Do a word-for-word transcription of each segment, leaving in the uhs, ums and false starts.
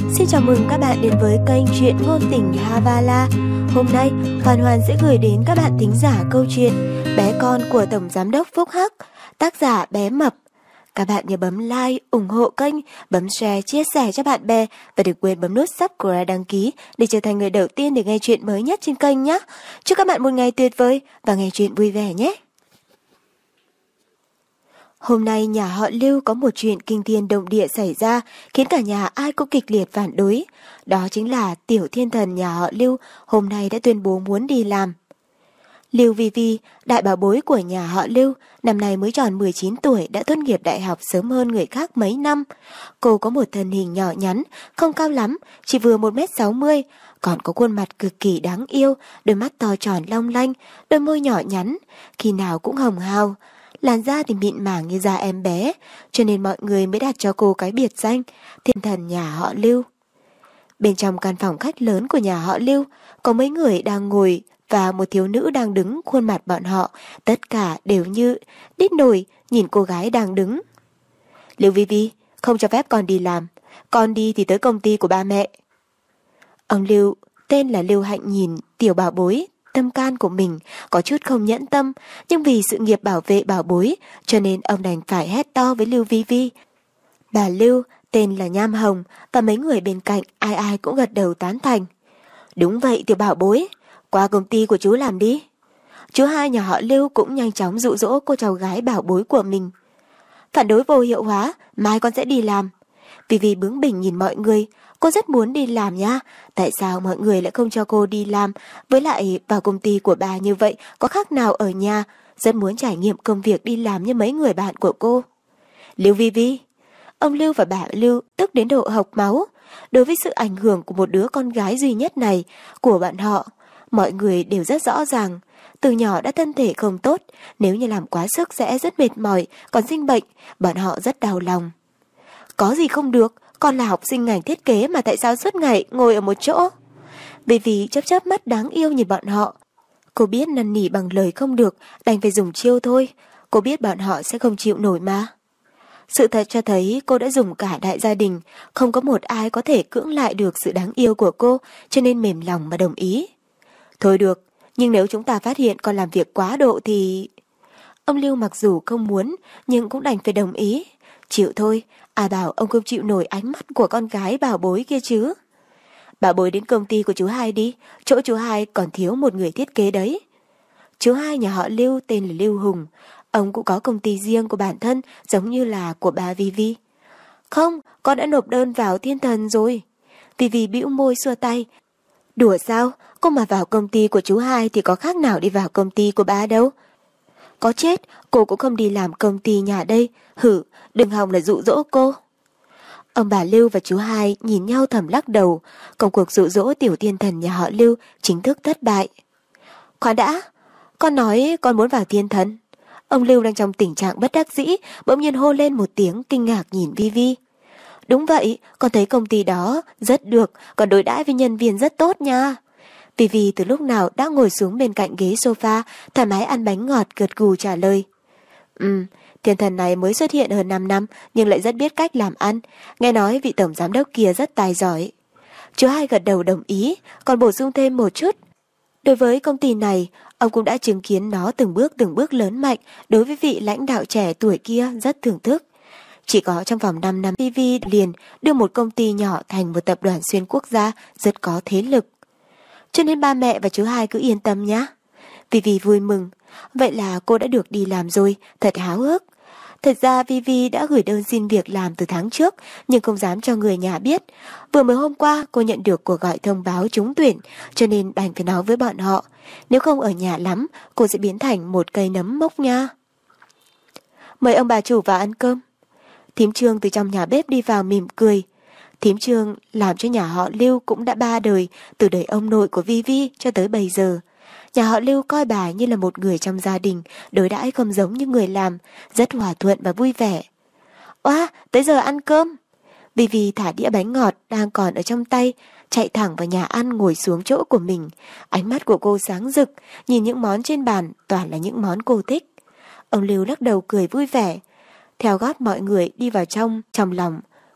Xin chào mừng các bạn đến với kênh Truyện Ngôn Tình Havala. Hôm nay Hoàn Hoàn sẽ gửi đến các bạn thính giả câu chuyện Bé Con của Tổng Giám đốc Phúc Hắc, tác giả Bé Mập. Các bạn nhớ bấm like, ủng hộ kênh, bấm share, chia sẻ cho bạn bè và đừng quên bấm nút subscribe đăng ký để trở thành người đầu tiên để nghe chuyện mới nhất trên kênh nhé. Chúc các bạn một ngày tuyệt vời và nghe chuyện vui vẻ nhé. Hôm nay nhà họ Lưu có một chuyện kinh thiên động địa xảy ra khiến cả nhà ai cũng kịch liệt phản đối. Đó chính là tiểu thiên thần nhà họ Lưu hôm nay đã tuyên bố muốn đi làm. Lưu Vi Vi, đại bảo bối của nhà họ Lưu, năm nay mới tròn mười chín tuổi đã tốt nghiệp đại học sớm hơn người khác mấy năm. Cô có một thân hình nhỏ nhắn, không cao lắm, chỉ vừa một mét sáu mươi, còn có khuôn mặt cực kỳ đáng yêu, đôi mắt to tròn long lanh, đôi môi nhỏ nhắn, khi nào cũng hồng hào. Làn da thì mịn màng như da em bé, cho nên mọi người mới đặt cho cô cái biệt danh thiên thần nhà họ Lưu. Bên trong căn phòng khách lớn của nhà họ Lưu, có mấy người đang ngồi và một thiếu nữ đang đứng, khuôn mặt bọn họ tất cả đều như đít nổi nhìn cô gái đang đứng. Lưu Vi Vi, không cho phép con đi làm, con đi thì tới công ty của ba mẹ. Ông Lưu, tên là Lưu Hạnh, nhìn tiểu bảo bối tâm can của mình có chút không nhẫn tâm, nhưng vì sự nghiệp bảo vệ bảo bối cho nên ông đành phải hét to với Lưu Vi Vi. Bà Lưu, tên là Nham Hồng, và mấy người bên cạnh ai ai cũng gật đầu tán thành. Đúng vậy tiểu bảo bối, qua công ty của chú làm đi. Chú hai nhà họ Lưu cũng nhanh chóng dụ dỗ cô cháu gái bảo bối của mình. Phản đối vô hiệu hóa, mai con sẽ đi làm. Vì vì bướng bỉnh nhìn mọi người, cô rất muốn đi làm nha. Tại sao mọi người lại không cho cô đi làm? Với lại vào công ty của bà như vậy có khác nào ở nhà? Rất muốn trải nghiệm công việc đi làm như mấy người bạn của cô. Lưu Vi Vi, ông Lưu và bà Lưu tức đến độ hộc máu. Đối với sự ảnh hưởng của một đứa con gái duy nhất này của bạn họ, mọi người đều rất rõ ràng. Từ nhỏ đã thân thể không tốt, nếu như làm quá sức sẽ rất mệt mỏi, còn sinh bệnh, bọn họ rất đau lòng. Có gì không được, con là học sinh ngành thiết kế mà tại sao suốt ngày ngồi ở một chỗ? Vì vì chớp chớp mắt đáng yêu nhìn bọn họ. Cô biết năn nỉ bằng lời không được, đành phải dùng chiêu thôi. Cô biết bọn họ sẽ không chịu nổi mà. Sự thật cho thấy cô đã dùng cả đại gia đình, không có một ai có thể cưỡng lại được sự đáng yêu của cô, cho nên mềm lòng mà đồng ý. Thôi được, nhưng nếu chúng ta phát hiện con làm việc quá độ thì... Ông Lưu mặc dù không muốn, nhưng cũng đành phải đồng ý. Chịu thôi, à bảo ông không chịu nổi ánh mắt của con gái bảo bối kia chứ. Bảo bối đến công ty của chú hai đi, chỗ chú hai còn thiếu một người thiết kế đấy. Chú hai nhà họ Lưu tên là Lưu Hùng, ông cũng có công ty riêng của bản thân giống như là của bà Vi Vi. Không, con đã nộp đơn vào thiên thần rồi. Vi Vi bĩu môi xua tay. Đùa sao, cô mà vào công ty của chú hai thì có khác nào đi vào công ty của bà đâu. Có chết, cô cũng không đi làm công ty nhà đây, hử, đừng hòng là dụ dỗ cô. Ông bà Lưu và chú hai nhìn nhau thầm lắc đầu, công cuộc dụ dỗ tiểu thiên thần nhà họ Lưu chính thức thất bại. Khoan đã, con nói con muốn vào thiên thần. Ông Lưu đang trong tình trạng bất đắc dĩ, bỗng nhiên hô lên một tiếng kinh ngạc nhìn Vi Vi. Đúng vậy, con thấy công ty đó rất được, còn đối đãi với nhân viên rất tốt nha. Vi Vi từ lúc nào đã ngồi xuống bên cạnh ghế sofa, thoải mái ăn bánh ngọt gật gù trả lời. Ừm, thiên thần này mới xuất hiện hơn năm năm, nhưng lại rất biết cách làm ăn. Nghe nói vị tổng giám đốc kia rất tài giỏi. Chú hai gật đầu đồng ý, còn bổ sung thêm một chút. Đối với công ty này, ông cũng đã chứng kiến nó từng bước từng bước lớn mạnh, đối với vị lãnh đạo trẻ tuổi kia rất thưởng thức. Chỉ có trong vòng năm năm, Vi Vi liền đưa một công ty nhỏ thành một tập đoàn xuyên quốc gia rất có thế lực. Cho nên ba mẹ và chú hai cứ yên tâm nhé. Vi Vi vui mừng. Vậy là cô đã được đi làm rồi, thật háo hức. Thật ra Vi Vi đã gửi đơn xin việc làm từ tháng trước, nhưng không dám cho người nhà biết. Vừa mới hôm qua cô nhận được cuộc gọi thông báo trúng tuyển, cho nên đành phải nói với bọn họ. Nếu không ở nhà lắm, cô sẽ biến thành một cây nấm mốc nha. Mời ông bà chủ vào ăn cơm. Thím Trương từ trong nhà bếp đi vào mỉm cười. Thím Trương làm cho nhà họ Lưu cũng đã ba đời, từ đời ông nội của Vi Vi cho tới bây giờ. Nhà họ Lưu coi bà như là một người trong gia đình, đối đãi không giống như người làm, rất hòa thuận và vui vẻ. Oa, tới giờ ăn cơm. Vi Vi thả đĩa bánh ngọt đang còn ở trong tay, chạy thẳng vào nhà ăn ngồi xuống chỗ của mình. Ánh mắt của cô sáng rực, nhìn những món trên bàn toàn là những món cô thích. Ông Lưu lắc đầu cười vui vẻ, theo gót mọi người đi vào trong, trong lòng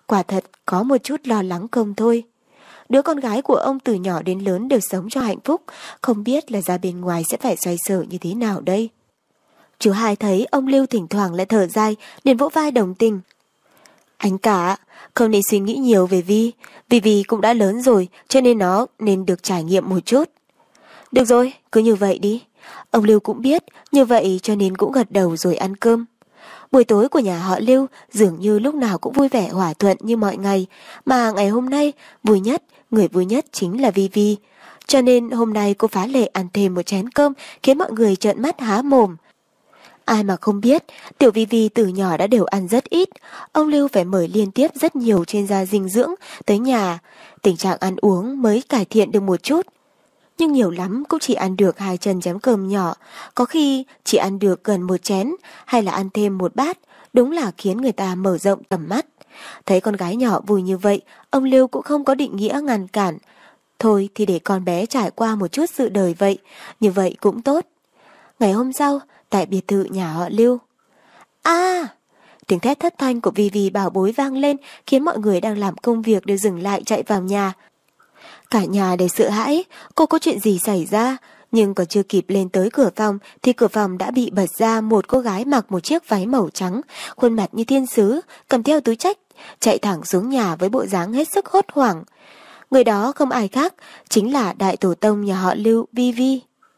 quả thật có một chút lo lắng không thôi. Đứa con gái của ông từ nhỏ đến lớn đều sống cho hạnh phúc, không biết là ra bên ngoài sẽ phải xoay sở như thế nào đây. Chú hai thấy ông Lưu thỉnh thoảng lại thở dài, liền vỗ vai đồng tình. Anh cả, không nên suy nghĩ nhiều về Vi, vì Vi cũng đã lớn rồi, cho nên nó nên được trải nghiệm một chút. Được rồi, cứ như vậy đi. Ông Lưu cũng biết, như vậy cho nên cũng gật đầu rồi ăn cơm. Buổi tối của nhà họ Lưu dường như lúc nào cũng vui vẻ hòa thuận như mọi ngày, mà ngày hôm nay vui nhất, người vui nhất chính là Vi Vi. Cho nên hôm nay cô phá lệ ăn thêm một chén cơm khiến mọi người trợn mắt há mồm. Ai mà không biết, tiểu Vi Vi từ nhỏ đã đều ăn rất ít, ông Lưu phải mời liên tiếp rất nhiều chuyên gia dinh dưỡng tới nhà, tình trạng ăn uống mới cải thiện được một chút. Nhưng nhiều lắm cũng chỉ ăn được hai chân chén cơm nhỏ, có khi chỉ ăn được gần một chén hay là ăn thêm một bát, đúng là khiến người ta mở rộng tầm mắt. Thấy con gái nhỏ vui như vậy, ông Lưu cũng không có định nghĩa ngăn cản. Thôi thì để con bé trải qua một chút sự đời vậy, như vậy cũng tốt. Ngày hôm sau, tại biệt thự nhà họ Lưu. À! Tiếng thét thất thanh của Vi Vi bảo bối vang lên khiến mọi người đang làm công việc đều dừng lại chạy vào nhà. Cả nhà đều sợ hãi, cô có chuyện gì xảy ra, nhưng còn chưa kịp lên tới cửa phòng thì cửa phòng đã bị bật ra một cô gái mặc một chiếc váy màu trắng, khuôn mặt như thiên sứ, cầm theo túi trách, chạy thẳng xuống nhà với bộ dáng hết sức hốt hoảng. Người đó không ai khác, chính là đại tổ tông nhà họ Lưu, Vi Vi.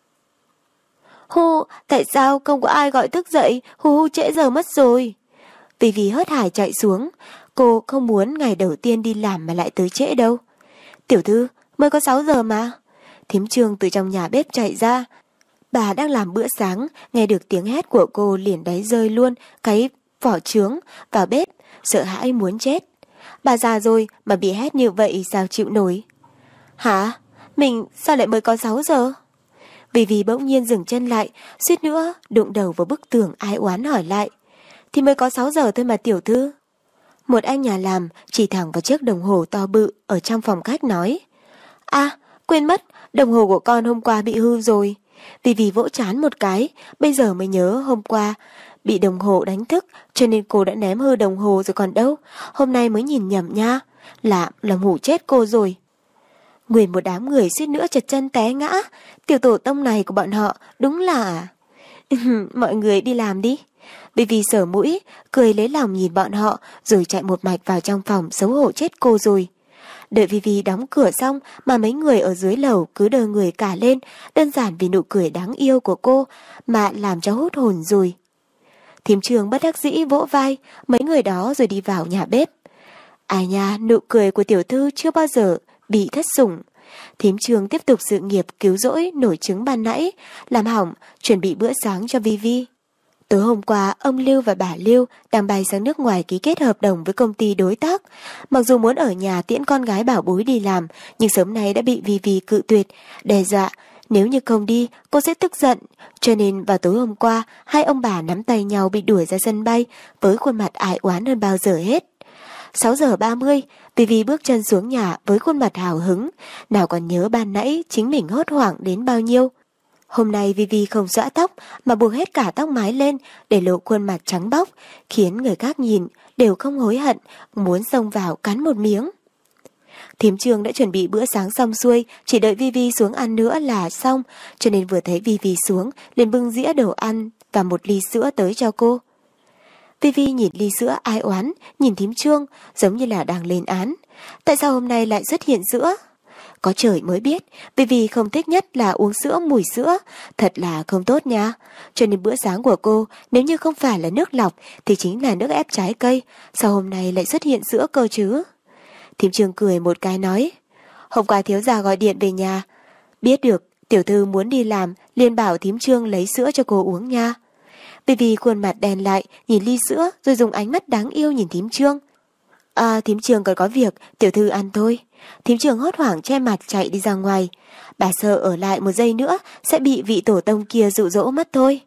Hu, tại sao không có ai gọi thức dậy, hu hu trễ giờ mất rồi. Vi Vi hớt hải chạy xuống, cô không muốn ngày đầu tiên đi làm mà lại tới trễ đâu. Tiểu thư, mới có sáu giờ mà. Thím Trương từ trong nhà bếp chạy ra. Bà đang làm bữa sáng, nghe được tiếng hét của cô liền đáy rơi luôn cái vỏ trứng vào bếp, sợ hãi muốn chết. Bà già rồi mà bị hét như vậy sao chịu nổi. Hả? Mình sao lại mới có sáu giờ? Vì vì bỗng nhiên dừng chân lại, suýt nữa đụng đầu vào bức tường ai oán hỏi lại. Thì mới có sáu giờ thôi mà tiểu thư. Một anh nhà làm chỉ thẳng vào chiếc đồng hồ to bự ở trong phòng khách nói. À, quên mất, đồng hồ của con hôm qua bị hư rồi. Vì vì vỗ trán một cái, bây giờ mới nhớ hôm qua bị đồng hồ đánh thức, cho nên cô đã ném hư đồng hồ rồi còn đâu. Hôm nay mới nhìn nhầm nha, là làm hủ chết cô rồi. Nguyên một đám người suýt nữa chật chân té ngã. Tiểu tổ tông này của bọn họ đúng là... Mọi người đi làm đi. Vì vì sở mũi, cười lấy lòng nhìn bọn họ rồi chạy một mạch vào trong phòng xấu hổ chết cô rồi. Đợi Vi Vi đóng cửa xong mà mấy người ở dưới lầu cứ đờ người cả lên, đơn giản vì nụ cười đáng yêu của cô mà làm cho hút hồn rồi. Thím Trương bất đắc dĩ vỗ vai mấy người đó rồi đi vào nhà bếp. Ai nha, nụ cười của tiểu thư chưa bao giờ bị thất sủng. Thím Trương tiếp tục sự nghiệp cứu rỗi nổi trứng ban nãy, làm hỏng, chuẩn bị bữa sáng cho Vi Vi. Tối hôm qua, ông Lưu và bà Lưu đang bay sang nước ngoài ký kết hợp đồng với công ty đối tác. Mặc dù muốn ở nhà tiễn con gái bảo bối đi làm, nhưng sớm nay đã bị Vi Vi cự tuyệt, đe dọa nếu như không đi, cô sẽ tức giận. Cho nên vào tối hôm qua, hai ông bà nắm tay nhau bị đuổi ra sân bay với khuôn mặt ai oán hơn bao giờ hết. sáu giờ ba mươi, Vi Vi bước chân xuống nhà với khuôn mặt hào hứng, nào còn nhớ ban nãy chính mình hốt hoảng đến bao nhiêu. Hôm nay Vi Vi không xõa tóc mà buộc hết cả tóc mái lên để lộ khuôn mặt trắng bóc, khiến người khác nhìn đều không hối hận, muốn xông vào cắn một miếng. Thím Trương đã chuẩn bị bữa sáng xong xuôi, chỉ đợi Vi Vi xuống ăn nữa là xong, cho nên vừa thấy Vi Vi xuống, liền bưng dĩa đồ ăn và một ly sữa tới cho cô. Vi Vi nhìn ly sữa ai oán, nhìn thím Trương, giống như là đang lên án. Tại sao hôm nay lại xuất hiện sữa? Có trời mới biết, vì vì không thích nhất là uống sữa mùi sữa, thật là không tốt nha. Cho nên bữa sáng của cô, nếu như không phải là nước lọc, thì chính là nước ép trái cây, sao hôm nay lại xuất hiện sữa cơ chứ? Thím Trương cười một cái nói, hôm qua thiếu gia gọi điện về nhà, biết được tiểu thư muốn đi làm, liền bảo thím Trương lấy sữa cho cô uống nha. Vì vì khuôn mặt đen lại, nhìn ly sữa, rồi dùng ánh mắt đáng yêu nhìn thím Trương. À, thím Trương còn có việc, tiểu thư ăn thôi. Thím Trương hốt hoảng che mặt chạy đi ra ngoài. Bà sợ ở lại một giây nữa sẽ bị vị tổ tông kia dụ dỗ mất thôi.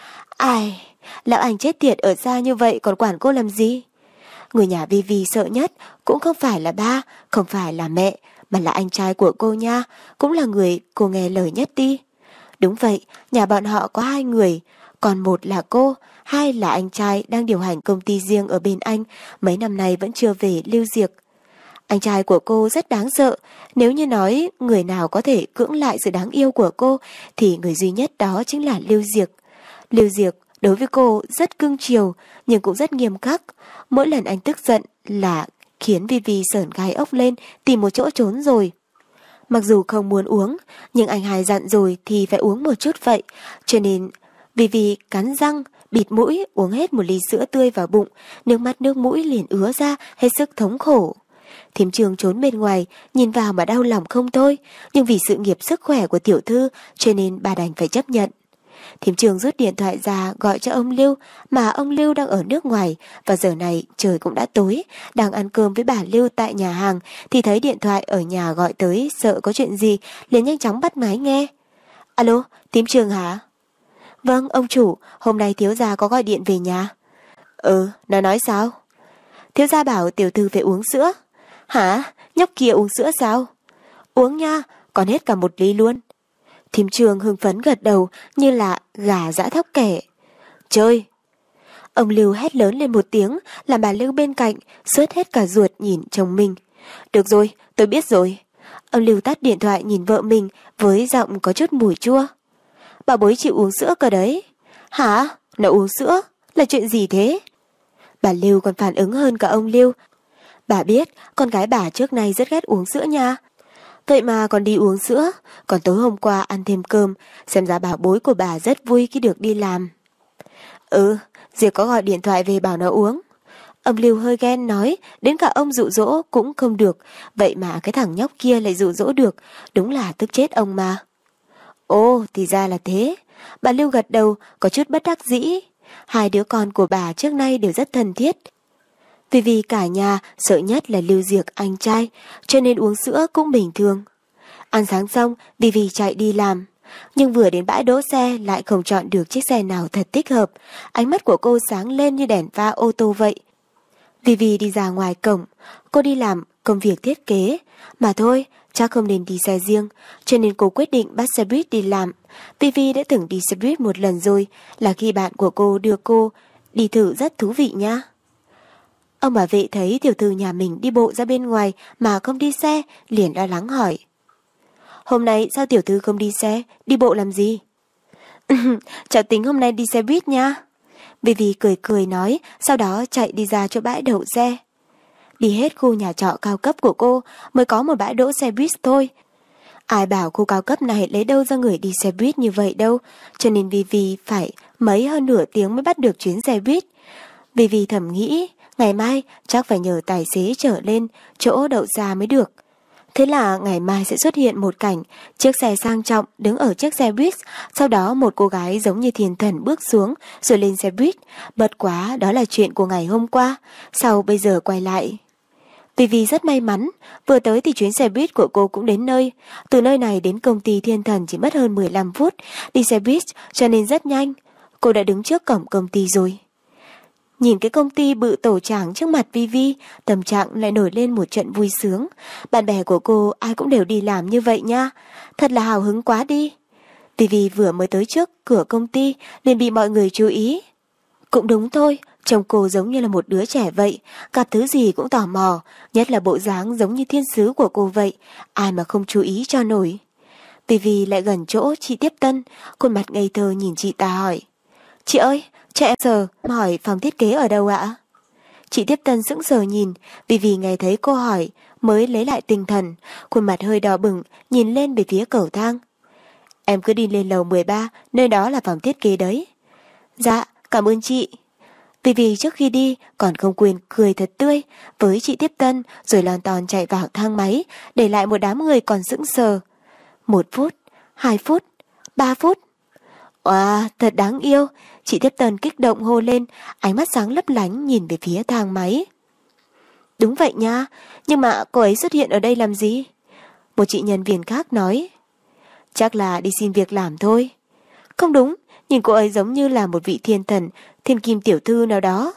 Ai, lão anh chết tiệt ở xa như vậy còn quản cô làm gì? Người nhà Vi Vi sợ nhất cũng không phải là ba, không phải là mẹ, mà là anh trai của cô nha, cũng là người cô nghe lời nhất đi. Đúng vậy, nhà bọn họ có hai người, còn một là cô, hai là anh trai đang điều hành công ty riêng ở bên Anh, mấy năm nay vẫn chưa về lưu diệt. Anh trai của cô rất đáng sợ, nếu như nói người nào có thể cưỡng lại sự đáng yêu của cô thì người duy nhất đó chính là Lưu Diệc. Lưu Diệc đối với cô rất cưng chiều nhưng cũng rất nghiêm khắc, mỗi lần anh tức giận là khiến Vivi sởn gai ốc lên tìm một chỗ trốn rồi. Mặc dù không muốn uống, nhưng anh hai dặn rồi thì phải uống một chút vậy, cho nên Vivi cắn răng, bịt mũi uống hết một ly sữa tươi vào bụng, nước mắt nước mũi liền ứa ra hết sức thống khổ. Thím Trường trốn bên ngoài, nhìn vào mà đau lòng không thôi, nhưng vì sự nghiệp sức khỏe của tiểu thư cho nên bà đành phải chấp nhận. Thím Trường rút điện thoại ra gọi cho ông Lưu, mà ông Lưu đang ở nước ngoài, và giờ này trời cũng đã tối, đang ăn cơm với bà Lưu tại nhà hàng thì thấy điện thoại ở nhà gọi tới, sợ có chuyện gì, liền nhanh chóng bắt máy nghe. Alo, thím Trường hả? Vâng, ông chủ, hôm nay thiếu gia có gọi điện về nhà. Ừ, nó nói sao? Thiếu gia bảo tiểu thư phải uống sữa. Hả? Nhóc kia uống sữa sao? Uống nha, còn hết cả một ly luôn. Thím Trường hưng phấn gật đầu như là gà giã thóc kẻ. Chơi! Ông Lưu hét lớn lên một tiếng, làm bà Lưu bên cạnh sướt hết cả ruột nhìn chồng mình. Được rồi, tôi biết rồi. Ông Lưu tắt điện thoại nhìn vợ mình với giọng có chút mùi chua. Bà bối chịu uống sữa cơ đấy. Hả? Nó uống sữa? Là chuyện gì thế? Bà Lưu còn phản ứng hơn cả ông Lưu. Bà biết con gái bà trước nay rất ghét uống sữa nha. Vậy mà còn đi uống sữa. Còn tối hôm qua ăn thêm cơm. Xem ra bảo bối của bà rất vui khi được đi làm. Ừ, Diệp có gọi điện thoại về bảo nó uống. Ông Lưu hơi ghen nói, đến cả ông dụ dỗ cũng không được. Vậy mà cái thằng nhóc kia lại dụ dỗ được. Đúng là tức chết ông mà. Ồ, thì ra là thế. Bà Lưu gật đầu, có chút bất đắc dĩ. Hai đứa con của bà trước nay đều rất thân thiết. Vì vì cả nhà sợ nhất là Lưu Diệc anh trai, cho nên uống sữa cũng bình thường. Ăn sáng xong, Vì Vì chạy đi làm. Nhưng vừa đến bãi đỗ xe lại không chọn được chiếc xe nào thật thích hợp. Ánh mắt của cô sáng lên như đèn pha ô tô vậy. Vì Vì đi ra ngoài cổng, cô đi làm công việc thiết kế. Mà thôi, chắc không nên đi xe riêng, cho nên cô quyết định bắt xe buýt đi làm. Vì Vì đã từng đi xe buýt một lần rồi, là khi bạn của cô đưa cô đi thử, rất thú vị nha. Ông bảo vệ thấy tiểu thư nhà mình đi bộ ra bên ngoài mà không đi xe, liền lo lắng hỏi. Hôm nay sao tiểu thư không đi xe, đi bộ làm gì? Cháu tính hôm nay đi xe buýt nha. Vì Vì cười cười nói, sau đó chạy đi ra chỗ bãi đậu xe. Đi hết khu nhà trọ cao cấp của cô mới có một bãi đỗ xe buýt thôi. Ai bảo khu cao cấp này lấy đâu ra người đi xe buýt như vậy đâu, cho nên Vì Vì phải mấy hơn nửa tiếng mới bắt được chuyến xe buýt. Vì Vì thầm nghĩ, ngày mai chắc phải nhờ tài xế chở lên chỗ đậu xa mới được. Thế là ngày mai sẽ xuất hiện một cảnh chiếc xe sang trọng đứng ở chiếc xe buýt, sau đó một cô gái giống như thiên thần bước xuống rồi lên xe buýt. Bất quá đó là chuyện của ngày hôm qua, sau bây giờ quay lại. Vì Vì rất may mắn, vừa tới thì chuyến xe buýt của cô cũng đến nơi. Từ nơi này đến công ty thiên thần chỉ mất hơn mười lăm phút, đi xe buýt cho nên rất nhanh. Cô đã đứng trước cổng công ty rồi. Nhìn cái công ty bự tổ tràng trước mặt Vi Vi, tâm trạng lại nổi lên một trận vui sướng. Bạn bè của cô ai cũng đều đi làm như vậy nha, thật là hào hứng quá đi. Vi Vi vừa mới tới trước cửa công ty liền bị mọi người chú ý. Cũng đúng thôi, trông cô giống như là một đứa trẻ vậy, gặp thứ gì cũng tò mò, nhất là bộ dáng giống như thiên sứ của cô vậy, ai mà không chú ý cho nổi. Vi Vi lại gần chỗ chị Tiếp Tân, khuôn mặt ngây thơ nhìn chị ta hỏi. Chị ơi, cho em sờ hỏi phòng thiết kế ở đâu ạ? Chị Tiếp Tân sững sờ nhìn, vì vì nghe thấy cô hỏi mới lấy lại tinh thần, khuôn mặt hơi đỏ bừng nhìn lên về phía cầu thang. Em cứ đi lên lầu mười ba, nơi đó là phòng thiết kế đấy. Dạ, cảm ơn chị. Vì vì trước khi đi còn không quên cười thật tươi với chị Tiếp Tân, rồi lon ton chạy vào thang máy, để lại một đám người còn sững sờ. Một phút, hai phút, ba phút. Wow, thật đáng yêu. Chị Tiếp Tân kích động hô lên, ánh mắt sáng lấp lánh nhìn về phía thang máy. Đúng vậy nha, nhưng mà cô ấy xuất hiện ở đây làm gì? Một chị nhân viên khác nói. Chắc là đi xin việc làm thôi. Không đúng, nhìn cô ấy giống như là một vị thiên thần, thiên kim tiểu thư nào đó.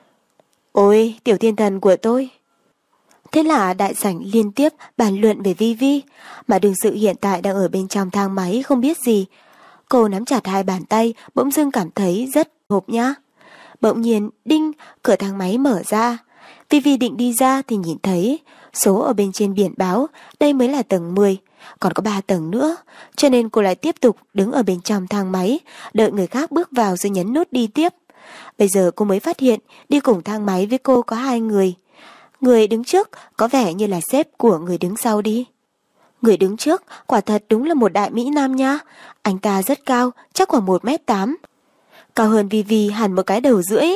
Ôi, tiểu thiên thần của tôi. Thế là đại sảnh liên tiếp bàn luận về Vi Vi, mà đương sự hiện tại đang ở bên trong thang máy không biết gì. Cô nắm chặt hai bàn tay, bỗng dưng cảm thấy rất hộp nhá. Bỗng nhiên, đinh, cửa thang máy mở ra. Vivi định đi ra thì nhìn thấy số ở bên trên biển báo đây mới là tầng mười, còn có ba tầng nữa, cho nên cô lại tiếp tục đứng ở bên trong thang máy, đợi người khác bước vào rồi nhấn nút đi tiếp. Bây giờ cô mới phát hiện đi cùng thang máy với cô có hai người. Người đứng trước có vẻ như là sếp của người đứng sau đi. Người đứng trước quả thật đúng là một đại mỹ nam nha. Anh ta rất cao, chắc khoảng một mét tám. Cao hơn Vivi hẳn một cái đầu rưỡi.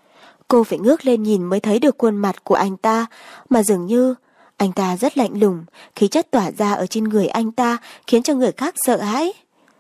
Cô phải ngước lên nhìn mới thấy được khuôn mặt của anh ta, mà dường như anh ta rất lạnh lùng, khí chất tỏa ra ở trên người anh ta khiến cho người khác sợ hãi.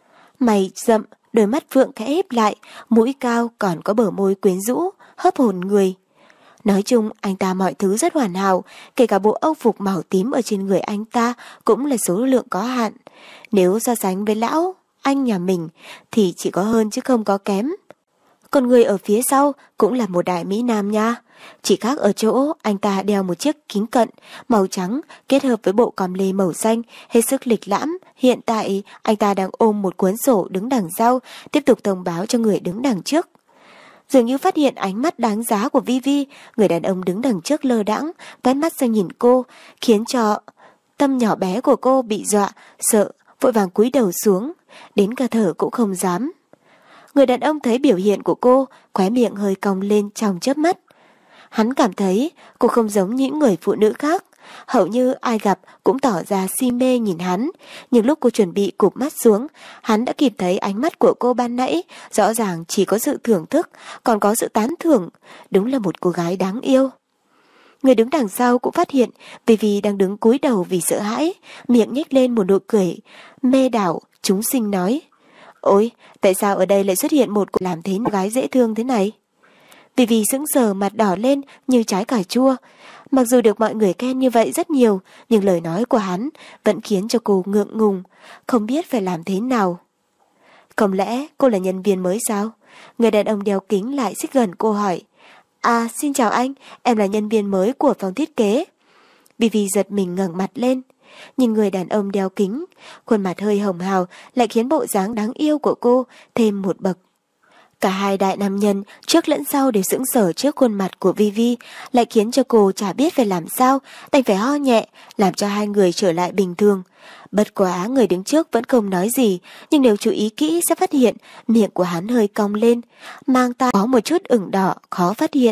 Mày rậm, đôi mắt phượng khẽ híp lại, mũi cao còn có bờ môi quyến rũ, hấp hồn người. Nói chung anh ta mọi thứ rất hoàn hảo, kể cả bộ âu phục màu tím ở trên người anh ta cũng là số lượng có hạn. Nếu so sánh với lão, anh nhà mình thì chỉ có hơn chứ không có kém. Còn người ở phía sau cũng là một đại mỹ nam nha. Chỉ khác ở chỗ anh ta đeo một chiếc kính cận màu trắng kết hợp với bộ còm lê màu xanh hết sức lịch lãm. Hiện tại anh ta đang ôm một cuốn sổ đứng đằng sau, tiếp tục thông báo cho người đứng đằng trước. Dường như phát hiện ánh mắt đáng giá của Vivi, người đàn ông đứng đằng trước lơ đãng, quét mắt sang nhìn cô, khiến cho tâm nhỏ bé của cô bị dọa, sợ, vội vàng cúi đầu xuống, đến cả thở cũng không dám. Người đàn ông thấy biểu hiện của cô, khóe miệng hơi cong lên trong chớp mắt. Hắn cảm thấy cô không giống những người phụ nữ khác, hầu như ai gặp cũng tỏ ra si mê nhìn hắn. Nhưng lúc cô chuẩn bị cụp mắt xuống, hắn đã kịp thấy ánh mắt của cô ban nãy, rõ ràng chỉ có sự thưởng thức, còn có sự tán thưởng. Đúng là một cô gái đáng yêu. Người đứng đằng sau cũng phát hiện Vivi đang đứng cúi đầu vì sợ hãi, miệng nhếch lên một nụ cười mê đảo, chúng sinh nói: Ôi, tại sao ở đây lại xuất hiện một cô làm thế gái dễ thương thế này? Vivi sững sờ, mặt đỏ lên như trái cà chua. Mặc dù được mọi người khen như vậy rất nhiều, nhưng lời nói của hắn vẫn khiến cho cô ngượng ngùng, không biết phải làm thế nào. Không lẽ cô là nhân viên mới sao? Người đàn ông đeo kính lại xích gần cô hỏi. À, xin chào anh, em là nhân viên mới của phòng thiết kế. Vivi giật mình ngẩng mặt lên, nhìn người đàn ông đeo kính, khuôn mặt hơi hồng hào lại khiến bộ dáng đáng yêu của cô thêm một bậc. Cả hai đại nam nhân trước lẫn sau đều sững sờ trước khuôn mặt của Vivi, lại khiến cho cô chả biết phải làm sao, đành phải ho nhẹ, làm cho hai người trở lại bình thường. Bất quá người đứng trước vẫn không nói gì, nhưng nếu chú ý kỹ sẽ phát hiện miệng của hắn hơi cong lên, mang tai có một chút ửng đỏ, khó phát hiện.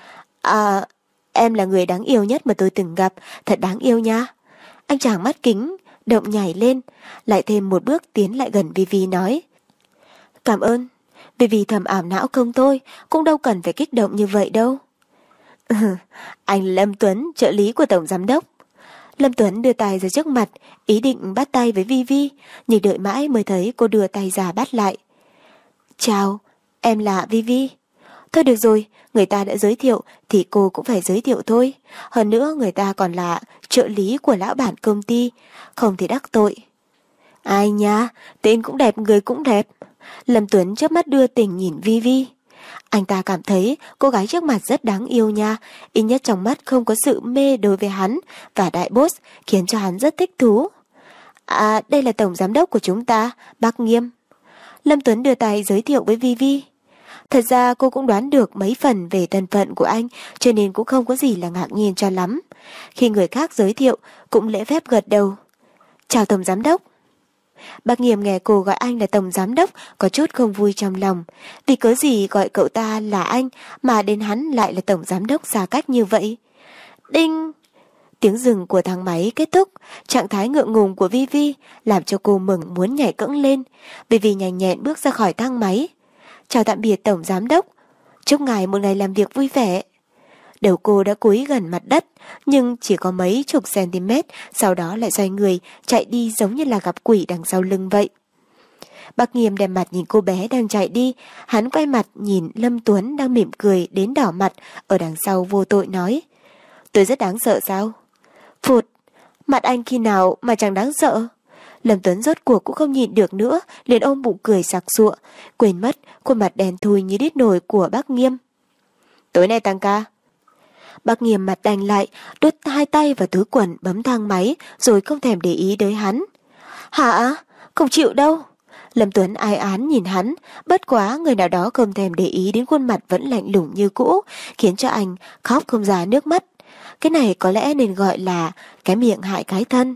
À, em là người đáng yêu nhất mà tôi từng gặp, thật đáng yêu nha. Anh chàng mắt kính động nhảy lên, lại thêm một bước tiến lại gần Vivi nói. Cảm ơn. Vivi thầm ảo não không thôi, cũng đâu cần phải kích động như vậy đâu. Anh Lâm Tuấn, trợ lý của tổng giám đốc. Lâm Tuấn đưa tay ra trước mặt, ý định bắt tay với Vivi, nhưng đợi mãi mới thấy cô đưa tay ra bắt lại. Chào, em là Vivi. Thôi được rồi, người ta đã giới thiệu thì cô cũng phải giới thiệu thôi. Hơn nữa người ta còn là trợ lý của lão bản công ty, không thể đắc tội. Ai nha, tên cũng đẹp, người cũng đẹp. Lâm Tuấn chớp mắt đưa tình nhìn Vivi. Anh ta cảm thấy cô gái trước mặt rất đáng yêu nha, ít nhất trong mắt không có sự mê đối với hắn và đại boss, khiến cho hắn rất thích thú. À, đây là tổng giám đốc của chúng ta, bác Nghiêm. Lâm Tuấn đưa tay giới thiệu với Vivi. Thật ra cô cũng đoán được mấy phần về thân phận của anh, cho nên cũng không có gì là ngạc nhiên cho lắm. Khi người khác giới thiệu, cũng lễ phép gật đầu. Chào tổng giám đốc. Bác Nghiêm nghe cô gọi anh là tổng giám đốc có chút không vui trong lòng, vì cớ gì gọi cậu ta là anh mà đến hắn lại là tổng giám đốc xa cách như vậy. Đinh! Tiếng dừng của thang máy kết thúc, trạng thái ngượng ngùng của Vivi làm cho cô mừng muốn nhảy cẫng lên. Vivi nhanh nhẹn bước ra khỏi thang máy. Chào tạm biệt tổng giám đốc, chúc ngài một ngày làm việc vui vẻ. Đầu cô đã cúi gần mặt đất, nhưng chỉ có mấy chục cm, sau đó lại xoay người, chạy đi giống như là gặp quỷ đằng sau lưng vậy. Bác Nghiêm đem mặt nhìn cô bé đang chạy đi, hắn quay mặt nhìn Lâm Tuấn đang mỉm cười đến đỏ mặt, ở đằng sau vô tội nói. Tôi rất đáng sợ sao? Phụt, mặt anh khi nào mà chẳng đáng sợ? Lâm Tuấn rốt cuộc cũng không nhịn được nữa, liền ôm bụng cười sặc sụa, quên mất khuôn mặt đen thui như đít nồi của bác Nghiêm. Tối nay tăng ca. Bác Nghiêm mặt đành lại, đút hai tay vào túi quần bấm thang máy, rồi không thèm để ý tới hắn. Hả? Không chịu đâu. Lâm Tuấn ai án nhìn hắn, bất quá người nào đó không thèm để ý đến khuôn mặt vẫn lạnh lùng như cũ, khiến cho anh khóc không ra nước mắt. Cái này có lẽ nên gọi là cái miệng hại cái thân.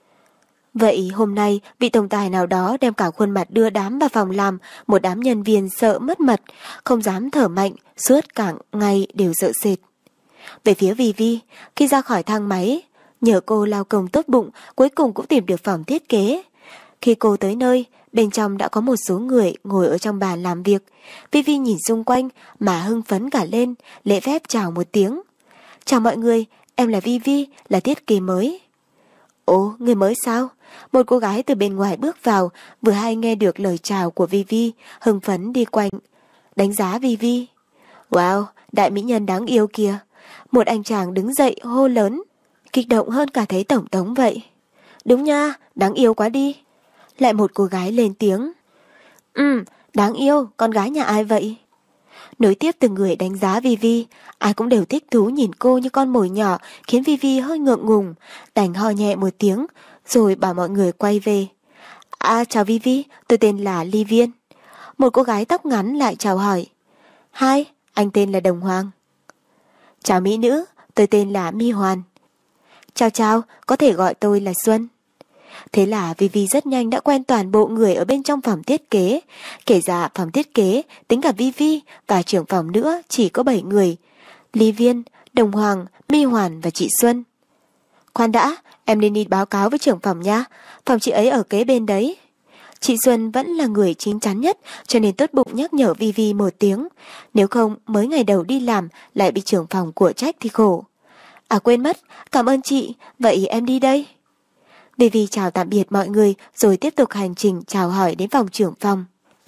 Vậy hôm nay vị tổng tài nào đó đem cả khuôn mặt đưa đám vào phòng làm, một đám nhân viên sợ mất mật, không dám thở mạnh, suốt cả ngày đều sợ sệt. Về phía Vi Vi, khi ra khỏi thang máy, nhờ cô lao công tốt bụng, cuối cùng cũng tìm được phòng thiết kế. Khi cô tới nơi, bên trong đã có một số người ngồi ở trong bàn làm việc. Vi Vi nhìn xung quanh mà hưng phấn cả lên, lễ phép chào một tiếng. Chào mọi người, em là Vi Vi, là thiết kế mới. Ồ, người mới sao? Một cô gái từ bên ngoài bước vào, vừa hay nghe được lời chào của Vi Vi, hưng phấn đi quanh, đánh giá Vi Vi. Wow, đại mỹ nhân đáng yêu kìa. Một anh chàng đứng dậy hô lớn, kích động hơn cả thấy tổng thống vậy. Đúng nha, đáng yêu quá đi. Lại một cô gái lên tiếng. Ừ, đáng yêu, con gái nhà ai vậy? Nối tiếp từng người đánh giá Vi Vi, ai cũng đều thích thú nhìn cô như con mồi nhỏ, khiến Vi Vi hơi ngượng ngùng, đành ho nhẹ một tiếng, rồi bảo mọi người quay về. À, chào Vi Vi, tôi tên là Ly Viên. Một cô gái tóc ngắn lại chào hỏi. Hai, anh tên là Đồng Hoàng. Chào mỹ nữ, tôi tên là Mi Hoàn. Chào chào, có thể gọi tôi là Xuân. Thế là Vi Vi rất nhanh đã quen toàn bộ người ở bên trong phòng thiết kế. Kể ra phòng thiết kế, tính cả Vi Vi và trưởng phòng nữa chỉ có bảy người. Ly Viên, Đồng Hoàng, Mi Hoàn và chị Xuân. Khoan đã, em nên đi báo cáo với trưởng phòng nha. Phòng chị ấy ở kế bên đấy. Chị Xuân vẫn là người chín chắn nhất, cho nên tốt bụng nhắc nhở Vi Vi một tiếng. Nếu không, mới ngày đầu đi làm lại bị trưởng phòng của trách thì khổ. À quên mất, cảm ơn chị, vậy em đi đây. Vi Vi chào tạm biệt mọi người rồi tiếp tục hành trình chào hỏi đến phòng trưởng phòng.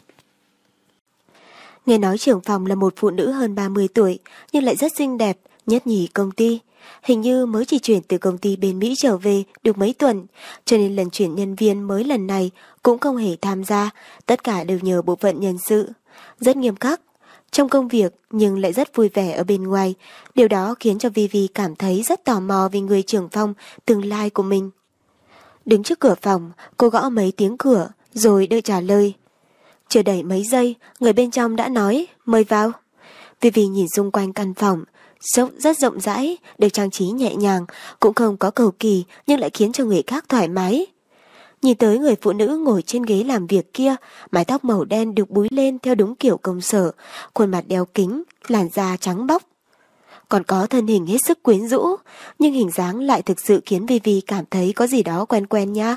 Nghe nói trưởng phòng là một phụ nữ hơn ba mươi tuổi nhưng lại rất xinh đẹp, nhất nhì công ty. Hình như mới chỉ chuyển từ công ty bên Mỹ trở về được mấy tuần, cho nên lần chuyển nhân viên mới lần này cũng không hề tham gia, tất cả đều nhờ bộ phận nhân sự. Rất nghiêm khắc trong công việc nhưng lại rất vui vẻ ở bên ngoài, điều đó khiến cho Vi Vi cảm thấy rất tò mò về người trưởng phòng tương lai của mình. Đứng trước cửa phòng, cô gõ mấy tiếng cửa rồi đợi trả lời. Chưa đầy mấy giây, người bên trong đã nói, mời vào. Vi Vi nhìn xung quanh căn phòng, rất rộng rãi, được trang trí nhẹ nhàng, cũng không có cầu kỳ nhưng lại khiến cho người khác thoải mái. Nhìn tới người phụ nữ ngồi trên ghế làm việc kia, mái tóc màu đen được búi lên theo đúng kiểu công sở, khuôn mặt đeo kính, làn da trắng bóc. Còn có thân hình hết sức quyến rũ, nhưng hình dáng lại thực sự khiến Vi Vi cảm thấy có gì đó quen quen nha.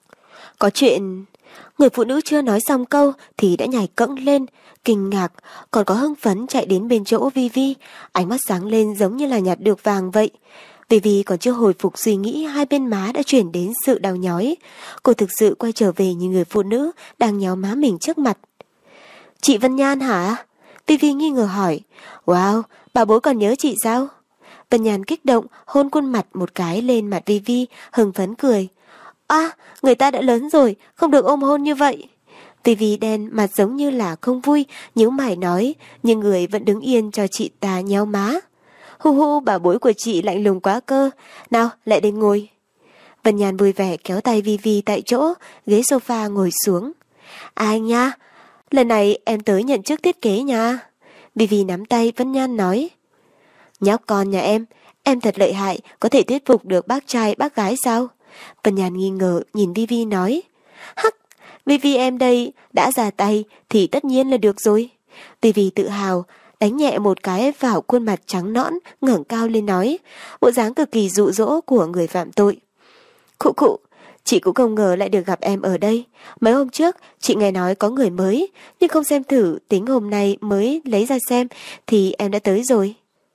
Có chuyện... Người phụ nữ chưa nói xong câu thì đã nhảy cẫng lên, kinh ngạc, còn có hưng phấn chạy đến bên chỗ Vi Vi, ánh mắt sáng lên giống như là nhặt được vàng vậy. Vi Vi còn chưa hồi phục suy nghĩ, hai bên má đã chuyển đến sự đau nhói. Cô thực sự quay trở về như người phụ nữ đang nhéo má mình trước mặt. Chị Vân Nhan hả? Vi Vi nghi ngờ hỏi. Wow, bà bối còn nhớ chị sao? Vân Nhan kích động hôn khuôn mặt một cái lên mặt Vi Vi, hưng phấn cười. À, người ta đã lớn rồi, không được ôm hôn như vậy. Vi Vi đen mặt giống như là không vui, nhíu mày nói, nhưng người vẫn đứng yên cho chị ta nhéo má. Hu hu, bà bối của chị lạnh lùng quá cơ. Nào, lại đây ngồi. Vân Nhan vui vẻ kéo tay Vi Vi tại chỗ, ghế sofa ngồi xuống. Ai nha, lần này em tới nhận chức thiết kế nha. Vi Vi nắm tay Vân Nhan nói. Nhóc con nhà em, em thật lợi hại, có thể thuyết phục được bác trai bác gái sao? Vân Nhan nghi ngờ nhìn Vi Vi nói. Hắc, Vi Vi em đây đã ra tay thì tất nhiên là được rồi. Vi Vi tự hào đánh nhẹ một cái vào khuôn mặt trắng nõn, ngẩng cao lên nói, bộ dáng cực kỳ dụ dỗ của người phạm tội. Khụ khụ, chị cũng không ngờ lại được gặp em ở đây. Mấy hôm trước chị nghe nói có người mới, nhưng không xem thử, tính hôm nay mới lấy ra xem thì em đã tới rồi.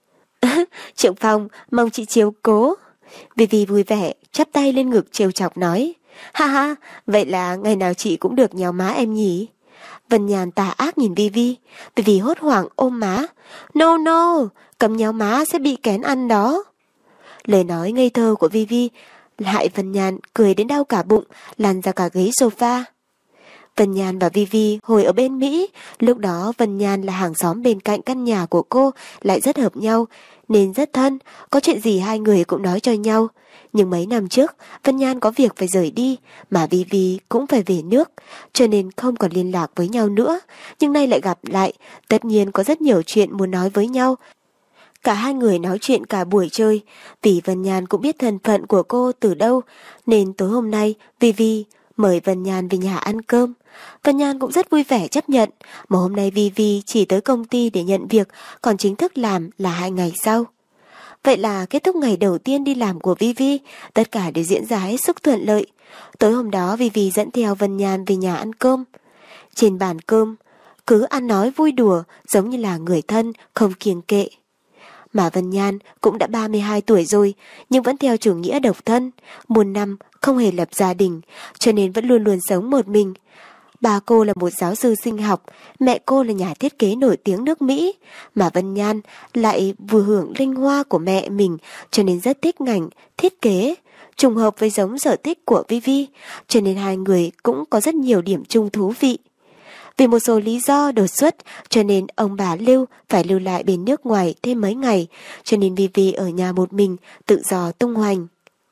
Trưởng phòng, mong chị chiếu cố. Vi Vi vui vẻ chắp tay lên ngực trêu chọc nói. Ha ha, vậy là ngày nào chị cũng được nhéo má em nhỉ? Vân Nhan tà ác nhìn Vi Vi. Vi Vi hốt hoảng ôm má. No no, cầm nhéo má sẽ bị kén ăn đó. Lời nói ngây thơ của Vi Vi lại Vân Nhan cười đến đau cả bụng, lăn ra cả ghế sofa. Vân Nhan và Vi Vi hồi ở bên Mỹ, lúc đó Vân Nhan là hàng xóm bên cạnh căn nhà của cô, lại rất hợp nhau, nên rất thân, có chuyện gì hai người cũng nói cho nhau. Nhưng mấy năm trước, Vân Nhan có việc phải rời đi, mà Vi Vi cũng phải về nước, cho nên không còn liên lạc với nhau nữa. Nhưng nay lại gặp lại, tất nhiên có rất nhiều chuyện muốn nói với nhau. Cả hai người nói chuyện cả buổi chơi, vì Vân Nhan cũng biết thân phận của cô từ đâu, nên tối hôm nay Vi Vi mời Vân Nhan về nhà ăn cơm. Vân Nhan cũng rất vui vẻ chấp nhận, mà hôm nay Vi Vi chỉ tới công ty để nhận việc, còn chính thức làm là hai ngày sau. Vậy là kết thúc ngày đầu tiên đi làm của Vi Vi, tất cả đều diễn ra hết sức thuận lợi. Tối hôm đó Vi Vi dẫn theo Vân Nhan về nhà ăn cơm. Trên bàn cơm, cứ ăn nói vui đùa giống như là người thân, không kiêng kệ. Mà Vân Nhan cũng đã ba mươi hai tuổi rồi, nhưng vẫn theo chủ nghĩa độc thân, muôn năm không hề lập gia đình, cho nên vẫn luôn luôn sống một mình. Bà cô là một giáo sư sinh học, mẹ cô là nhà thiết kế nổi tiếng nước Mỹ, mà Vân Nhan lại vừa hưởng linh hoa của mẹ mình, cho nên rất thích ngành thiết kế, trùng hợp với giống sở thích của Vi Vi, cho nên hai người cũng có rất nhiều điểm chung thú vị. Vì một số lý do đột xuất, cho nên ông bà Lưu phải lưu lại bên nước ngoài thêm mấy ngày, cho nên Vi Vi ở nhà một mình, tự do tung hoành.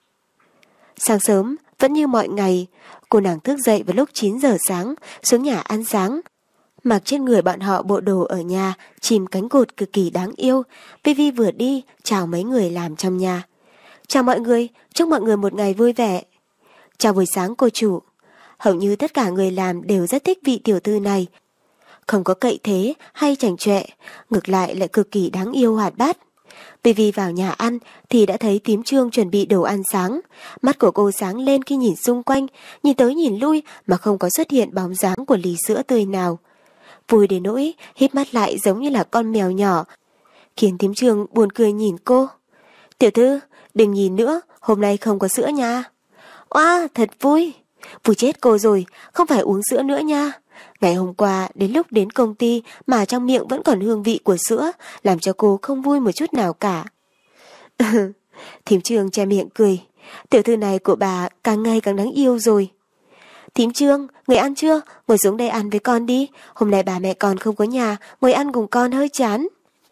Sáng sớm, vẫn như mọi ngày, cô nàng thức dậy vào lúc chín giờ sáng, xuống nhà ăn sáng. Mặc trên người bọn họ bộ đồ ở nhà, chìm cánh cụt cực kỳ đáng yêu. Vi Vi vừa đi, chào mấy người làm trong nhà. Chào mọi người, chúc mọi người một ngày vui vẻ. Chào buổi sáng cô chủ. Hầu như tất cả người làm đều rất thích vị tiểu thư này. Không có cậy thế hay chảnh chọe, ngược lại lại cực kỳ đáng yêu hoạt bát. Vi Vi vào nhà ăn thì đã thấy Tím Trương chuẩn bị đồ ăn sáng. Mắt của cô sáng lên khi nhìn xung quanh, nhìn tới nhìn lui mà không có xuất hiện bóng dáng của ly sữa tươi nào. Vui đến nỗi híp mắt lại giống như là con mèo nhỏ, khiến Tím Trương buồn cười nhìn cô. Tiểu thư, đừng nhìn nữa, hôm nay không có sữa nha. Oa, thật vui. Vui chết cô rồi, không phải uống sữa nữa nha. Ngày hôm qua đến lúc đến công ty mà trong miệng vẫn còn hương vị của sữa, làm cho cô không vui một chút nào cả. Thím Trương che miệng cười. Tiểu thư này của bà càng ngày càng đáng yêu rồi. Thím Trương, người ăn chưa? Ngồi xuống đây ăn với con đi. Hôm nay bà mẹ con không có nhà, ngồi ăn cùng con hơi chán.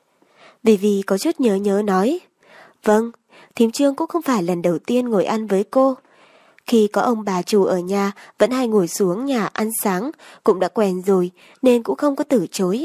Vi Vi có chút nhớ nhớ nói. Vâng, thím Trương cũng không phải lần đầu tiên ngồi ăn với cô. Khi có ông bà chủ ở nhà vẫn hay ngồi xuống nhà ăn sáng, cũng đã quen rồi nên cũng không có từ chối.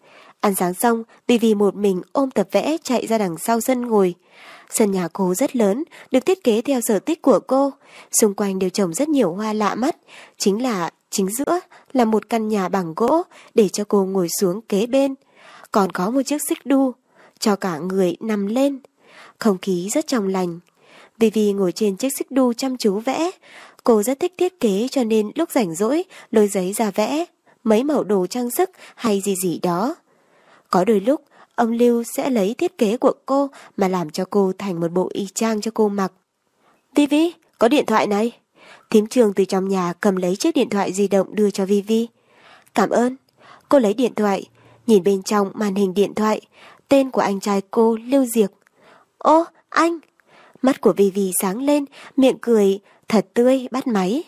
Ăn sáng xong, Vi Vi một mình ôm tập vẽ chạy ra đằng sau sân ngồi. Sân nhà cô rất lớn, được thiết kế theo sở thích của cô. Xung quanh đều trồng rất nhiều hoa lạ mắt, chính là chính giữa là một căn nhà bằng gỗ để cho cô ngồi xuống kế bên. Còn có một chiếc xích đu cho cả người nằm lên. Không khí rất trong lành. Vi Vi ngồi trên chiếc xích đu chăm chú vẽ. Cô rất thích thiết kế cho nên lúc rảnh rỗi lôi giấy ra vẽ mấy mẩu đồ trang sức hay gì gì đó. Có đôi lúc ông Lưu sẽ lấy thiết kế của cô mà làm cho cô thành một bộ y chang cho cô mặc. Vi Vi, có điện thoại này. Thím Trương từ trong nhà cầm lấy chiếc điện thoại di động đưa cho Vi Vi. Cảm ơn. Cô lấy điện thoại, nhìn bên trong màn hình điện thoại, tên của anh trai cô Lưu Diệc. Ô, anh! Mắt của Vi Vi sáng lên, miệng cười thật tươi bắt máy.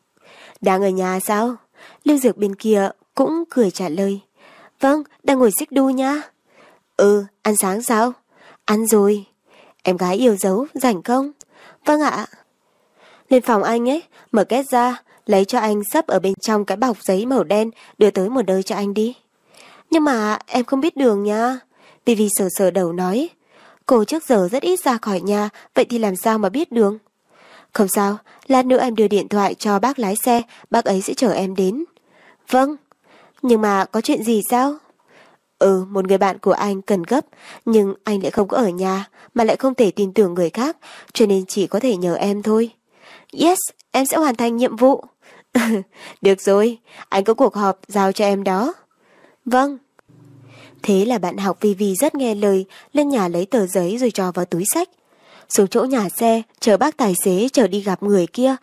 Đang ở nhà sao? Lưu Diệc bên kia cũng cười trả lời. Vâng, đang ngồi xích đu nha. Ừ, ăn sáng sao? Ăn rồi. Em gái yêu dấu, rảnh không? Vâng ạ. Lên phòng anh ấy, mở két ra, lấy cho anh sấp ở bên trong cái bọc giấy màu đen, đưa tới một nơi cho anh đi. Nhưng mà em không biết đường nha. Vi Vi sờ sờ đầu nói. Cô trước giờ rất ít ra khỏi nhà, vậy thì làm sao mà biết đường? Không sao, lát nữa em đưa điện thoại cho bác lái xe, bác ấy sẽ chở em đến. Vâng, nhưng mà có chuyện gì sao? Ừ, một người bạn của anh cần gấp, nhưng anh lại không có ở nhà, mà lại không thể tin tưởng người khác, cho nên chỉ có thể nhờ em thôi. Yes, em sẽ hoàn thành nhiệm vụ. Được rồi, anh có cuộc họp giao cho em đó. Vâng. Thế là bạn học Vi Vi rất nghe lời, lên nhà lấy tờ giấy rồi cho vào túi xách. Xuống chỗ nhà xe, chờ bác tài xế chở đi gặp người kia,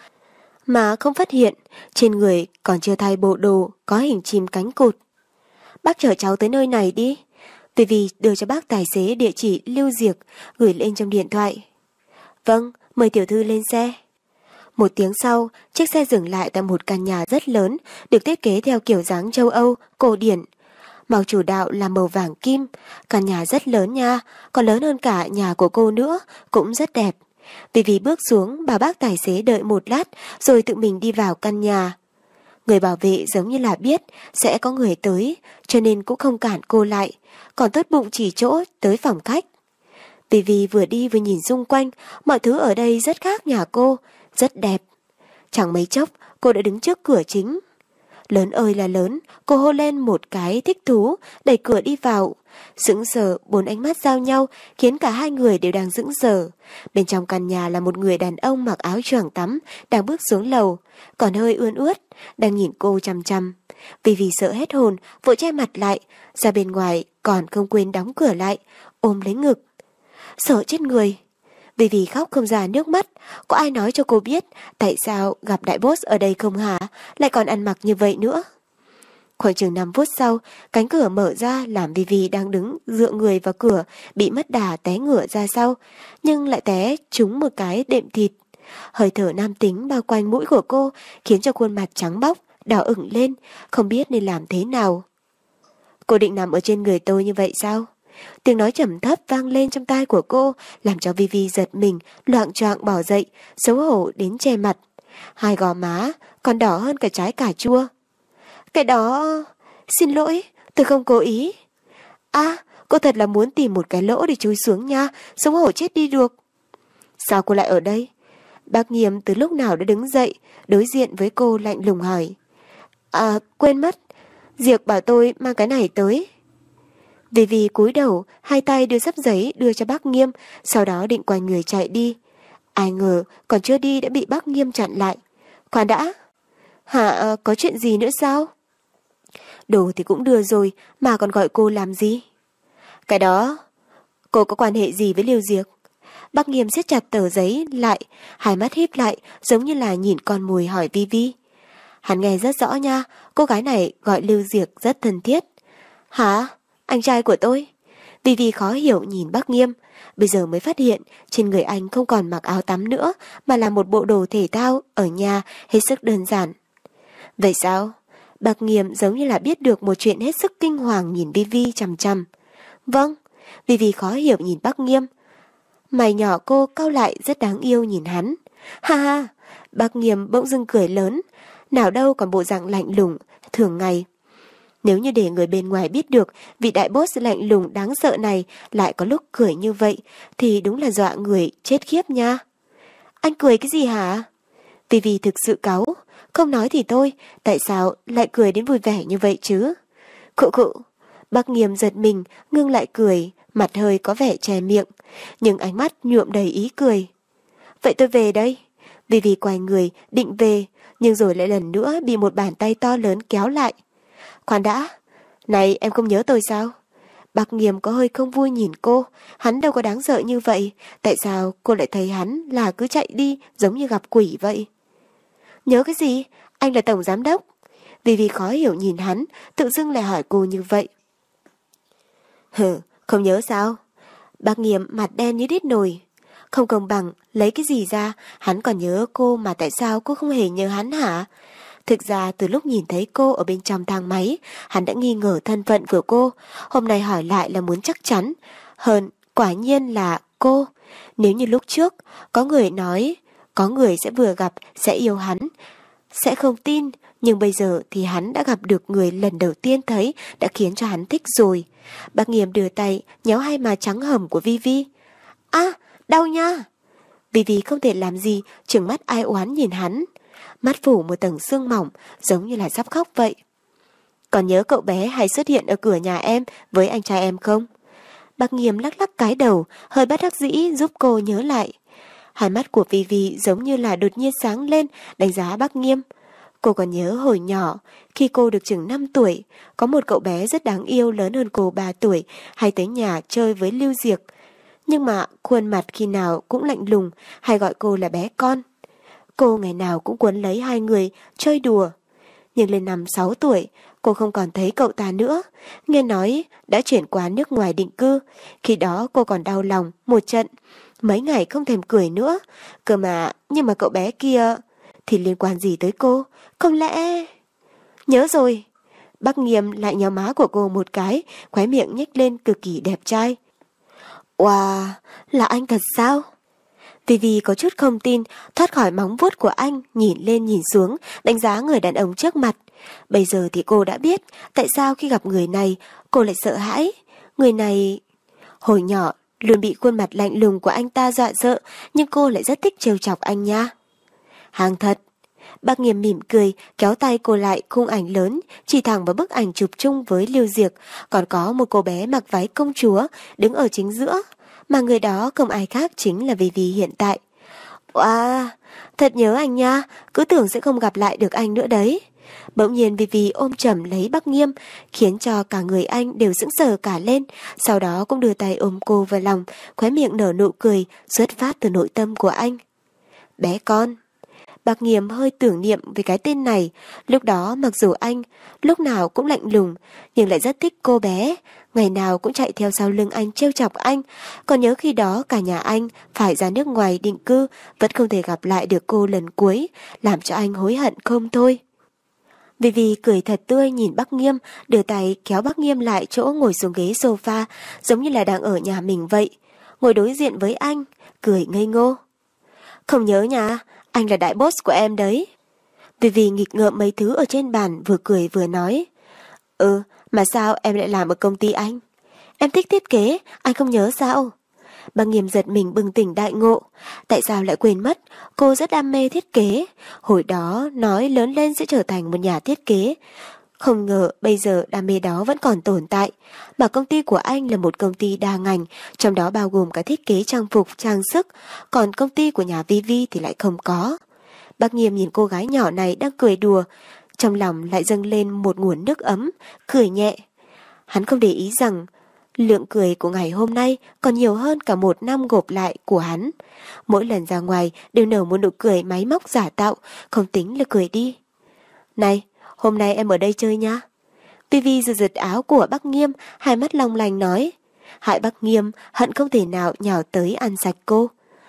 mà không phát hiện, trên người còn chưa thay bộ đồ có hình chim cánh cụt. Bác chở cháu tới nơi này đi. Vi Vi đưa cho bác tài xế địa chỉ Lưu Diệc, gửi lên trong điện thoại. Vâng, mời tiểu thư lên xe. Một tiếng sau, chiếc xe dừng lại tại một căn nhà rất lớn, được thiết kế theo kiểu dáng châu Âu, cổ điển. Màu chủ đạo là màu vàng kim. Căn nhà rất lớn nha, còn lớn hơn cả nhà của cô nữa, cũng rất đẹp. Vì vì bước xuống, bà bác tài xế đợi một lát rồi tự mình đi vào căn nhà. Người bảo vệ giống như là biết sẽ có người tới, cho nên cũng không cản cô lại, còn tốt bụng chỉ chỗ tới phòng khách. Vì vì vừa đi vừa nhìn xung quanh, mọi thứ ở đây rất khác nhà cô, rất đẹp. Chẳng mấy chốc, cô đã đứng trước cửa chính. Lớn ơi là lớn, cô hô lên một cái thích thú, đẩy cửa đi vào. Sững sờ, bốn ánh mắt giao nhau, khiến cả hai người đều đang sững sờ. Bên trong căn nhà là một người đàn ông mặc áo choàng tắm, đang bước xuống lầu, còn hơi ươn ướt, đang nhìn cô chằm chằm. Vì vì sợ hết hồn, vội che mặt lại, ra bên ngoài còn không quên đóng cửa lại, ôm lấy ngực. Sợ chết người. Vì vì khóc không ra nước mắt. Có ai nói cho cô biết tại sao gặp đại boss ở đây không hả? Lại còn ăn mặc như vậy nữa. Khoảng chừng năm phút sau, cánh cửa mở ra làm vì vì đang đứng dựa người vào cửa bị mất đà té ngửa ra sau, nhưng lại té trúng một cái đệm thịt. Hơi thở nam tính bao quanh mũi của cô khiến cho khuôn mặt trắng bóc, đỏ ửng lên, không biết nên làm thế nào. Cô định nằm ở trên người tôi như vậy sao? Tiếng nói trầm thấp vang lên trong tai của cô, làm cho Vivi giật mình, loạng choạng bỏ dậy, xấu hổ đến che mặt. Hai gò má còn đỏ hơn cả trái cà chua. Cái đó... Xin lỗi, tôi không cố ý. À, cô thật là muốn tìm một cái lỗ để chui xuống nha, xấu hổ chết đi được. Sao cô lại ở đây? Bác Nghiêm từ lúc nào đã đứng dậy, đối diện với cô lạnh lùng hỏi. À, quên mất, Diệc bảo tôi mang cái này tới. Vì vì cúi đầu, hai tay đưa sắp giấy đưa cho bác Nghiêm, sau đó định quay người chạy đi. Ai ngờ còn chưa đi đã bị bác Nghiêm chặn lại. Khoan đã. Hả, có chuyện gì nữa sao? Đồ thì cũng đưa rồi, mà còn gọi cô làm gì? Cái đó, cô có quan hệ gì với Lưu Diệc? Bác Nghiêm siết chặt tờ giấy lại, hai mắt híp lại, giống như là nhìn con mồi hỏi Vi Vi. Hắn nghe rất rõ nha, cô gái này gọi Lưu Diệc rất thân thiết. Hả? Anh trai của tôi? Vi Vi khó hiểu nhìn bác Nghiêm, bây giờ mới phát hiện trên người anh không còn mặc áo tắm nữa, mà là một bộ đồ thể thao ở nhà hết sức đơn giản. Vậy sao? Bác Nghiêm giống như là biết được một chuyện hết sức kinh hoàng nhìn Vi Vi chằm chằm. Vâng. Vi Vi khó hiểu nhìn bác Nghiêm. Mày nhỏ cô cau lại rất đáng yêu nhìn hắn. Ha ha. Bác Nghiêm bỗng dưng cười lớn, nào đâu còn bộ dạng lạnh lùng thường ngày. Nếu như để người bên ngoài biết được vị đại boss lạnh lùng đáng sợ này lại có lúc cười như vậy, thì đúng là dọa người chết khiếp nha. Anh cười cái gì hả? Vì vì thực sự cáu, không nói thì thôi, tại sao lại cười đến vui vẻ như vậy chứ? Khụ khụ, bác Nghiêm giật mình, ngưng lại cười, mặt hơi có vẻ che miệng, nhưng ánh mắt nhuộm đầy ý cười. Vậy tôi về đây. Vì vì quay người, định về, nhưng rồi lại lần nữa bị một bàn tay to lớn kéo lại. Khoan đã, này em không nhớ tôi sao? Bác Nghiêm có hơi không vui nhìn cô, hắn đâu có đáng sợ như vậy, tại sao cô lại thấy hắn là cứ chạy đi giống như gặp quỷ vậy? Nhớ cái gì? Anh là tổng giám đốc. Vì vì khó hiểu nhìn hắn, tự dưng lại hỏi cô như vậy. Hừ, không nhớ sao? Bác Nghiêm mặt đen như đít nồi. Không công bằng, lấy cái gì ra, hắn còn nhớ cô mà tại sao cô không hề nhớ hắn hả? Thực ra từ lúc nhìn thấy cô ở bên trong thang máy, hắn đã nghi ngờ thân phận của cô, hôm nay hỏi lại là muốn chắc chắn. Hơn, quả nhiên là cô. Nếu như lúc trước, có người nói, có người sẽ vừa gặp, sẽ yêu hắn, sẽ không tin, nhưng bây giờ thì hắn đã gặp được người lần đầu tiên thấy đã khiến cho hắn thích rồi. Bác Nghiêm đưa tay, nhéo hai má trắng hầm của Vi Vi. À, đau nha! Vi Vi không thể làm gì, trừng mắt ai oán nhìn hắn. Mắt phủ một tầng sương mỏng, giống như là sắp khóc vậy. Còn nhớ cậu bé hay xuất hiện ở cửa nhà em với anh trai em không? Bác Nghiêm lắc lắc cái đầu, hơi bất đắc dĩ giúp cô nhớ lại. Hai mắt của Vi Vi giống như là đột nhiên sáng lên, đánh giá bác Nghiêm. Cô còn nhớ hồi nhỏ, khi cô được chừng năm tuổi, có một cậu bé rất đáng yêu lớn hơn cô ba tuổi, hay tới nhà chơi với Lưu Diệc. Nhưng mà khuôn mặt khi nào cũng lạnh lùng, hay gọi cô là bé con. Cô ngày nào cũng quấn lấy hai người, chơi đùa. Nhưng lên năm sáu tuổi, cô không còn thấy cậu ta nữa. Nghe nói đã chuyển qua nước ngoài định cư. Khi đó cô còn đau lòng một trận. Mấy ngày không thèm cười nữa. Cơ mà, nhưng mà cậu bé kia thì liên quan gì tới cô? Không lẽ... Nhớ rồi. Bắc Nghiêm lại nhéo má của cô một cái, khóe miệng nhếch lên cực kỳ đẹp trai. Wow, là anh thật sao? Vivi có chút không tin, thoát khỏi móng vuốt của anh, nhìn lên nhìn xuống, đánh giá người đàn ông trước mặt. Bây giờ thì cô đã biết tại sao khi gặp người này, cô lại sợ hãi. Người này... Hồi nhỏ, luôn bị khuôn mặt lạnh lùng của anh ta dọa sợ, nhưng cô lại rất thích trêu chọc anh nha. Hàng thật. Bác Nghiêm mỉm cười, kéo tay cô lại khung ảnh lớn, chỉ thẳng vào bức ảnh chụp chung với Lưu Diệc, còn có một cô bé mặc váy công chúa, đứng ở chính giữa, mà người đó không ai khác chính là Vivi hiện tại. Wow, thật nhớ anh nha, cứ tưởng sẽ không gặp lại được anh nữa đấy. Bỗng nhiên Vivi ôm chầm lấy Bác Nghiêm, khiến cho cả người anh đều sững sờ cả lên, sau đó cũng đưa tay ôm cô vào lòng, khóe miệng nở nụ cười, xuất phát từ nội tâm của anh. Bé con. Bác Nghiêm hơi tưởng niệm về cái tên này, lúc đó mặc dù anh lúc nào cũng lạnh lùng, nhưng lại rất thích cô bé, ngày nào cũng chạy theo sau lưng anh trêu chọc anh, còn nhớ khi đó cả nhà anh phải ra nước ngoài định cư, vẫn không thể gặp lại được cô lần cuối, làm cho anh hối hận không thôi. Vivi cười thật tươi nhìn Bác Nghiêm, đưa tay kéo Bác Nghiêm lại chỗ ngồi xuống ghế sofa, giống như là đang ở nhà mình vậy, ngồi đối diện với anh, cười ngây ngô. Không nhớ nha, anh là đại boss của em đấy. Vivi nghịch ngợm mấy thứ ở trên bàn, vừa cười vừa nói. Ừ, mà sao em lại làm ở công ty anh? Em thích thiết kế, anh không nhớ sao? Bác Nghiêm giật mình bừng tỉnh đại ngộ. Tại sao lại quên mất? Cô rất đam mê thiết kế. Hồi đó nói lớn lên sẽ trở thành một nhà thiết kế. Không ngờ bây giờ đam mê đó vẫn còn tồn tại. Mà công ty của anh là một công ty đa ngành, trong đó bao gồm cả thiết kế trang phục, trang sức. Còn công ty của nhà Vivi thì lại không có. Bác Nghiêm nhìn cô gái nhỏ này đang cười đùa, trong lòng lại dâng lên một nguồn nước ấm, cười nhẹ. Hắn không để ý rằng lượng cười của ngày hôm nay còn nhiều hơn cả một năm gộp lại của hắn. Mỗi lần ra ngoài đều nở một nụ cười máy móc giả tạo, không tính là cười đi. Này, hôm nay em ở đây chơi nha. Vivi giật giật áo của Bác Nghiêm, hai mắt long lanh nói. Hại Bác Nghiêm hận không thể nào nhào tới ăn sạch cô.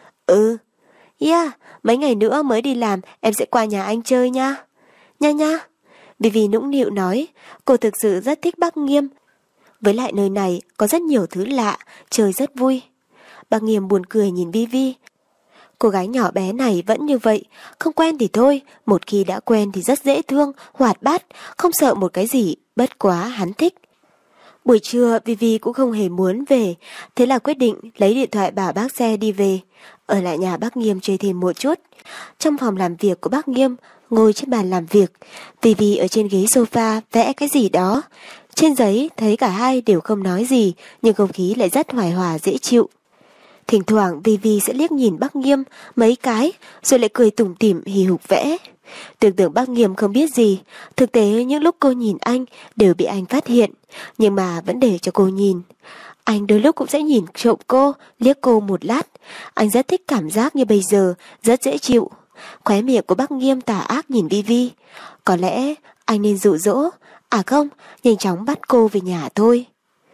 Ừ, yeah, mấy ngày nữa mới đi làm em sẽ qua nhà anh chơi nha. Nha nha. Vivi nũng nịu nói, cô thực sự rất thích Bác Nghiêm. Với lại nơi này có rất nhiều thứ lạ, chơi rất vui. Bác Nghiêm buồn cười nhìn Vivi. Cô gái nhỏ bé này vẫn như vậy, không quen thì thôi, một khi đã quen thì rất dễ thương, hoạt bát, không sợ một cái gì, bất quá hắn thích. Buổi trưa Vivi cũng không hề muốn về, thế là quyết định lấy điện thoại bảo bác xe đi về, ở lại nhà Bác Nghiêm chơi thêm một chút. Trong phòng làm việc của Bác Nghiêm, ngồi trên bàn làm việc, Vivi ở trên ghế sofa vẽ cái gì đó. Trên giấy thấy cả hai đều không nói gì, nhưng không khí lại rất hoài hòa dễ chịu. Thỉnh thoảng Vivi sẽ liếc nhìn Bác Nghiêm mấy cái, rồi lại cười tủm tỉm hì hục vẽ. Tưởng tượng Bác Nghiêm không biết gì, thực tế những lúc cô nhìn anh đều bị anh phát hiện, nhưng mà vẫn để cho cô nhìn. Anh đôi lúc cũng sẽ nhìn trộm cô, liếc cô một lát. Anh rất thích cảm giác như bây giờ, rất dễ chịu. Khóe miệng của Bác Nghiêm tà ác nhìn Vivi. Có lẽ anh nên dụ dỗ, à không, nhanh chóng bắt cô về nhà thôi.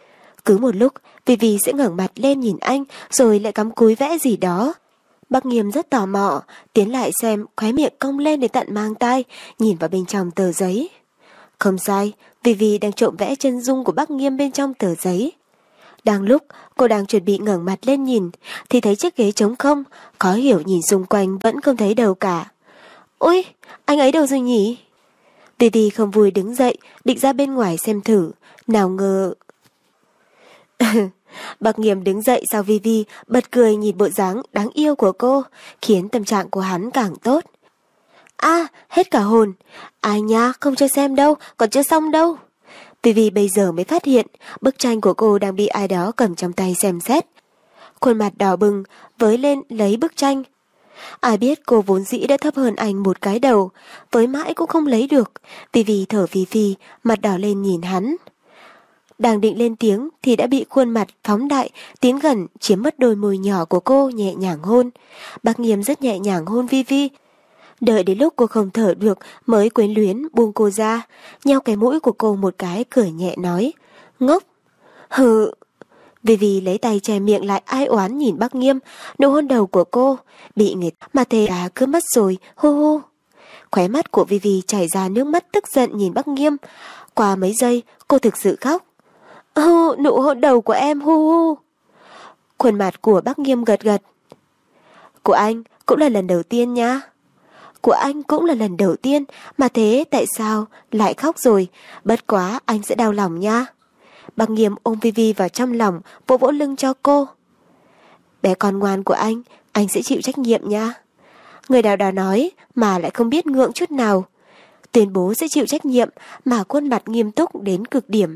Cứ một lúc, Vivi sẽ ngẩng mặt lên nhìn anh, rồi lại cắm cúi vẽ gì đó. Bác Nghiêm rất tò mò, tiến lại xem, khóe miệng cong lên đến tận mang tai, nhìn vào bên trong tờ giấy. Không sai, Vivi đang trộm vẽ chân dung của Bác Nghiêm bên trong tờ giấy. Đang lúc cô đang chuẩn bị ngẩng mặt lên nhìn, thì thấy chiếc ghế trống không, khó hiểu nhìn xung quanh vẫn không thấy đâu cả. Ôi, anh ấy đâu rồi nhỉ? Vivi không vui đứng dậy, định ra bên ngoài xem thử, nào ngờ... Bác Nghiêm đứng dậy sau Vivi, bật cười nhìn bộ dáng đáng yêu của cô, khiến tâm trạng của hắn càng tốt. À, hết cả hồn. Ai nha, không cho xem đâu, còn chưa xong đâu. Vivi bây giờ mới phát hiện, bức tranh của cô đang bị ai đó cầm trong tay xem xét. Khuôn mặt đỏ bừng, với lên lấy bức tranh. Ai biết cô vốn dĩ đã thấp hơn anh một cái đầu, với mãi cũng không lấy được. Vivi thở phì phì, mặt đỏ lên nhìn hắn. Đang định lên tiếng thì đã bị khuôn mặt phóng đại, tiến gần chiếm mất đôi môi nhỏ của cô nhẹ nhàng hôn. Bác Nghiêm rất nhẹ nhàng hôn Vivi. Đợi đến lúc cô không thở được mới quyến luyến buông cô ra, nheo cái mũi của cô một cái cười nhẹ nói. Ngốc. Hừ. Vivi lấy tay che miệng lại ai oán nhìn Bác Nghiêm, nụ hôn đầu của cô bị người mà thế à cứ mất rồi, hu hu. Khóe mắt của Vivi chảy ra nước mắt tức giận nhìn Bác Nghiêm. Qua mấy giây, cô thực sự khóc. Hu, nụ hôn đầu của em, hu hu. Khuôn mặt của bác Nghiêm gật gật. Của anh cũng là lần đầu tiên nha. Của anh cũng là lần đầu tiên, mà thế tại sao lại khóc rồi? Bất quá anh sẽ đau lòng nha. Bác Nghiêm ôm Vi Vi vào trong lòng, vỗ vỗ lưng cho cô. Bé con ngoan của anh, anh sẽ chịu trách nhiệm nha. Người đào đào nói mà lại không biết ngượng chút nào. Tuyên bố sẽ chịu trách nhiệm mà khuôn mặt nghiêm túc đến cực điểm.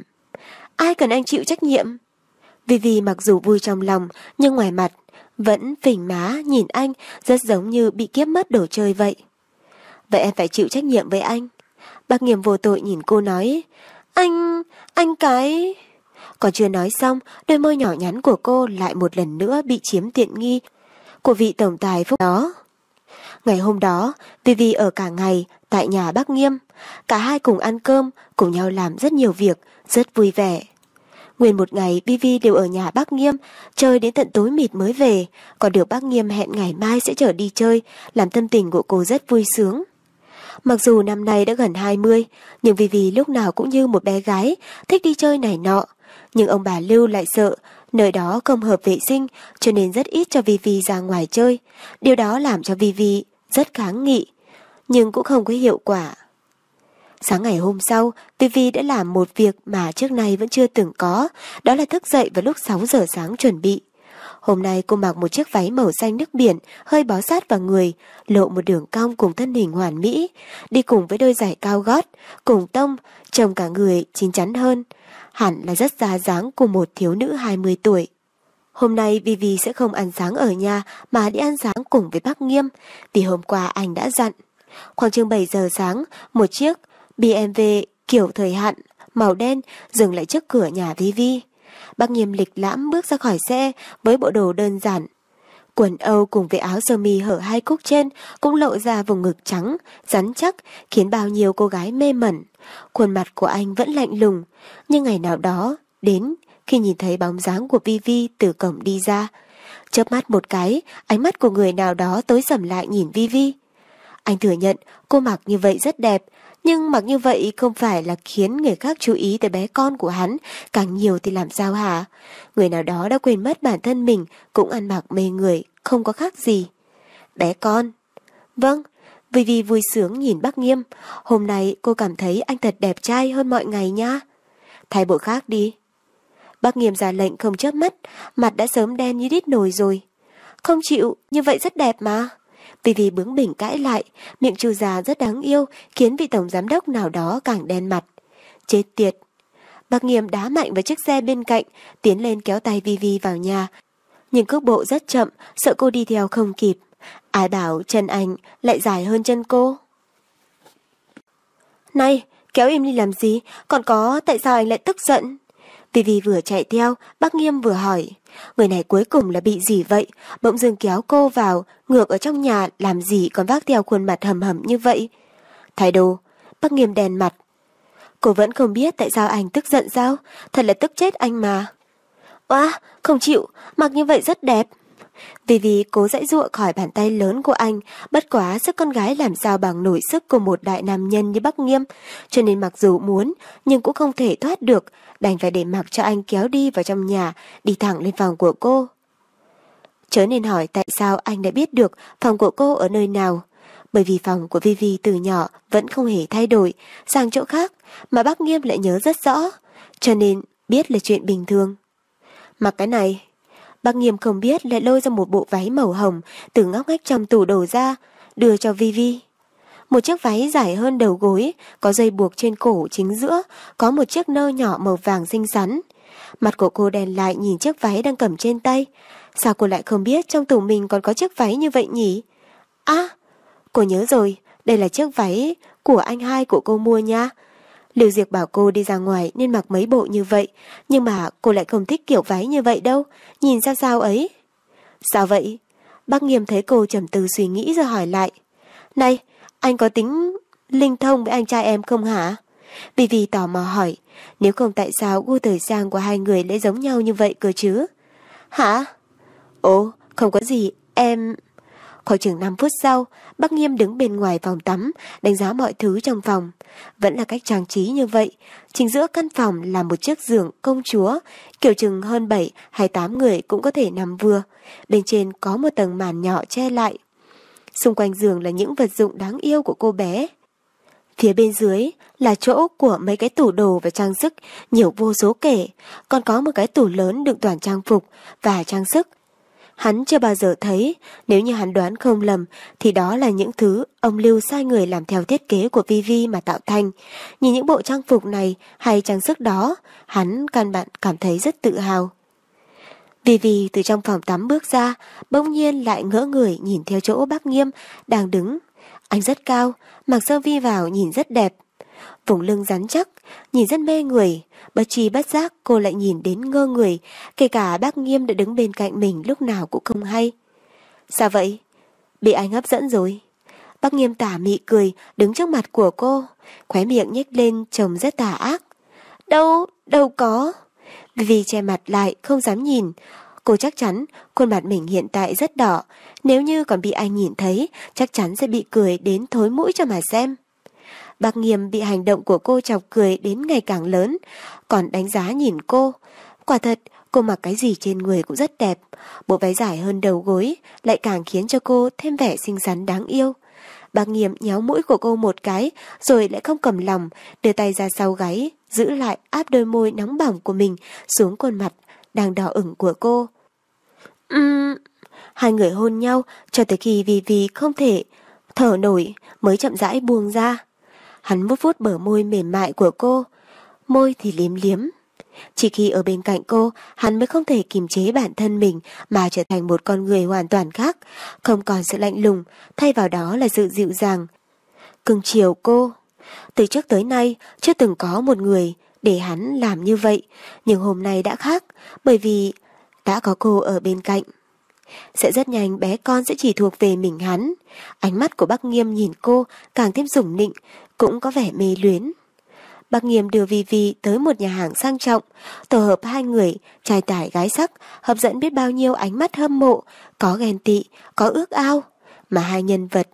Ai cần anh chịu trách nhiệm? Vi Vi mặc dù vui trong lòng, nhưng ngoài mặt vẫn phình má nhìn anh, rất giống như bị kiếp mất đồ chơi vậy. Vậy em phải chịu trách nhiệm với anh. Bác Nghiêm vô tội nhìn cô nói. Anh, anh cái... Còn chưa nói xong, đôi môi nhỏ nhắn của cô lại một lần nữa bị chiếm tiện nghi của vị tổng tài phúc đó. Ngày hôm đó, Vi Vi ở cả ngày tại nhà bác Nghiêm. Cả hai cùng ăn cơm, cùng nhau làm rất nhiều việc, rất vui vẻ. Nguyên một ngày Vi Vi đều ở nhà bác Nghiêm, chơi đến tận tối mịt mới về, còn được bác Nghiêm hẹn ngày mai sẽ chở đi chơi, làm tâm tình của cô rất vui sướng. Mặc dù năm nay đã gần hai mươi, nhưng Vi Vi lúc nào cũng như một bé gái, thích đi chơi này nọ. Nhưng ông bà Lưu lại sợ, nơi đó không hợp vệ sinh, cho nên rất ít cho Vi Vi ra ngoài chơi. Điều đó làm cho Vi Vi rất kháng nghị, nhưng cũng không có hiệu quả. Sáng ngày hôm sau, Vi Vi đã làm một việc mà trước nay vẫn chưa từng có, đó là thức dậy vào lúc sáu giờ sáng chuẩn bị. Hôm nay cô mặc một chiếc váy màu xanh nước biển, hơi bó sát vào người, lộ một đường cong cùng thân hình hoàn mỹ, đi cùng với đôi giày cao gót, cùng tông, trông cả người chín chắn hơn. Hẳn là rất ra dáng của một thiếu nữ hai mươi tuổi. Hôm nay Vi Vi sẽ không ăn sáng ở nhà mà đi ăn sáng cùng với bác Nghiêm, vì hôm qua anh đã dặn. Khoảng chừng bảy giờ sáng, một chiếc bê em vê kiểu thời hạn, màu đen dừng lại trước cửa nhà Vi Vi. Bác Nghiêm lịch lãm bước ra khỏi xe với bộ đồ đơn giản. Quần âu cùng với áo sơ mi hở hai cúc trên cũng lộ ra vùng ngực trắng, rắn chắc, khiến bao nhiêu cô gái mê mẩn. Khuôn mặt của anh vẫn lạnh lùng, nhưng ngày nào đó đến khi nhìn thấy bóng dáng của Vi Vi từ cổng đi ra. Chớp mắt một cái, ánh mắt của người nào đó tối sầm lại nhìn Vi Vi. Anh thừa nhận cô mặc như vậy rất đẹp, nhưng mặc như vậy không phải là khiến người khác chú ý tới bé con của hắn, càng nhiều thì làm sao hả? Người nào đó đã quên mất bản thân mình cũng ăn mặc mê người, không có khác gì. Bé con. Vâng, Vi Vi vui sướng nhìn bác Nghiêm. Hôm nay cô cảm thấy anh thật đẹp trai hơn mọi ngày nha. Thay bộ khác đi. Bác Nghiêm ra lệnh không chớp mắt, mặt đã sớm đen như đít nồi rồi. Không chịu, như vậy rất đẹp mà. Vi Vi bướng bỉnh cãi lại, miệng chu già rất đáng yêu, khiến vị tổng giám đốc nào đó càng đen mặt. Chết tiệt. Bác Nghiêm đá mạnh vào chiếc xe bên cạnh, tiến lên kéo tay Vi Vi vào nhà. Nhưng cước bộ rất chậm, sợ cô đi theo không kịp. Ai bảo chân anh lại dài hơn chân cô. Này, kéo im đi làm gì? Còn có, tại sao anh lại tức giận? Vi Vi vừa chạy theo, bác Nghiêm vừa hỏi. Người này cuối cùng là bị gì vậy? Bỗng dưng kéo cô vào, ngược ở trong nhà làm gì còn vác theo khuôn mặt hầm hầm như vậy? Thay đồ, bác Nghiêm đèn mặt. Cô vẫn không biết tại sao anh tức giận sao? Thật là tức chết anh mà. Oa, không chịu, mặc như vậy rất đẹp. Vì vì cố giãy giụa khỏi bàn tay lớn của anh, bất quá sức con gái làm sao bằng nổi sức của một đại nam nhân như bác Nghiêm, cho nên mặc dù muốn nhưng cũng không thể thoát được, đành phải để mặc cho anh kéo đi vào trong nhà, đi thẳng lên phòng của cô. Chớ nên hỏi tại sao anh đã biết được phòng của cô ở nơi nào, bởi vì phòng của Vi Vi từ nhỏ vẫn không hề thay đổi, sang chỗ khác mà bác Nghiêm lại nhớ rất rõ, cho nên biết là chuyện bình thường. Mặc cái này. Bác Nghiêm không biết lại lôi ra một bộ váy màu hồng từ ngóc ngách trong tủ đồ ra, đưa cho Vi Vi. Một chiếc váy dài hơn đầu gối, có dây buộc trên cổ chính giữa, có một chiếc nơ nhỏ màu vàng xinh xắn. Mặt của cô đèn lại nhìn chiếc váy đang cầm trên tay. Sao cô lại không biết trong tủ mình còn có chiếc váy như vậy nhỉ? À, cô nhớ rồi, đây là chiếc váy của anh hai của cô mua nha. Lưu Diệc bảo cô đi ra ngoài nên mặc mấy bộ như vậy, nhưng mà cô lại không thích kiểu váy như vậy đâu, nhìn sao sao ấy. Sao vậy? Bác Nghiêm thấy cô trầm tư suy nghĩ rồi hỏi lại. Này, anh có tính linh thông với anh trai em không hả? Vì vì tò mò hỏi, nếu không tại sao gu thời trang của hai người lại giống nhau như vậy cơ chứ? Hả? Ồ, không có gì, em... Khoảng chừng năm phút sau, bác Nghiêm đứng bên ngoài phòng tắm, đánh giá mọi thứ trong phòng. Vẫn là cách trang trí như vậy. Chính giữa căn phòng là một chiếc giường công chúa, kiểu chừng hơn bảy hay tám người cũng có thể nằm vừa. Bên trên có một tầng màn nhỏ che lại. Xung quanh giường là những vật dụng đáng yêu của cô bé. Phía bên dưới là chỗ của mấy cái tủ đồ và trang sức, nhiều vô số kể. Còn có một cái tủ lớn đựng toàn trang phục và trang sức. Hắn chưa bao giờ thấy, nếu như hắn đoán không lầm, thì đó là những thứ ông Lưu sai người làm theo thiết kế của Vi Vi mà tạo thành. Nhìn những bộ trang phục này hay trang sức đó, hắn căn bản cảm thấy rất tự hào. Vi Vi từ trong phòng tắm bước ra, bỗng nhiên lại ngỡ người nhìn theo chỗ bác Nghiêm đang đứng. Anh rất cao, mặc sơ vi vào nhìn rất đẹp. Vùng lưng rắn chắc, nhìn rất mê người. Bất tri bất giác cô lại nhìn đến ngơ người, kể cả bác Nghiêm đã đứng bên cạnh mình lúc nào cũng không hay. Sao vậy? Bị anh hấp dẫn rồi. Bác Nghiêm tà mị cười, đứng trước mặt của cô, khóe miệng nhếch lên trông rất tà ác. Đâu, đâu có. Vì che mặt lại, không dám nhìn. Cô chắc chắn khuôn mặt mình hiện tại rất đỏ, nếu như còn bị anh nhìn thấy, chắc chắn sẽ bị cười đến thối mũi cho mà xem. Bác Nghiêm bị hành động của cô chọc cười đến ngày càng lớn, còn đánh giá nhìn cô. Quả thật, cô mặc cái gì trên người cũng rất đẹp, bộ váy dài hơn đầu gối lại càng khiến cho cô thêm vẻ xinh xắn đáng yêu. Bác Nghiêm nhéo mũi của cô một cái, rồi lại không cầm lòng, đưa tay ra sau gáy, giữ lại áp đôi môi nóng bỏng của mình xuống khuôn mặt đang đỏ ửng của cô. Uhm... Hai người hôn nhau cho tới khi Vi Vi không thể thở nổi mới chậm rãi buông ra. Hắn vuốt vuốt bờ môi mềm mại của cô, môi thì liếm liếm. Chỉ khi ở bên cạnh cô, hắn mới không thể kiềm chế bản thân mình mà trở thành một con người hoàn toàn khác, không còn sự lạnh lùng, thay vào đó là sự dịu dàng, cưng chiều cô. Từ trước tới nay, chưa từng có một người để hắn làm như vậy, nhưng hôm nay đã khác, bởi vì đã có cô ở bên cạnh. Sẽ rất nhanh bé con sẽ chỉ thuộc về mình hắn. Ánh mắt của bác Nghiêm nhìn cô càng thêm sủng nịnh, cũng có vẻ mê luyến. Bác Nghiêm đưa Vi Vi tới một nhà hàng sang trọng, tổ hợp hai người, trai tải gái sắc, hấp dẫn biết bao nhiêu ánh mắt hâm mộ, có ghen tị, có ước ao. Mà hai nhân vật,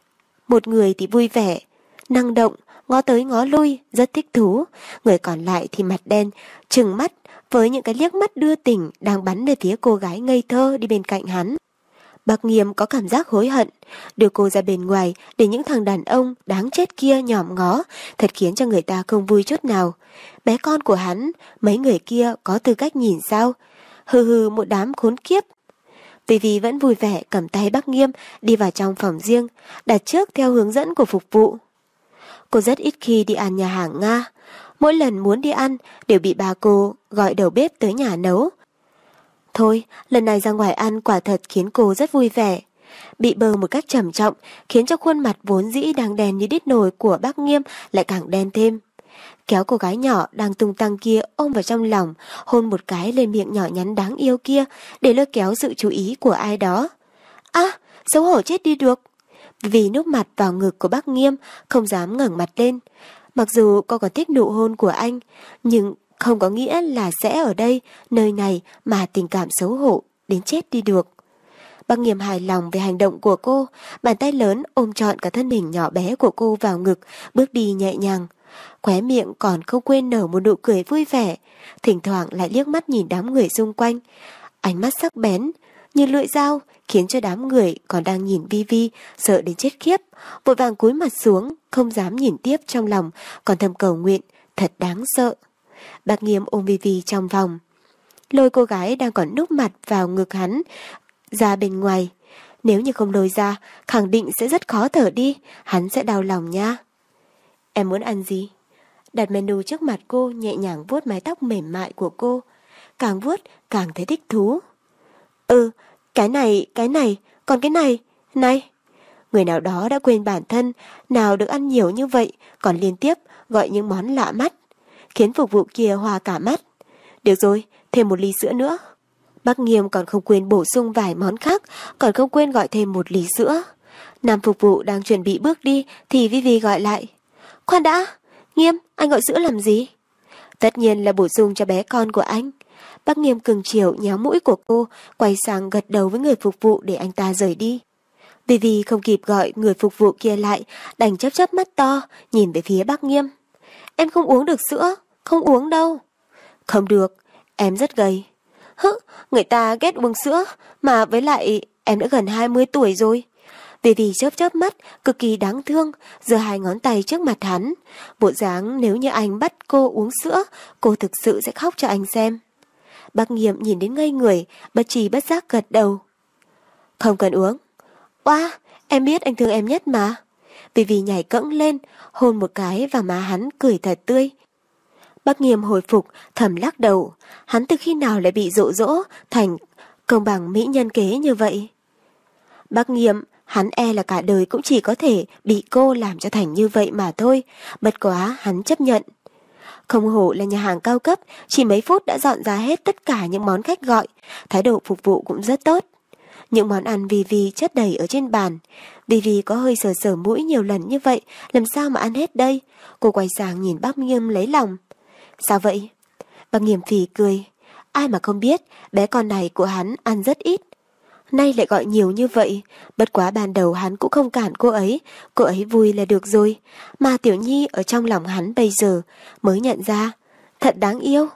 một người thì vui vẻ, năng động, ngó tới ngó lui, rất thích thú. Người còn lại thì mặt đen, trừng mắt, với những cái liếc mắt đưa tình đang bắn về phía cô gái ngây thơ đi bên cạnh hắn. Bác Nghiêm có cảm giác hối hận, đưa cô ra bên ngoài để những thằng đàn ông đáng chết kia nhòm ngó, thật khiến cho người ta không vui chút nào. Bé con của hắn, mấy người kia có tư cách nhìn sao? Hừ hừ một đám khốn kiếp. Vi Vi vẫn vui vẻ cầm tay bác Nghiêm đi vào trong phòng riêng, đặt trước theo hướng dẫn của phục vụ. Cô rất ít khi đi ăn nhà hàng Nga. Mỗi lần muốn đi ăn đều bị bà cô gọi đầu bếp tới nhà nấu. Thôi, lần này ra ngoài ăn quả thật khiến cô rất vui vẻ. Bị bơ một cách trầm trọng khiến cho khuôn mặt vốn dĩ đang đen như đít nồi của bác Nghiêm lại càng đen thêm. Kéo cô gái nhỏ đang tung tăng kia ôm vào trong lòng, hôn một cái lên miệng nhỏ nhắn đáng yêu kia để lôi kéo sự chú ý của ai đó. À, xấu hổ chết đi được. Vì núp mặt vào ngực của bác Nghiêm, không dám ngẩng mặt lên. Mặc dù cô còn thích nụ hôn của anh, nhưng không có nghĩa là sẽ ở đây, nơi này mà tình cảm xấu hổ đến chết đi được. Bác Nghiêm hài lòng về hành động của cô, bàn tay lớn ôm trọn cả thân hình nhỏ bé của cô vào ngực, bước đi nhẹ nhàng. Khóe miệng còn không quên nở một nụ cười vui vẻ, thỉnh thoảng lại liếc mắt nhìn đám người xung quanh. Ánh mắt sắc bén, như lưỡi dao, khiến cho đám người còn đang nhìn Vi Vi sợ đến chết khiếp, vội vàng cúi mặt xuống, không dám nhìn tiếp, trong lòng còn thầm cầu nguyện, thật đáng sợ. Bác Nghiêm ôm Vi Vi trong vòng, lôi cô gái đang còn núp mặt vào ngực hắn ra bên ngoài. Nếu như không lôi ra, khẳng định sẽ rất khó thở đi, hắn sẽ đau lòng nha. Em muốn ăn gì? Đặt menu trước mặt cô, nhẹ nhàng vuốt mái tóc mềm mại của cô, càng vuốt càng thấy thích thú. Ừ, cái này, cái này, còn cái này, này. Người nào đó đã quên bản thân, nào được ăn nhiều như vậy, còn liên tiếp gọi những món lạ mắt, khiến phục vụ kia hoa cả mắt. Được rồi, thêm một ly sữa nữa. Bác Nghiêm còn không quên bổ sung vài món khác, còn không quên gọi thêm một ly sữa. Nam phục vụ đang chuẩn bị bước đi thì Vi Vi gọi lại. Khoan đã, Nghiêm, anh gọi sữa làm gì? Tất nhiên là bổ sung cho bé con của anh. Bác Nghiêm cưng chiều nhéo mũi của cô, quay sang gật đầu với người phục vụ để anh ta rời đi. Vì vì không kịp gọi người phục vụ kia lại, đành chớp chớp mắt to, nhìn về phía bác Nghiêm. Em không uống được sữa, không uống đâu. Không được, em rất gầy. Hứ, người ta ghét uống sữa, mà với lại em đã gần hai mươi tuổi rồi. Vì vì chớp chớp mắt, cực kỳ đáng thương, giơ hai ngón tay trước mặt hắn. Bộ dáng nếu như anh bắt cô uống sữa, cô thực sự sẽ khóc cho anh xem. Bác Nghiêm nhìn đến ngây người, bất trí bất giác gật đầu. Không cần uống. Oa, em biết anh thương em nhất mà. Vì vì nhảy cẫng lên, hôn một cái vào má hắn, cười thật tươi. Bác Nghiêm hồi phục, thầm lắc đầu. Hắn từ khi nào lại bị dụ dỗ thành công bằng mỹ nhân kế như vậy? Bác Nghiêm, hắn e là cả đời cũng chỉ có thể bị cô làm cho thành như vậy mà thôi. Bất quá hắn chấp nhận. Không hổ là nhà hàng cao cấp, chỉ mấy phút đã dọn ra hết tất cả những món khách gọi. Thái độ phục vụ cũng rất tốt. Những món ăn vì vì chất đầy ở trên bàn. Vì vì có hơi sờ sờ mũi nhiều lần như vậy, làm sao mà ăn hết đây? Cô quay sang nhìn bác Nghiêm lấy lòng. Sao vậy? Bác Nghiêm phì cười. Ai mà không biết, bé con này của hắn ăn rất ít. Nay lại gọi nhiều như vậy. Bất quá ban đầu hắn cũng không cản cô ấy. Cô ấy vui là được rồi. Mà Tiểu Nhi ở trong lòng hắn bây giờ mới nhận ra. Thật đáng yêu.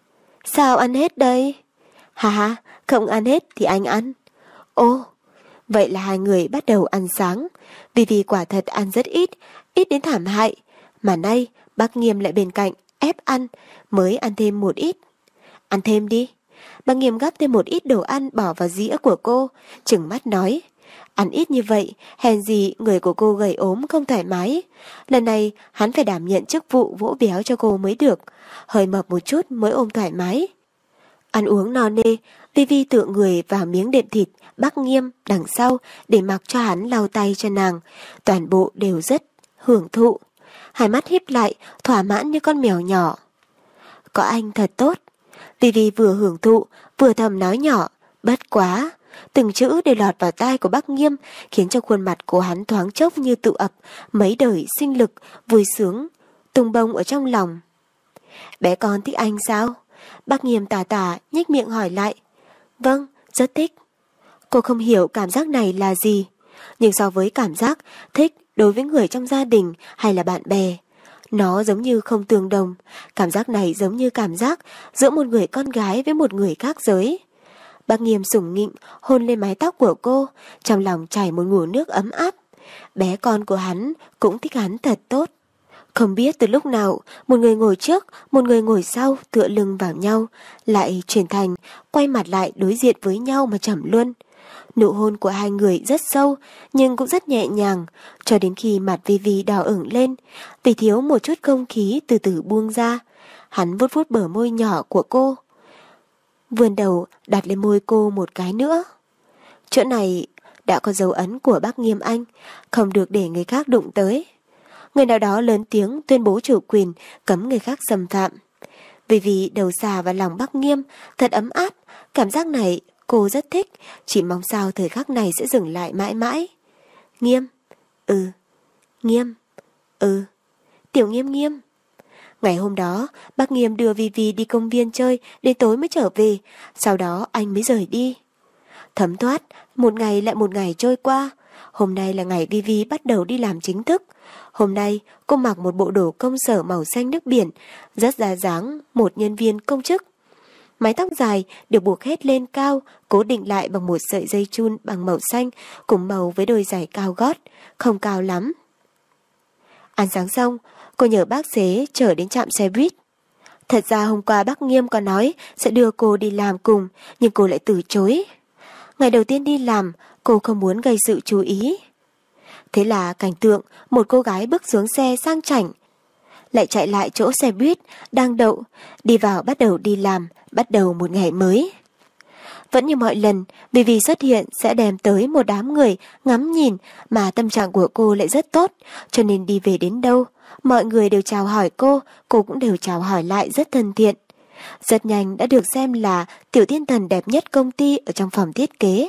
Sao ăn hết đây? Hà hà, không ăn hết thì anh ăn. Ô, vậy là hai người bắt đầu ăn sáng. Vì vì quả thật ăn rất ít, ít đến thảm hại. Mà nay bác Nghiêm lại bên cạnh ép ăn, mới ăn thêm một ít. Ăn thêm đi. Bác Nghiêm gắp thêm một ít đồ ăn bỏ vào dĩa của cô, trừng mắt nói. Ăn ít như vậy, hèn gì người của cô gầy ốm không thoải mái. Lần này hắn phải đảm nhận chức vụ vỗ béo cho cô mới được. Hơi mập một chút mới ôm thoải mái. Ăn uống no nê, Vi Vi tựa người vào miếng đệm thịt bác Nghiêm đằng sau để mặc cho hắn lau tay cho nàng. Toàn bộ đều rất hưởng thụ. Hai mắt híp lại, thỏa mãn như con mèo nhỏ. Có anh thật tốt. Vi Vi vừa hưởng thụ, vừa thầm nói nhỏ. Bất quá. Từng chữ đều lọt vào tai của bác Nghiêm, khiến cho khuôn mặt của hắn thoáng chốc như tụ ập mấy đời sinh lực, vui sướng, tung bông ở trong lòng. Bé con thích anh sao? Bác Nghiêm tà tà nhếch miệng hỏi lại. Vâng, rất thích. Cô không hiểu cảm giác này là gì, nhưng so với cảm giác thích đối với người trong gia đình hay là bạn bè, nó giống như không tương đồng. Cảm giác này giống như cảm giác giữa một người con gái với một người khác giới. Bác Nghiêm sủng nịnh hôn lên mái tóc của cô, trong lòng chảy một nguồn nước ấm áp. Bé con của hắn cũng thích hắn thật tốt. Không biết từ lúc nào, một người ngồi trước, một người ngồi sau tựa lưng vào nhau, lại chuyển thành quay mặt lại đối diện với nhau mà chẩm luôn. Nụ hôn của hai người rất sâu, nhưng cũng rất nhẹ nhàng, cho đến khi mặt Vi Vi đỏ ửng lên, vì thiếu một chút không khí từ từ buông ra. Hắn vuốt vuốt bờ môi nhỏ của cô, vươn đầu đặt lên môi cô một cái nữa. Chỗ này đã có dấu ấn của bác Nghiêm anh, không được để người khác đụng tới. Người nào đó lớn tiếng tuyên bố chủ quyền, cấm người khác xâm phạm. Vì vì đầu xà vào lòng bác Nghiêm thật ấm áp, cảm giác này cô rất thích, chỉ mong sao thời khắc này sẽ dừng lại mãi mãi. Nghiêm, ừ, Nghiêm, ừ, Tiểu Nghiêm Nghiêm. Ngày hôm đó, bác Nghiêm đưa Vi Vi đi công viên chơi, đến tối mới trở về, sau đó anh mới rời đi. Thấm thoát, một ngày lại một ngày trôi qua. Hôm nay là ngày Vi Vi bắt đầu đi làm chính thức. Hôm nay, cô mặc một bộ đồ công sở màu xanh nước biển, rất ra dáng một nhân viên công chức. Mái tóc dài được buộc hết lên cao, cố định lại bằng một sợi dây chun bằng màu xanh, cùng màu với đôi giày cao gót, không cao lắm. Ăn sáng xong, cô nhờ bác xế chở đến trạm xe buýt. Thật ra hôm qua bác Nghiêm có nói sẽ đưa cô đi làm cùng, nhưng cô lại từ chối. Ngày đầu tiên đi làm, cô không muốn gây sự chú ý. Thế là cảnh tượng một cô gái bước xuống xe sang chảnh, lại chạy lại chỗ xe buýt đang đậu, đi vào bắt đầu đi làm, bắt đầu một ngày mới. Vẫn như mọi lần, vì vì xuất hiện sẽ đem tới một đám người ngắm nhìn, mà tâm trạng của cô lại rất tốt, cho nên đi về đến đâu, mọi người đều chào hỏi cô, cô cũng đều chào hỏi lại rất thân thiện. Rất nhanh đã được xem là tiểu thiên thần đẹp nhất công ty ở trong phòng thiết kế.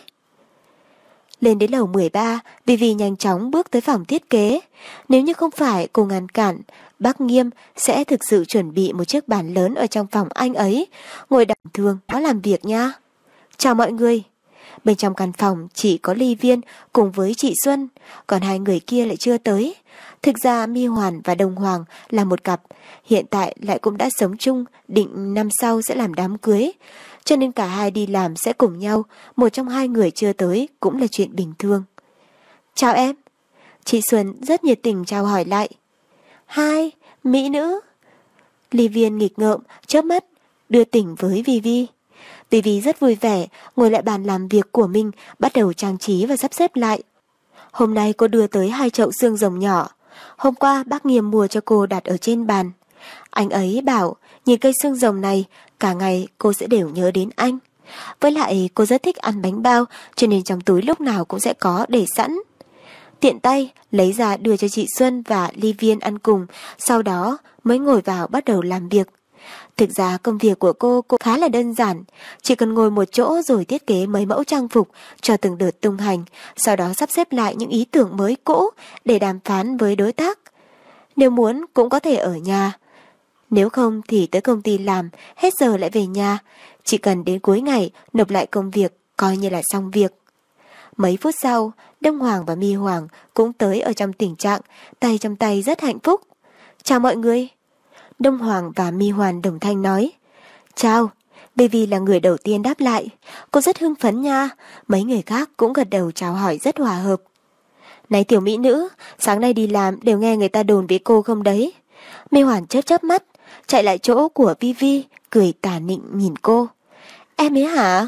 Lên đến lầu mười ba, vì vì nhanh chóng bước tới phòng thiết kế. Nếu như không phải cô ngăn cản, bác Nghiêm sẽ thực sự chuẩn bị một chiếc bàn lớn ở trong phòng anh ấy, ngồi đẳng thường có làm việc nha. Chào mọi người. Bên trong căn phòng chỉ có Ly Viên cùng với chị Xuân, còn hai người kia lại chưa tới. Thực ra Mi Hoàn và Đông Hoàng là một cặp, hiện tại lại cũng đã sống chung, định năm sau sẽ làm đám cưới. Cho nên cả hai đi làm sẽ cùng nhau, một trong hai người chưa tới cũng là chuyện bình thường. Chào em. Chị Xuân rất nhiệt tình chào hỏi lại. Hai, mỹ nữ. Ly Viên nghịch ngợm, chớp mắt, đưa tình với Vi Vi. Vi Vi rất vui vẻ, ngồi lại bàn làm việc của mình, bắt đầu trang trí và sắp xếp lại. Hôm nay cô đưa tới hai chậu xương rồng nhỏ. Hôm qua bác Nghiêm mua cho cô đặt ở trên bàn. Anh ấy bảo, nhìn cây xương rồng này, cả ngày cô sẽ đều nhớ đến anh. Với lại cô rất thích ăn bánh bao, cho nên trong túi lúc nào cũng sẽ có để sẵn. Tiện tay lấy ra đưa cho chị Xuân và Ly Viên ăn cùng, sau đó mới ngồi vào bắt đầu làm việc. Thực ra công việc của cô cũng khá là đơn giản, chỉ cần ngồi một chỗ rồi thiết kế mấy mẫu trang phục cho từng đợt tung hành, sau đó sắp xếp lại những ý tưởng mới cũ để đàm phán với đối tác. Nếu muốn cũng có thể ở nhà, nếu không thì tới công ty làm, hết giờ lại về nhà, chỉ cần đến cuối ngày nộp lại công việc coi như là xong việc. Mấy phút sau, Đông Hoàng và Mi Hoàng cũng tới ở trong tình trạng tay trong tay rất hạnh phúc. Chào mọi người. Đông Hoàng và Mi Hoàn đồng thanh nói. Chào. Baby là người đầu tiên đáp lại. Cô rất hưng phấn nha. Mấy người khác cũng gật đầu chào hỏi rất hòa hợp. Này tiểu mỹ nữ, sáng nay đi làm đều nghe người ta đồn với cô không đấy? Mi Hoàn chớp chớp mắt, chạy lại chỗ của Vi Vi, cười tà nịnh nhìn cô. Em ấy hả?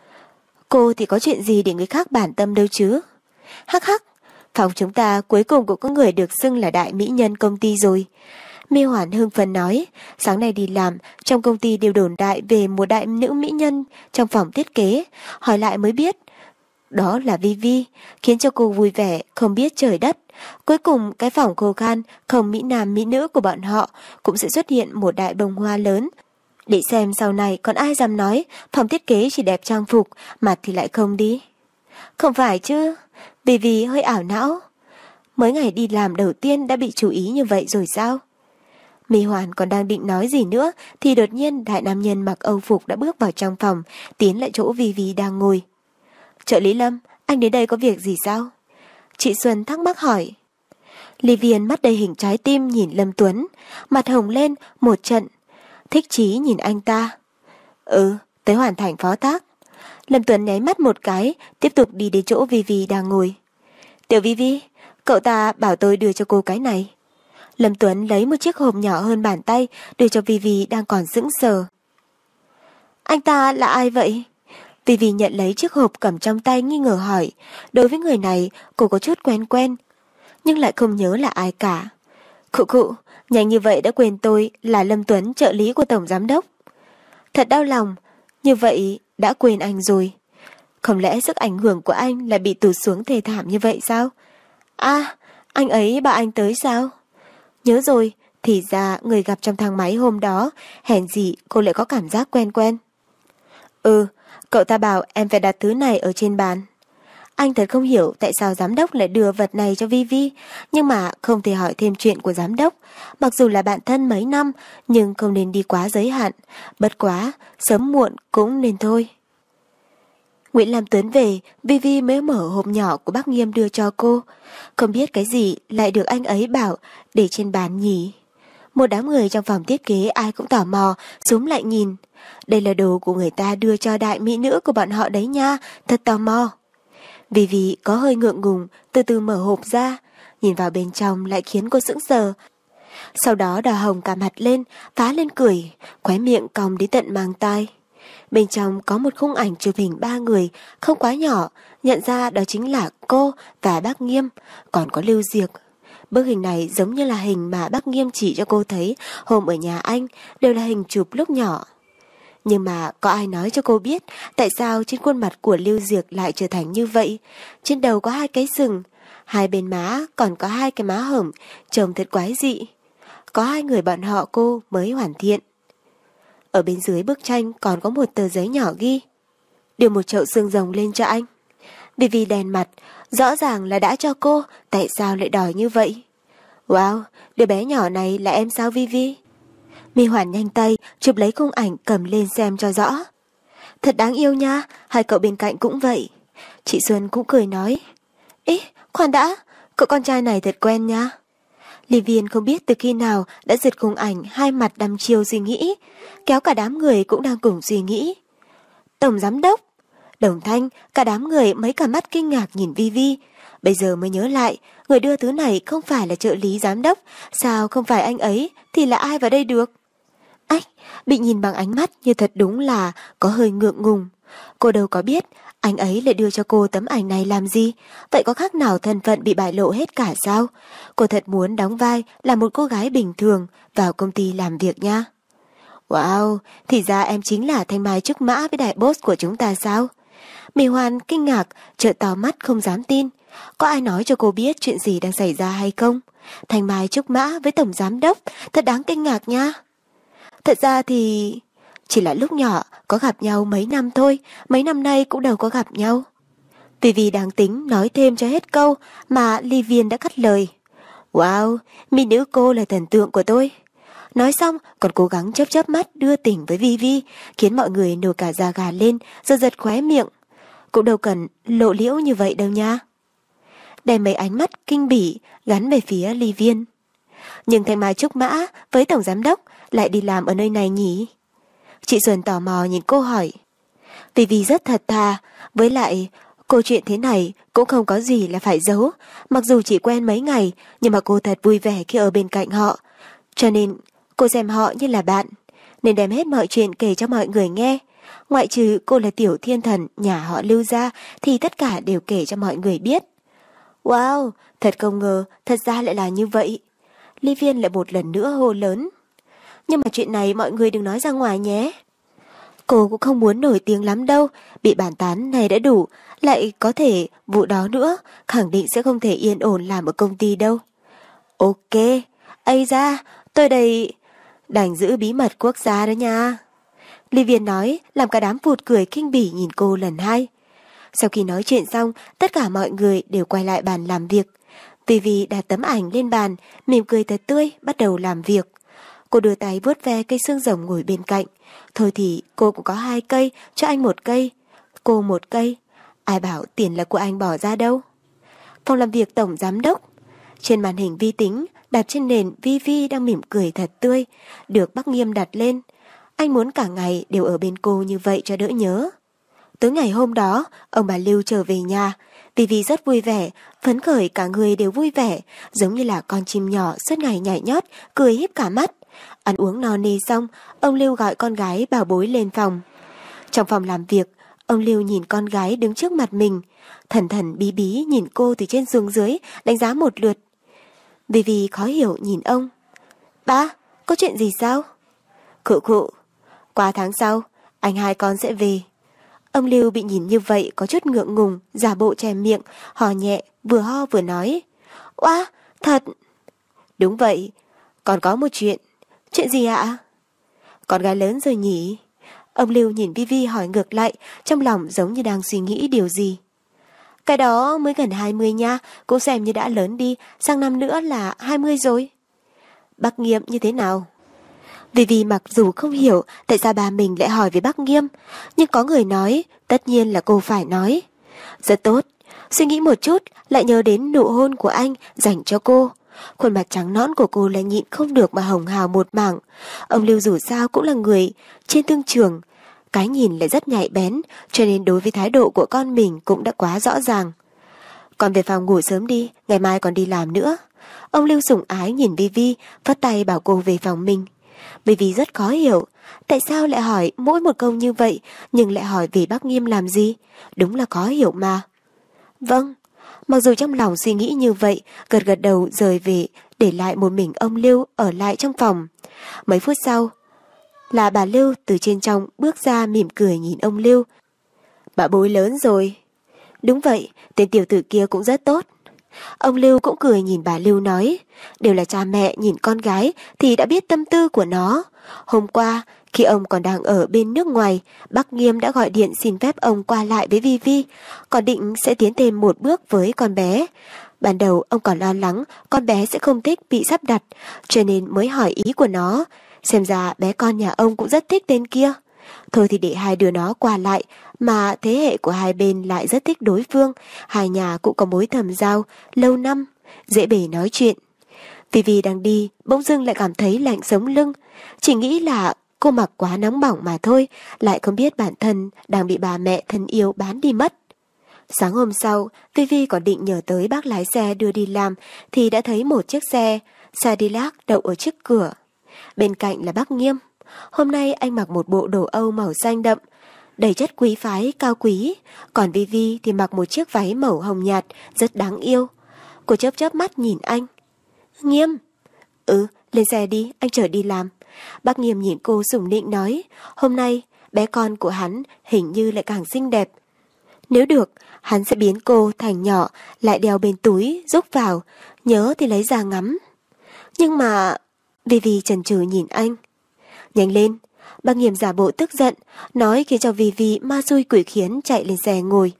Cô thì có chuyện gì để người khác bản tâm đâu chứ? Hắc hắc, phòng chúng ta cuối cùng cũng có người được xưng là đại mỹ nhân công ty rồi. Mi Hoàn hưng phấn nói, sáng nay đi làm, trong công ty đều đồn đại về một đại nữ mỹ nhân trong phòng thiết kế, hỏi lại mới biết. Đó là Vi Vi, khiến cho cô vui vẻ, không biết trời đất. Cuối cùng cái phòng khô khan, không mỹ nam mỹ nữ của bọn họ cũng sẽ xuất hiện một đại bông hoa lớn. Để xem sau này còn ai dám nói phòng thiết kế chỉ đẹp trang phục, mặt thì lại không đi. Không phải chứ, vì vì hơi ảo não. Mới ngày đi làm đầu tiên đã bị chú ý như vậy rồi sao? Mi Hoàn còn đang định nói gì nữa thì đột nhiên đại nam nhân mặc âu phục đã bước vào trong phòng, tiến lại chỗ Vi Vi đang ngồi. Trợ lý Lâm, anh đến đây có việc gì sao? Chị Xuân thắc mắc hỏi. Ly Viên mắt đầy hình trái tim nhìn Lâm Tuấn, mặt hồng lên một trận. Thích chí nhìn anh ta. Ừ, tới hoàn thành phó tác. Lâm Tuấn nháy mắt một cái, tiếp tục đi đến chỗ Vi Vi đang ngồi. Tiểu Vi Vi, cậu ta bảo tôi đưa cho cô cái này. Lâm Tuấn lấy một chiếc hộp nhỏ hơn bàn tay, đưa cho Vi Vi đang còn sững sờ. Anh ta là ai vậy? Vi Vi nhận lấy chiếc hộp cầm trong tay nghi ngờ hỏi. Đối với người này, cô có chút quen quen, nhưng lại không nhớ là ai cả. Khụ khụ, nhanh như vậy đã quên tôi là Lâm Tuấn, trợ lý của Tổng Giám Đốc. Thật đau lòng, như vậy đã quên anh rồi. Không lẽ sức ảnh hưởng của anh lại bị tụt xuống thê thảm như vậy sao? À, anh ấy bảo anh tới sao? Nhớ rồi, thì ra người gặp trong thang máy hôm đó, hèn gì cô lại có cảm giác quen quen. Ừ, cậu ta bảo em phải đặt thứ này ở trên bàn. Anh thật không hiểu tại sao giám đốc lại đưa vật này cho Vi Vi, nhưng mà không thể hỏi thêm chuyện của giám đốc. Mặc dù là bạn thân mấy năm, nhưng không nên đi quá giới hạn. Bất quá, sớm muộn cũng nên thôi. Nguyễn Lam Tuấn về, Vi Vi mới mở hộp nhỏ của bác Nghiêm đưa cho cô. Không biết cái gì lại được anh ấy bảo để trên bàn nhỉ. Một đám người trong phòng thiết kế ai cũng tò mò, xúm lại nhìn. Đây là đồ của người ta đưa cho đại mỹ nữ của bọn họ đấy nha, thật tò mò. Vi Vi có hơi ngượng ngùng, từ từ mở hộp ra, nhìn vào bên trong lại khiến cô sững sờ. Sau đó đỏ hồng cả mặt lên, phá lên cười, khóe miệng cong đến tận mang tai. Bên trong có một khung ảnh chụp hình ba người, không quá nhỏ, nhận ra đó chính là cô và bác Nghiêm, còn có Lưu Diệc. Bức hình này giống như là hình mà bác Nghiêm chỉ cho cô thấy hôm ở nhà anh, đều là hình chụp lúc nhỏ. Nhưng mà có ai nói cho cô biết tại sao trên khuôn mặt của Lưu Diệc lại trở thành như vậy? Trên đầu có hai cái sừng, hai bên má còn có hai cái má hổng, trông thật quái dị. Có hai người bọn họ cô mới hoàn thiện. Ở bên dưới bức tranh còn có một tờ giấy nhỏ ghi: đưa một chậu xương rồng lên cho anh. Vi Vi đèn mặt, rõ ràng là đã cho cô, tại sao lại đòi như vậy? Wow, đứa bé nhỏ này là em sao Vi Vi? Mi Hoàn nhanh tay chụp lấy khung ảnh cầm lên xem cho rõ. Thật đáng yêu nha, hai cậu bên cạnh cũng vậy. Chị Xuân cũng cười nói. Ý, khoan đã, cậu con trai này thật quen nha. Lý Viên không biết từ khi nào đã giật khung ảnh hai mặt đăm chiêu suy nghĩ, kéo cả đám người cũng đang cùng suy nghĩ. Tổng giám đốc, Đồng Thanh, cả đám người mấy cả mắt kinh ngạc nhìn Vi Vi. Bây giờ mới nhớ lại, người đưa thứ này không phải là trợ lý giám đốc, sao không phải anh ấy, thì là ai vào đây được? Ách, bị nhìn bằng ánh mắt như thật đúng là có hơi ngượng ngùng. Cô đâu có biết, anh ấy lại đưa cho cô tấm ảnh này làm gì, vậy có khác nào thân phận bị bại lộ hết cả sao? Cô thật muốn đóng vai là một cô gái bình thường vào công ty làm việc nha. Wow, thì ra em chính là Thanh Mai Trúc Mã với đại boss của chúng ta sao? Mì Hoàn kinh ngạc, trợn to mắt không dám tin. Có ai nói cho cô biết chuyện gì đang xảy ra hay không? Thanh Mai Trúc Mã với tổng giám đốc, thật đáng kinh ngạc nha. Thật ra thì... chỉ là lúc nhỏ có gặp nhau mấy năm thôi, mấy năm nay cũng đâu có gặp nhau. Vì vì đang tính nói thêm cho hết câu mà Ly Viên đã cắt lời. Wow, mỹ nữ cô là thần tượng của tôi. Nói xong còn cố gắng chớp chớp mắt đưa tình với Vi Vi, khiến mọi người nổi cả da gà lên, giật giật khóe miệng. Cũng đâu cần lộ liễu như vậy đâu nha. Đem mấy ánh mắt kinh bỉ gắn về phía Ly Viên. Nhưng Thanh Mai Trúc Mã với tổng giám đốc lại đi làm ở nơi này nhỉ? Chị Xuân tò mò nhìn cô hỏi. Vi Vi rất thật thà, với lại câu chuyện thế này cũng không có gì là phải giấu. Mặc dù chỉ quen mấy ngày, nhưng mà cô thật vui vẻ khi ở bên cạnh họ. Cho nên cô xem họ như là bạn, nên đem hết mọi chuyện kể cho mọi người nghe. Ngoại trừ cô là tiểu thiên thần nhà họ Lưu ra thì tất cả đều kể cho mọi người biết. Wow, thật không ngờ, thật ra lại là như vậy. Ly Viên lại một lần nữa hô lớn. Nhưng mà chuyện này mọi người đừng nói ra ngoài nhé. Cô cũng không muốn nổi tiếng lắm đâu, bị bàn tán này đã đủ, lại có thể vụ đó nữa, khẳng định sẽ không thể yên ổn làm ở công ty đâu. Ok, ây ra, tôi đây đành giữ bí mật quốc gia đó nha. Ly Viên nói, làm cả đám phụt cười kinh bỉ nhìn cô lần hai. Sau khi nói chuyện xong, tất cả mọi người đều quay lại bàn làm việc. Vi Vi đặt tấm ảnh lên bàn, mỉm cười thật tươi, bắt đầu làm việc. Cô đưa tay vuốt ve cây xương rồng ngồi bên cạnh. Thôi thì cô cũng có hai cây, cho anh một cây. Cô một cây. Ai bảo tiền là của anh bỏ ra đâu. Phòng làm việc tổng giám đốc. Trên màn hình vi tính, đặt trên nền Vi Vi đang mỉm cười thật tươi, được Bắc Nghiêm đặt lên. Anh muốn cả ngày đều ở bên cô như vậy cho đỡ nhớ. Tới ngày hôm đó, ông bà Lưu trở về nhà. Vi Vi rất vui vẻ, phấn khởi, cả người đều vui vẻ, giống như là con chim nhỏ suốt ngày nhảy nhót, cười híp cả mắt. Ăn uống no nê xong, ông Lưu gọi con gái bảo bối lên phòng. Trong phòng làm việc, ông Lưu nhìn con gái đứng trước mặt mình, thần thần bí bí nhìn cô từ trên xuống dưới, đánh giá một lượt. Vi Vi khó hiểu nhìn ông. Ba, có chuyện gì sao? Khụ khụ, qua tháng sau, anh hai con sẽ về. Ông Lưu bị nhìn như vậy có chút ngượng ngùng, giả bộ che miệng, hò nhẹ, vừa ho vừa nói. Oa, thật. Đúng vậy, còn có một chuyện. Chuyện gì ạ? Con gái lớn rồi nhỉ? Ông Lưu nhìn Vi Vi hỏi ngược lại, trong lòng giống như đang suy nghĩ điều gì. Cái đó mới gần hai mươi nha, cô xem như đã lớn đi, sang năm nữa là hai mươi rồi. Bác Nghiêm như thế nào? Vi Vi mặc dù không hiểu tại sao bà mình lại hỏi về bác Nghiêm, nhưng có người nói, tất nhiên là cô phải nói. Rất tốt, suy nghĩ một chút, lại nhớ đến nụ hôn của anh dành cho cô. Khuôn mặt trắng nõn của cô lại nhịn không được mà hồng hào một mảng. Ông Lưu dù sao cũng là người trên thương trường, cái nhìn lại rất nhạy bén, cho nên đối với thái độ của con mình cũng đã quá rõ ràng. Con về phòng ngủ sớm đi, ngày mai còn đi làm nữa. Ông Lưu sủng ái nhìn Vi Vi, phất tay bảo cô về phòng mình. Vi Vi rất khó hiểu, tại sao lại hỏi mỗi một câu như vậy, nhưng lại hỏi về bác Nghiêm làm gì? Đúng là khó hiểu mà. Vâng. Mặc dù trong lòng suy nghĩ như vậy, gật gật đầu rời về, để lại một mình ông Lưu ở lại trong phòng. Mấy phút sau, là bà Lưu từ trên trong bước ra mỉm cười nhìn ông Lưu. Bà bối lớn rồi. Đúng vậy, tên tiểu tử kia cũng rất tốt. Ông Lưu cũng cười nhìn bà Lưu nói, đều là cha mẹ nhìn con gái thì đã biết tâm tư của nó. Hôm qua, khi ông còn đang ở bên nước ngoài, bác Nghiêm đã gọi điện xin phép ông qua lại với Vi Vi, còn định sẽ tiến thêm một bước với con bé. Ban đầu ông còn lo lắng con bé sẽ không thích bị sắp đặt, cho nên mới hỏi ý của nó. Xem ra bé con nhà ông cũng rất thích tên kia. Thôi thì để hai đứa nó qua lại, mà thế hệ của hai bên lại rất thích đối phương, hai nhà cũng có mối thầm giao, lâu năm, dễ bề nói chuyện. Vì vì đang đi, bỗng dưng lại cảm thấy lạnh sống lưng, chỉ nghĩ là cô mặc quá nóng bỏng mà thôi, lại không biết bản thân đang bị bà mẹ thân yêu bán đi mất. Sáng hôm sau, Vivi còn định nhờ tới bác lái xe đưa đi làm thì đã thấy một chiếc xe Cadillac đậu ở trước cửa. Bên cạnh là bác Nghiêm. Hôm nay anh mặc một bộ đồ Âu màu xanh đậm, đầy chất quý phái cao quý, còn Vivi thì mặc một chiếc váy màu hồng nhạt rất đáng yêu. Cô chớp chớp mắt nhìn anh. Nghiêm. Ừ, lên xe đi, anh chở đi làm. Bác Nghiêm nhìn cô sủng nịnh nói, hôm nay bé con của hắn hình như lại càng xinh đẹp. Nếu được, hắn sẽ biến cô thành nhỏ, lại đeo bên túi, rúc vào, nhớ thì lấy ra ngắm. Nhưng mà... Vivi chần chừ nhìn anh. Nhanh lên, bác Nghiêm giả bộ tức giận, nói khiến cho Vivi ma xui quỷ khiến chạy lên xe ngồi.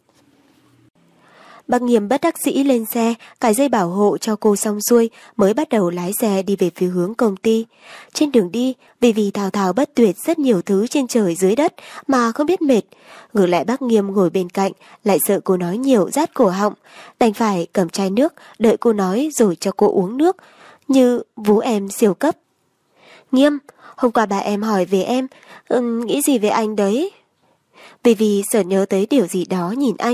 Bác Nghiêm bất đắc dĩ lên xe, cài dây bảo hộ cho cô xong xuôi mới bắt đầu lái xe đi về phía hướng công ty. Trên đường đi, Vivi thao thao bất tuyệt rất nhiều thứ trên trời dưới đất mà không biết mệt. Ngược lại bác Nghiêm ngồi bên cạnh, lại sợ cô nói nhiều rát cổ họng, đành phải cầm chai nước đợi cô nói rồi cho cô uống nước, như vú em siêu cấp. Nghiêm, hôm qua bà em hỏi về em, um, nghĩ gì về anh đấy? Vivi sợ nhớ tới điều gì đó nhìn anh.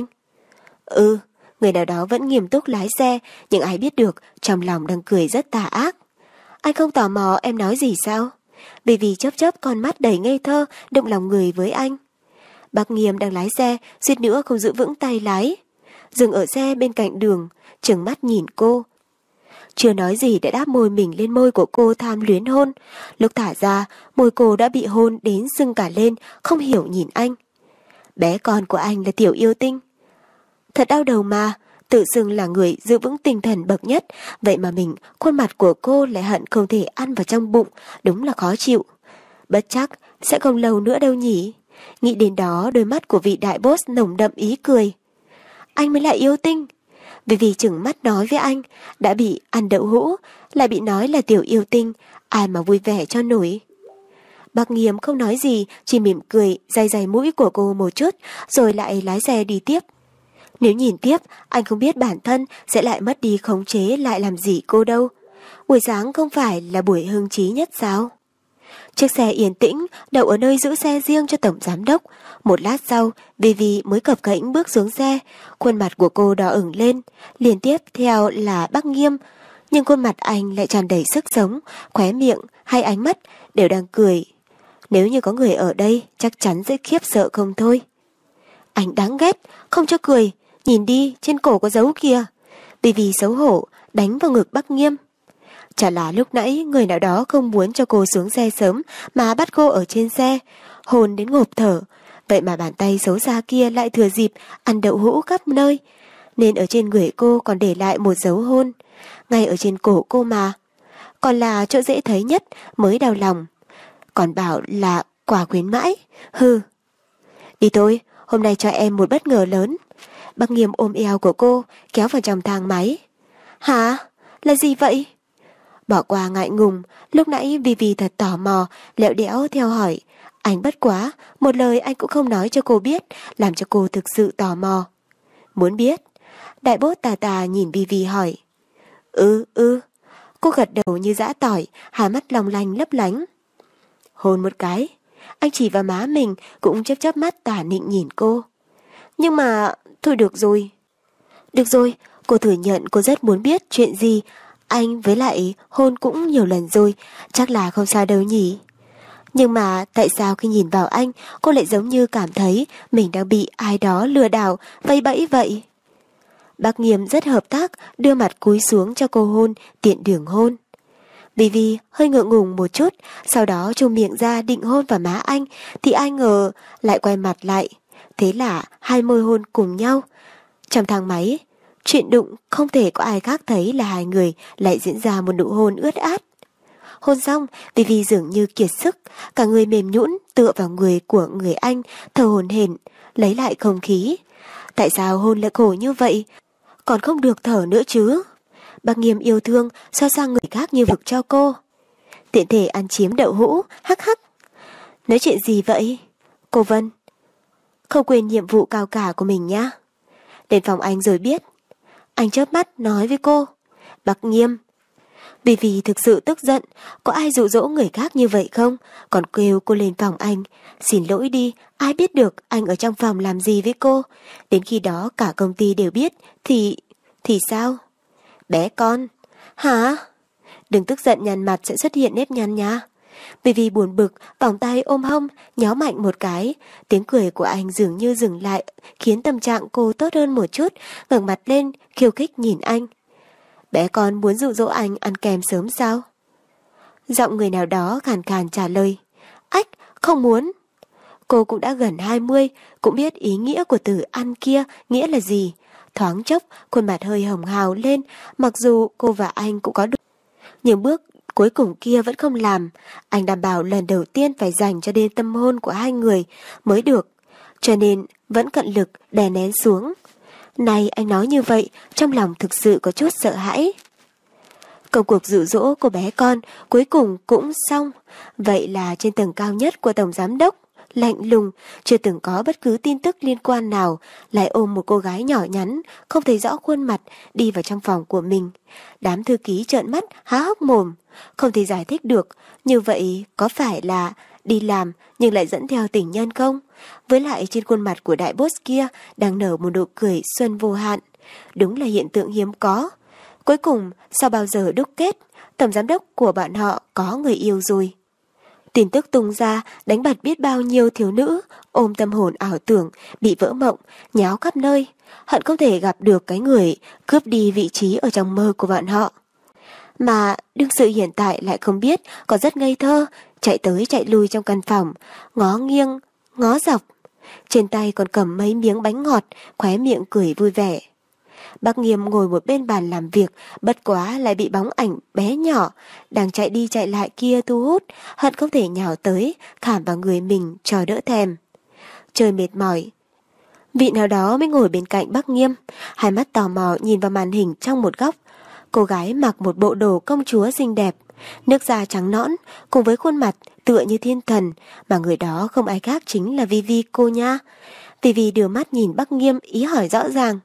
Ừ. Người nào đó vẫn nghiêm túc lái xe, nhưng ai biết được trong lòng đang cười rất tà ác. Anh không tò mò em nói gì sao? Vivi chớp chớp con mắt đầy ngây thơ, động lòng người với anh. Bác Nghiêm đang lái xe, suýt nữa không giữ vững tay lái. Dừng ở xe bên cạnh đường, trừng mắt nhìn cô. Chưa nói gì đã đáp môi mình lên môi của cô tham luyến hôn. Lúc thả ra, môi cô đã bị hôn đến sưng cả lên, không hiểu nhìn anh. Bé con của anh là tiểu yêu tinh. Thật đau đầu mà, tự xưng là người giữ vững tinh thần bậc nhất, vậy mà mình, khuôn mặt của cô lại hận không thể ăn vào trong bụng, đúng là khó chịu. Bất chắc, sẽ không lâu nữa đâu nhỉ. Nghĩ đến đó, đôi mắt của vị đại boss nồng đậm ý cười. Anh mới là yêu tinh. Vì vì chừng mắt nói với anh, đã bị ăn đậu hũ, lại bị nói là tiểu yêu tinh, ai mà vui vẻ cho nổi. Bác Nghiêm không nói gì, chỉ mỉm cười, day day mũi của cô một chút, rồi lại lái xe đi tiếp. Nếu nhìn tiếp, anh không biết bản thân sẽ lại mất đi khống chế lại làm gì cô đâu. Buổi sáng không phải là buổi hưng trí nhất sao? Chiếc xe yên tĩnh, đậu ở nơi giữ xe riêng cho tổng giám đốc. Một lát sau, Vivi mới cập cễnh bước xuống xe, khuôn mặt của cô đỏ ửng lên, liên tiếp theo là bác Nghiêm. Nhưng khuôn mặt anh lại tràn đầy sức sống, khóe miệng hay ánh mắt đều đang cười. Nếu như có người ở đây, chắc chắn sẽ khiếp sợ không thôi. Anh đáng ghét, không cho cười, nhìn đi, trên cổ có dấu kìa. Vivi xấu hổ, đánh vào ngực bác Nghiêm. Chả là lúc nãy người nào đó không muốn cho cô xuống xe sớm mà bắt cô ở trên xe, hôn đến ngộp thở. Vậy mà bàn tay xấu xa kia lại thừa dịp ăn đậu hũ khắp nơi, nên ở trên người cô còn để lại một dấu hôn, ngay ở trên cổ cô mà. Còn là chỗ dễ thấy nhất mới đau lòng. Còn bảo là quả khuyến mãi, hừ. Đi thôi, hôm nay cho em một bất ngờ lớn. Bác Nghiêm ôm eo của cô, kéo vào trong thang máy. Hả? Là gì vậy? Bỏ qua ngại ngùng, lúc nãy Vivi thật tò mò, lẹo đẽo theo hỏi. Anh bất quá, một lời anh cũng không nói cho cô biết, làm cho cô thực sự tò mò. Muốn biết? Đại bốt tà tà nhìn Vivi hỏi. Ừ, ừ. Cô gật đầu như giã tỏi, hai mắt long lanh lấp lánh. Hôn một cái. Anh chỉ vào má mình, cũng chớp chớp mắt tà nịnh nhìn cô. Nhưng mà... thôi được rồi. Được rồi, cô thừa nhận cô rất muốn biết chuyện gì. Anh với lại hôn cũng nhiều lần rồi, chắc là không sao đâu nhỉ. Nhưng mà tại sao khi nhìn vào anh, cô lại giống như cảm thấy mình đang bị ai đó lừa đảo, vây bẫy vậy? Bác Nghiêm rất hợp tác, đưa mặt cúi xuống cho cô hôn, tiện đường hôn. Vivi hơi ngượng ngùng một chút, sau đó trông miệng ra định hôn vào má anh, thì ai ngờ lại quay mặt lại. Thế là hai môi hôn cùng nhau. Trong thang máy, chuyện đụng không thể có ai khác thấy là hai người lại diễn ra một nụ hôn ướt át. Hôn xong, Vivi dường như kiệt sức, cả người mềm nhũn tựa vào người của người anh, thở hổn hển, lấy lại không khí. Tại sao hôn lại khổ như vậy? Còn không được thở nữa chứ? Bác Nghiêm yêu thương, so sang người khác như vực cho cô. Tiện thể ăn chiếm đậu hũ, hắc hắc. Nói chuyện gì vậy? Cô Vân, không quên nhiệm vụ cao cả của mình nhá. Đến phòng anh rồi biết. Anh chớp mắt nói với cô. Bác Nghiêm. Vì vì thực sự tức giận, có ai dụ dỗ người khác như vậy không? Còn kêu cô lên phòng anh. Xin lỗi đi, ai biết được anh ở trong phòng làm gì với cô. Đến khi đó cả công ty đều biết, thì... thì sao? Bé con. Hả? Đừng tức giận, nhăn mặt sẽ xuất hiện nếp nhăn nha. Vì vì buồn bực, vòng tay ôm hông, nhó mạnh một cái. Tiếng cười của anh dường như dừng lại, khiến tâm trạng cô tốt hơn một chút, ngẩng mặt lên, khiêu khích nhìn anh. Bé con muốn dụ dỗ anh ăn kem sớm sao? Giọng người nào đó khàn khàn trả lời. Ách, không muốn. Cô cũng đã gần hai mươi, cũng biết ý nghĩa của từ ăn kia nghĩa là gì. Thoáng chốc, khuôn mặt hơi hồng hào lên, mặc dù cô và anh cũng có được. Nhưng bước cuối cùng kia vẫn không làm. Anh đảm bảo lần đầu tiên phải dành cho đêm tâm hôn của hai người mới được. Cho nên vẫn cận lực đè nén xuống. Này anh nói như vậy, trong lòng thực sự có chút sợ hãi. Công cuộc dụ dỗ của bé con cuối cùng cũng xong. Vậy là trên tầng cao nhất của Tổng Giám Đốc, lạnh lùng, chưa từng có bất cứ tin tức liên quan nào, lại ôm một cô gái nhỏ nhắn, không thấy rõ khuôn mặt, đi vào trong phòng của mình. Đám thư ký trợn mắt, há hốc mồm, không thể giải thích được, như vậy có phải là đi làm nhưng lại dẫn theo tình nhân không? Với lại trên khuôn mặt của đại boss kia đang nở một nụ cười xuân vô hạn. Đúng là hiện tượng hiếm có. Cuối cùng, sau bao giờ đúc kết, tổng giám đốc của bạn họ có người yêu rồi. Tin tức tung ra đánh bật biết bao nhiêu thiếu nữ, ôm tâm hồn ảo tưởng, bị vỡ mộng, nháo khắp nơi. Hận không thể gặp được cái người cướp đi vị trí ở trong mơ của bạn họ. Mà đương sự hiện tại lại không biết, còn rất ngây thơ, chạy tới chạy lui trong căn phòng, ngó nghiêng, ngó dọc. Trên tay còn cầm mấy miếng bánh ngọt, khóe miệng cười vui vẻ. Bác Nghiêm ngồi một bên bàn làm việc, bất quá lại bị bóng ảnh bé nhỏ đang chạy đi chạy lại kia thu hút, hận không thể nhào tới, khảm vào người mình cho đỡ thèm. Trời mệt mỏi. Vị nào đó mới ngồi bên cạnh bác Nghiêm, hai mắt tò mò nhìn vào màn hình trong một góc. Cô gái mặc một bộ đồ công chúa xinh đẹp, nước da trắng nõn, cùng với khuôn mặt tựa như thiên thần, mà người đó không ai khác chính là Vivi cô nha. Vivi đưa mắt nhìn bác Nghiêm, ý hỏi rõ ràng.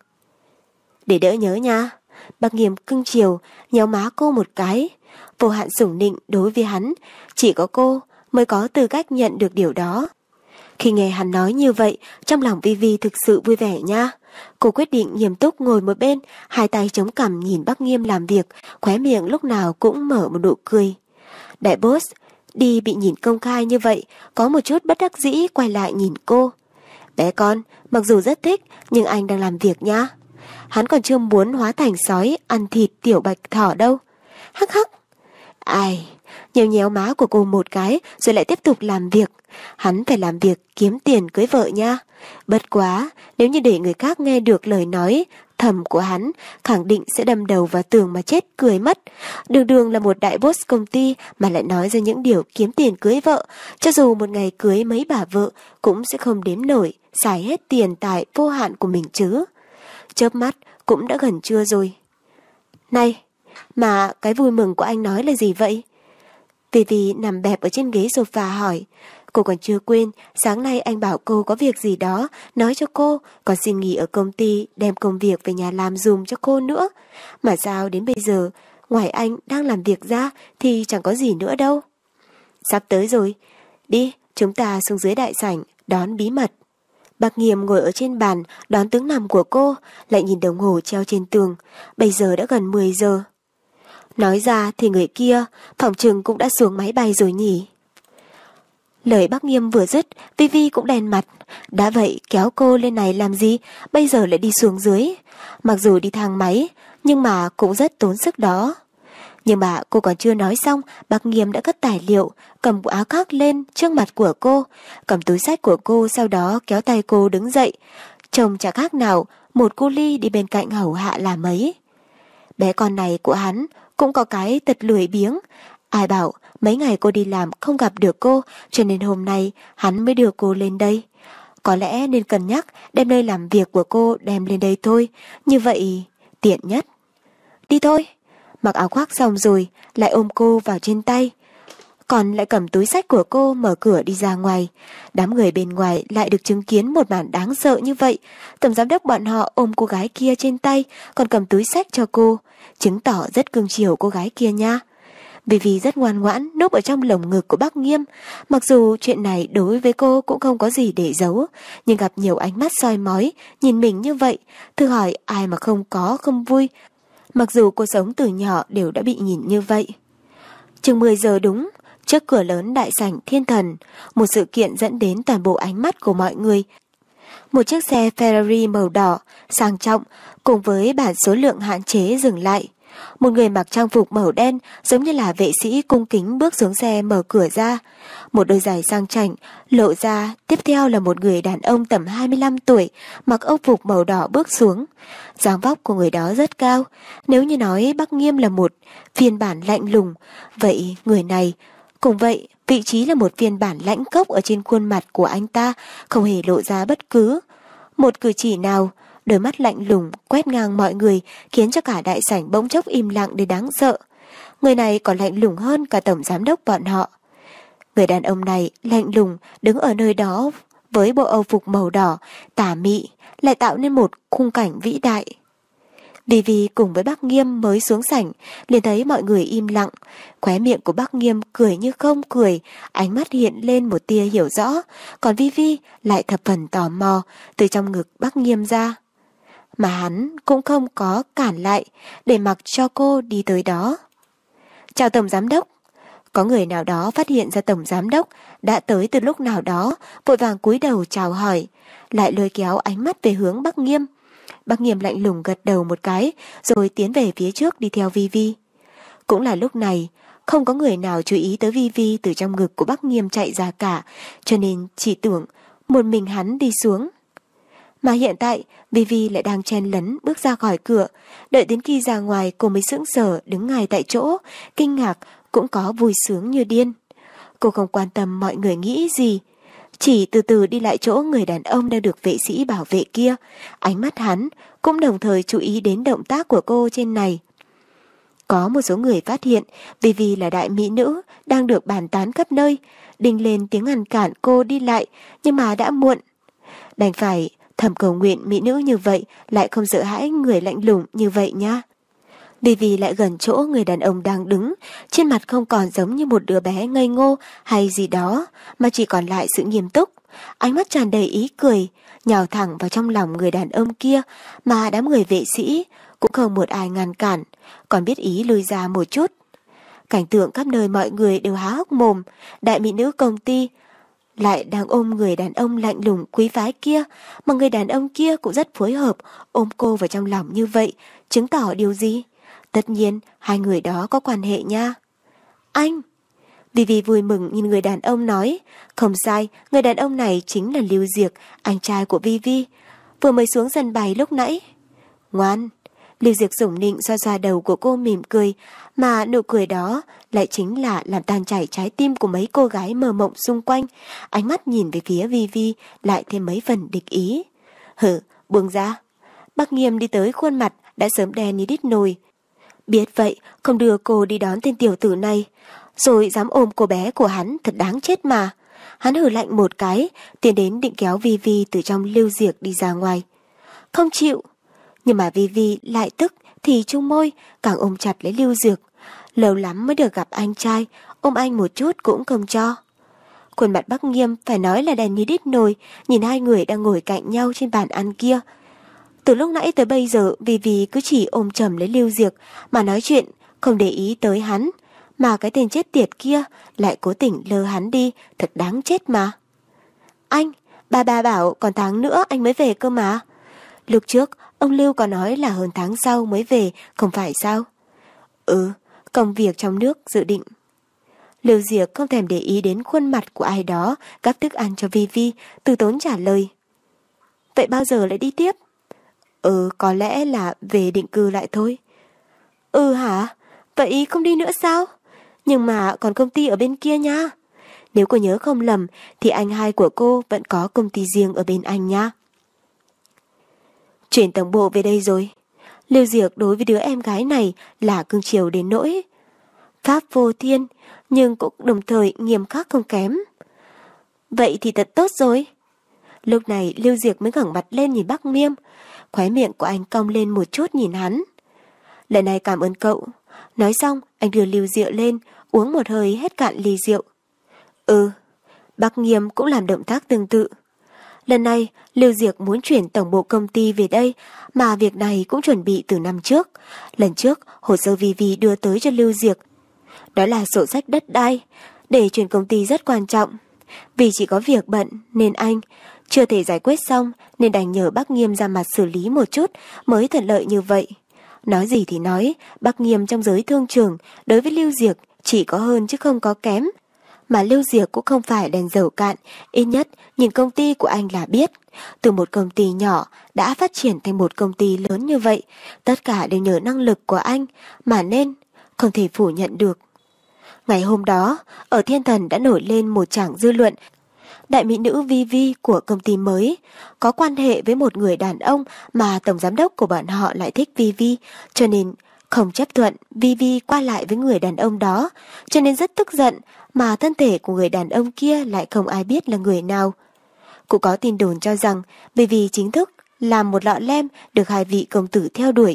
Để đỡ nhớ nha. Bác Nghiêm cưng chiều, nhéo má cô một cái. Vô hạn sủng nịnh đối với hắn, chỉ có cô mới có tư cách nhận được điều đó. Khi nghe hắn nói như vậy, trong lòng Vivi thực sự vui vẻ nha. Cô quyết định nghiêm túc ngồi một bên, hai tay chống cằm nhìn bác Nghiêm làm việc, khóe miệng lúc nào cũng mở một nụ cười. Đại boss đi bị nhìn công khai như vậy, có một chút bất đắc dĩ quay lại nhìn cô. Bé con, mặc dù rất thích, nhưng anh đang làm việc nha. Hắn còn chưa muốn hóa thành sói ăn thịt tiểu bạch thỏ đâu. Hắc hắc. Ai, nhéo nhéo má của cô một cái rồi lại tiếp tục làm việc. Hắn phải làm việc kiếm tiền cưới vợ nha. Bất quá, nếu như để người khác nghe được lời nói thầm của hắn, khẳng định sẽ đâm đầu vào tường mà chết cười mất. Đường đường là một đại boss công ty mà lại nói ra những điều kiếm tiền cưới vợ, cho dù một ngày cưới mấy bà vợ cũng sẽ không đếm nổi, xài hết tiền tài vô hạn của mình chứ. Chớp mắt cũng đã gần trưa rồi. Này, mà cái vui mừng của anh nói là gì vậy? Vì vì nằm bẹp ở trên ghế sofa hỏi. Cô còn chưa quên, sáng nay anh bảo cô có việc gì đó, nói cho cô, còn xin nghỉ ở công ty, đem công việc về nhà làm dùm cho cô nữa. Mà sao đến bây giờ, ngoài anh đang làm việc ra thì chẳng có gì nữa đâu. Sắp tới rồi, đi, chúng ta xuống dưới đại sảnh, đón bí mật. Bác Nghiêm ngồi ở trên bàn, đón tướng nằm của cô, lại nhìn đồng hồ treo trên tường, bây giờ đã gần mười giờ. Nói ra thì người kia, phòng trừng cũng đã xuống máy bay rồi nhỉ. Lời bác Nghiêm vừa dứt, Vivi cũng đèn mặt. Đã vậy kéo cô lên này làm gì, bây giờ lại đi xuống dưới. Mặc dù đi thang máy, nhưng mà cũng rất tốn sức đó. Nhưng mà cô còn chưa nói xong, bác Nghiêm đã cất tài liệu, cầm bộ áo khoác lên trước mặt của cô, cầm túi xách của cô, sau đó kéo tay cô đứng dậy. Trông chả khác nào, một cô Ly đi bên cạnh hầu hạ là mấy. Bé con này của hắn cũng có cái tật lười biếng. Ai bảo mấy ngày cô đi làm không gặp được cô, cho nên hôm nay hắn mới đưa cô lên đây. Có lẽ nên cân nhắc đem nơi làm việc của cô đem lên đây thôi, như vậy tiện nhất. Đi thôi. Mặc áo khoác xong rồi, lại ôm cô vào trên tay. còn lại cầm túi xách của cô mở cửa đi ra ngoài. Đám người bên ngoài lại được chứng kiến một màn đáng sợ như vậy. Tổng giám đốc bọn họ ôm cô gái kia trên tay, còn cầm túi xách cho cô, chứng tỏ rất cưng chiều cô gái kia nha. Vivi rất ngoan ngoãn núp ở trong lồng ngực của bác Nghiêm. Mặc dù chuyện này đối với cô cũng không có gì để giấu, nhưng gặp nhiều ánh mắt soi mói nhìn mình như vậy, thử hỏi ai mà không có không vui. Mặc dù cô sống từ nhỏ đều đã bị nhìn như vậy. Chừng mười giờ đúng, trước cửa lớn đại sảnh Thiên Thần, một sự kiện dẫn đến toàn bộ ánh mắt của mọi người. Một chiếc xe Ferrari màu đỏ, sang trọng, cùng với bản số lượng hạn chế dừng lại. Một người mặc trang phục màu đen giống như là vệ sĩ cung kính bước xuống xe mở cửa ra. Một đôi giày sang chảnh lộ ra, tiếp theo là một người đàn ông tầm hai mươi lăm tuổi mặc âu phục màu đỏ bước xuống. Dáng vóc của người đó rất cao, nếu như nói Bắc Nghiêm là một phiên bản lạnh lùng, vậy người này cùng vậy vị trí là một phiên bản lãnh khốc ở trên khuôn mặt của anh ta, không hề lộ ra bất cứ một cử chỉ nào. Đôi mắt lạnh lùng quét ngang mọi người khiến cho cả đại sảnh bỗng chốc im lặng đến đáng sợ. Người này còn lạnh lùng hơn cả tổng giám đốc bọn họ. Người đàn ông này lạnh lùng đứng ở nơi đó với bộ âu phục màu đỏ tà mị, lại tạo nên một khung cảnh vĩ đại. Vivi cùng với bác Nghiêm mới xuống sảnh liền thấy mọi người im lặng. Khóe miệng của bác Nghiêm cười như không cười, ánh mắt hiện lên một tia hiểu rõ, còn Vivi lại thập phần tò mò từ trong ngực bác Nghiêm ra. Mà hắn cũng không có cản lại, để mặc cho cô đi tới đó. Chào tổng giám đốc. Có người nào đó phát hiện ra tổng giám đốc đã tới từ lúc nào đó, vội vàng cúi đầu chào hỏi, lại lôi kéo ánh mắt về hướng Bắc Nghiêm. Bắc Nghiêm lạnh lùng gật đầu một cái, rồi tiến về phía trước đi theo Vivi. Cũng là lúc này, không có người nào chú ý tới Vivi từ trong ngực của Bắc Nghiêm chạy ra cả, cho nên chỉ tưởng một mình hắn đi xuống. Mà hiện tại, Vivi lại đang chen lấn bước ra khỏi cửa, đợi đến khi ra ngoài cô mới sững sờ đứng ngay tại chỗ, kinh ngạc cũng có vui sướng như điên. Cô không quan tâm mọi người nghĩ gì, chỉ từ từ đi lại chỗ người đàn ông đang được vệ sĩ bảo vệ kia. Ánh mắt hắn cũng đồng thời chú ý đến động tác của cô trên này. Có một số người phát hiện Vivi là đại mỹ nữ đang được bàn tán khắp nơi, đinh lên tiếng ngăn cản cô đi lại, nhưng mà đã muộn. Đành phải thầm cầu nguyện mỹ nữ như vậy lại không sợ hãi người lạnh lùng như vậy nha. Vivi lại gần chỗ người đàn ông đang đứng, trên mặt không còn giống như một đứa bé ngây ngô hay gì đó, mà chỉ còn lại sự nghiêm túc. Ánh mắt tràn đầy ý cười, nhào thẳng vào trong lòng người đàn ông kia, mà đám người vệ sĩ cũng không một ai ngăn cản, còn biết ý lùi ra một chút. Cảnh tượng khắp nơi mọi người đều há hốc mồm, đại mỹ nữ công ty lại đang ôm người đàn ông lạnh lùng quý phái kia, mà người đàn ông kia cũng rất phối hợp, ôm cô vào trong lòng như vậy, chứng tỏ điều gì? Tất nhiên, hai người đó có quan hệ nha. Anh! Vivi vui mừng nhìn người đàn ông nói, không sai, người đàn ông này chính là Lưu Diệc, anh trai của Vivi, vừa mới xuống sân bay lúc nãy. Ngoan! Lưu Diệc sủng nịnh xoa xoa đầu của cô mỉm cười, mà nụ cười đó lại chính là làm tan chảy trái tim của mấy cô gái mơ mộng xung quanh. Ánh mắt nhìn về phía Vivi lại thêm mấy phần địch ý. Hử, buông ra. Bác Nghiêm đi tới khuôn mặt đã sớm đen như đít nồi. Biết vậy, không đưa cô đi đón tên tiểu tử này, rồi dám ôm cô bé của hắn, thật đáng chết mà. Hắn hừ lạnh một cái, tiến đến định kéo Vivi từ trong Lưu Diệc đi ra ngoài. Không chịu. Nhưng mà Vivi lại tức thì chung môi, càng ôm chặt lấy Lưu Diệc. Lâu lắm mới được gặp anh trai, ôm anh một chút cũng không cho. Khuôn mặt Bắc Nghiêm phải nói là đèn như đít nồi, nhìn hai người đang ngồi cạnh nhau trên bàn ăn kia. Từ lúc nãy tới bây giờ, Vivi cứ chỉ ôm chầm lấy Lưu Diệc mà nói chuyện, không để ý tới hắn. Mà cái tên chết tiệt kia lại cố tình lơ hắn đi, thật đáng chết mà. Anh, bà bà bảo còn tháng nữa anh mới về cơ mà. Lúc trước, ông Lưu có nói là hơn tháng sau mới về, không phải sao? Ừ, công việc trong nước dự định. Lưu Diệc không thèm để ý đến khuôn mặt của ai đó, gắp thức ăn cho Vivi, từ tốn trả lời. Vậy bao giờ lại đi tiếp? Ừ, có lẽ là về định cư lại thôi. Ừ hả? Vậy không đi nữa sao? Nhưng mà còn công ty ở bên kia nha. Nếu cô nhớ không lầm thì anh hai của cô vẫn có công ty riêng ở bên anh nha. Chuyển tổng bộ về đây rồi. Lưu Diệc đối với đứa em gái này là cưng chiều đến nỗi Pháp vô thiên, nhưng cũng đồng thời nghiêm khắc không kém. Vậy thì thật tốt rồi. Lúc này Lưu Diệc mới ngẩng mặt lên nhìn Bắc Nghiêm, khóe miệng của anh cong lên một chút nhìn hắn. Lần này cảm ơn cậu. Nói xong, anh đưa ly rượu lên, uống một hơi hết cạn ly rượu. Ừ, Bắc Nghiêm cũng làm động tác tương tự. Lần này, Lưu Diệc muốn chuyển tổng bộ công ty về đây, mà việc này cũng chuẩn bị từ năm trước. Lần trước, hồ sơ Vi Vi đưa tới cho Lưu Diệc. Đó là sổ sách đất đai, để chuyển công ty rất quan trọng. Vì chỉ có việc bận nên anh chưa thể giải quyết xong, nên đành nhờ Bắc Nghiêm ra mặt xử lý một chút mới thuận lợi như vậy. Nói gì thì nói, Bắc Nghiêm trong giới thương trường đối với Lưu Diệc chỉ có hơn chứ không có kém. Mà Lưu Diệc cũng không phải đèn dầu cạn, ít nhất nhìn công ty của anh là biết. Từ một công ty nhỏ đã phát triển thành một công ty lớn như vậy, tất cả đều nhờ năng lực của anh, mà nên không thể phủ nhận được. Ngày hôm đó, ở Thiên Thần đã nổi lên một tràng dư luận. Đại mỹ nữ Vi Vi của công ty mới có quan hệ với một người đàn ông mà tổng giám đốc của bọn họ lại thích Vi Vi, cho nên không chấp thuận Vi Vi qua lại với người đàn ông đó, cho nên rất tức giận, mà thân thể của người đàn ông kia lại không ai biết là người nào. Cũng có tin đồn cho rằng Vi Vi chính thức làm một lọ lem được hai vị công tử theo đuổi.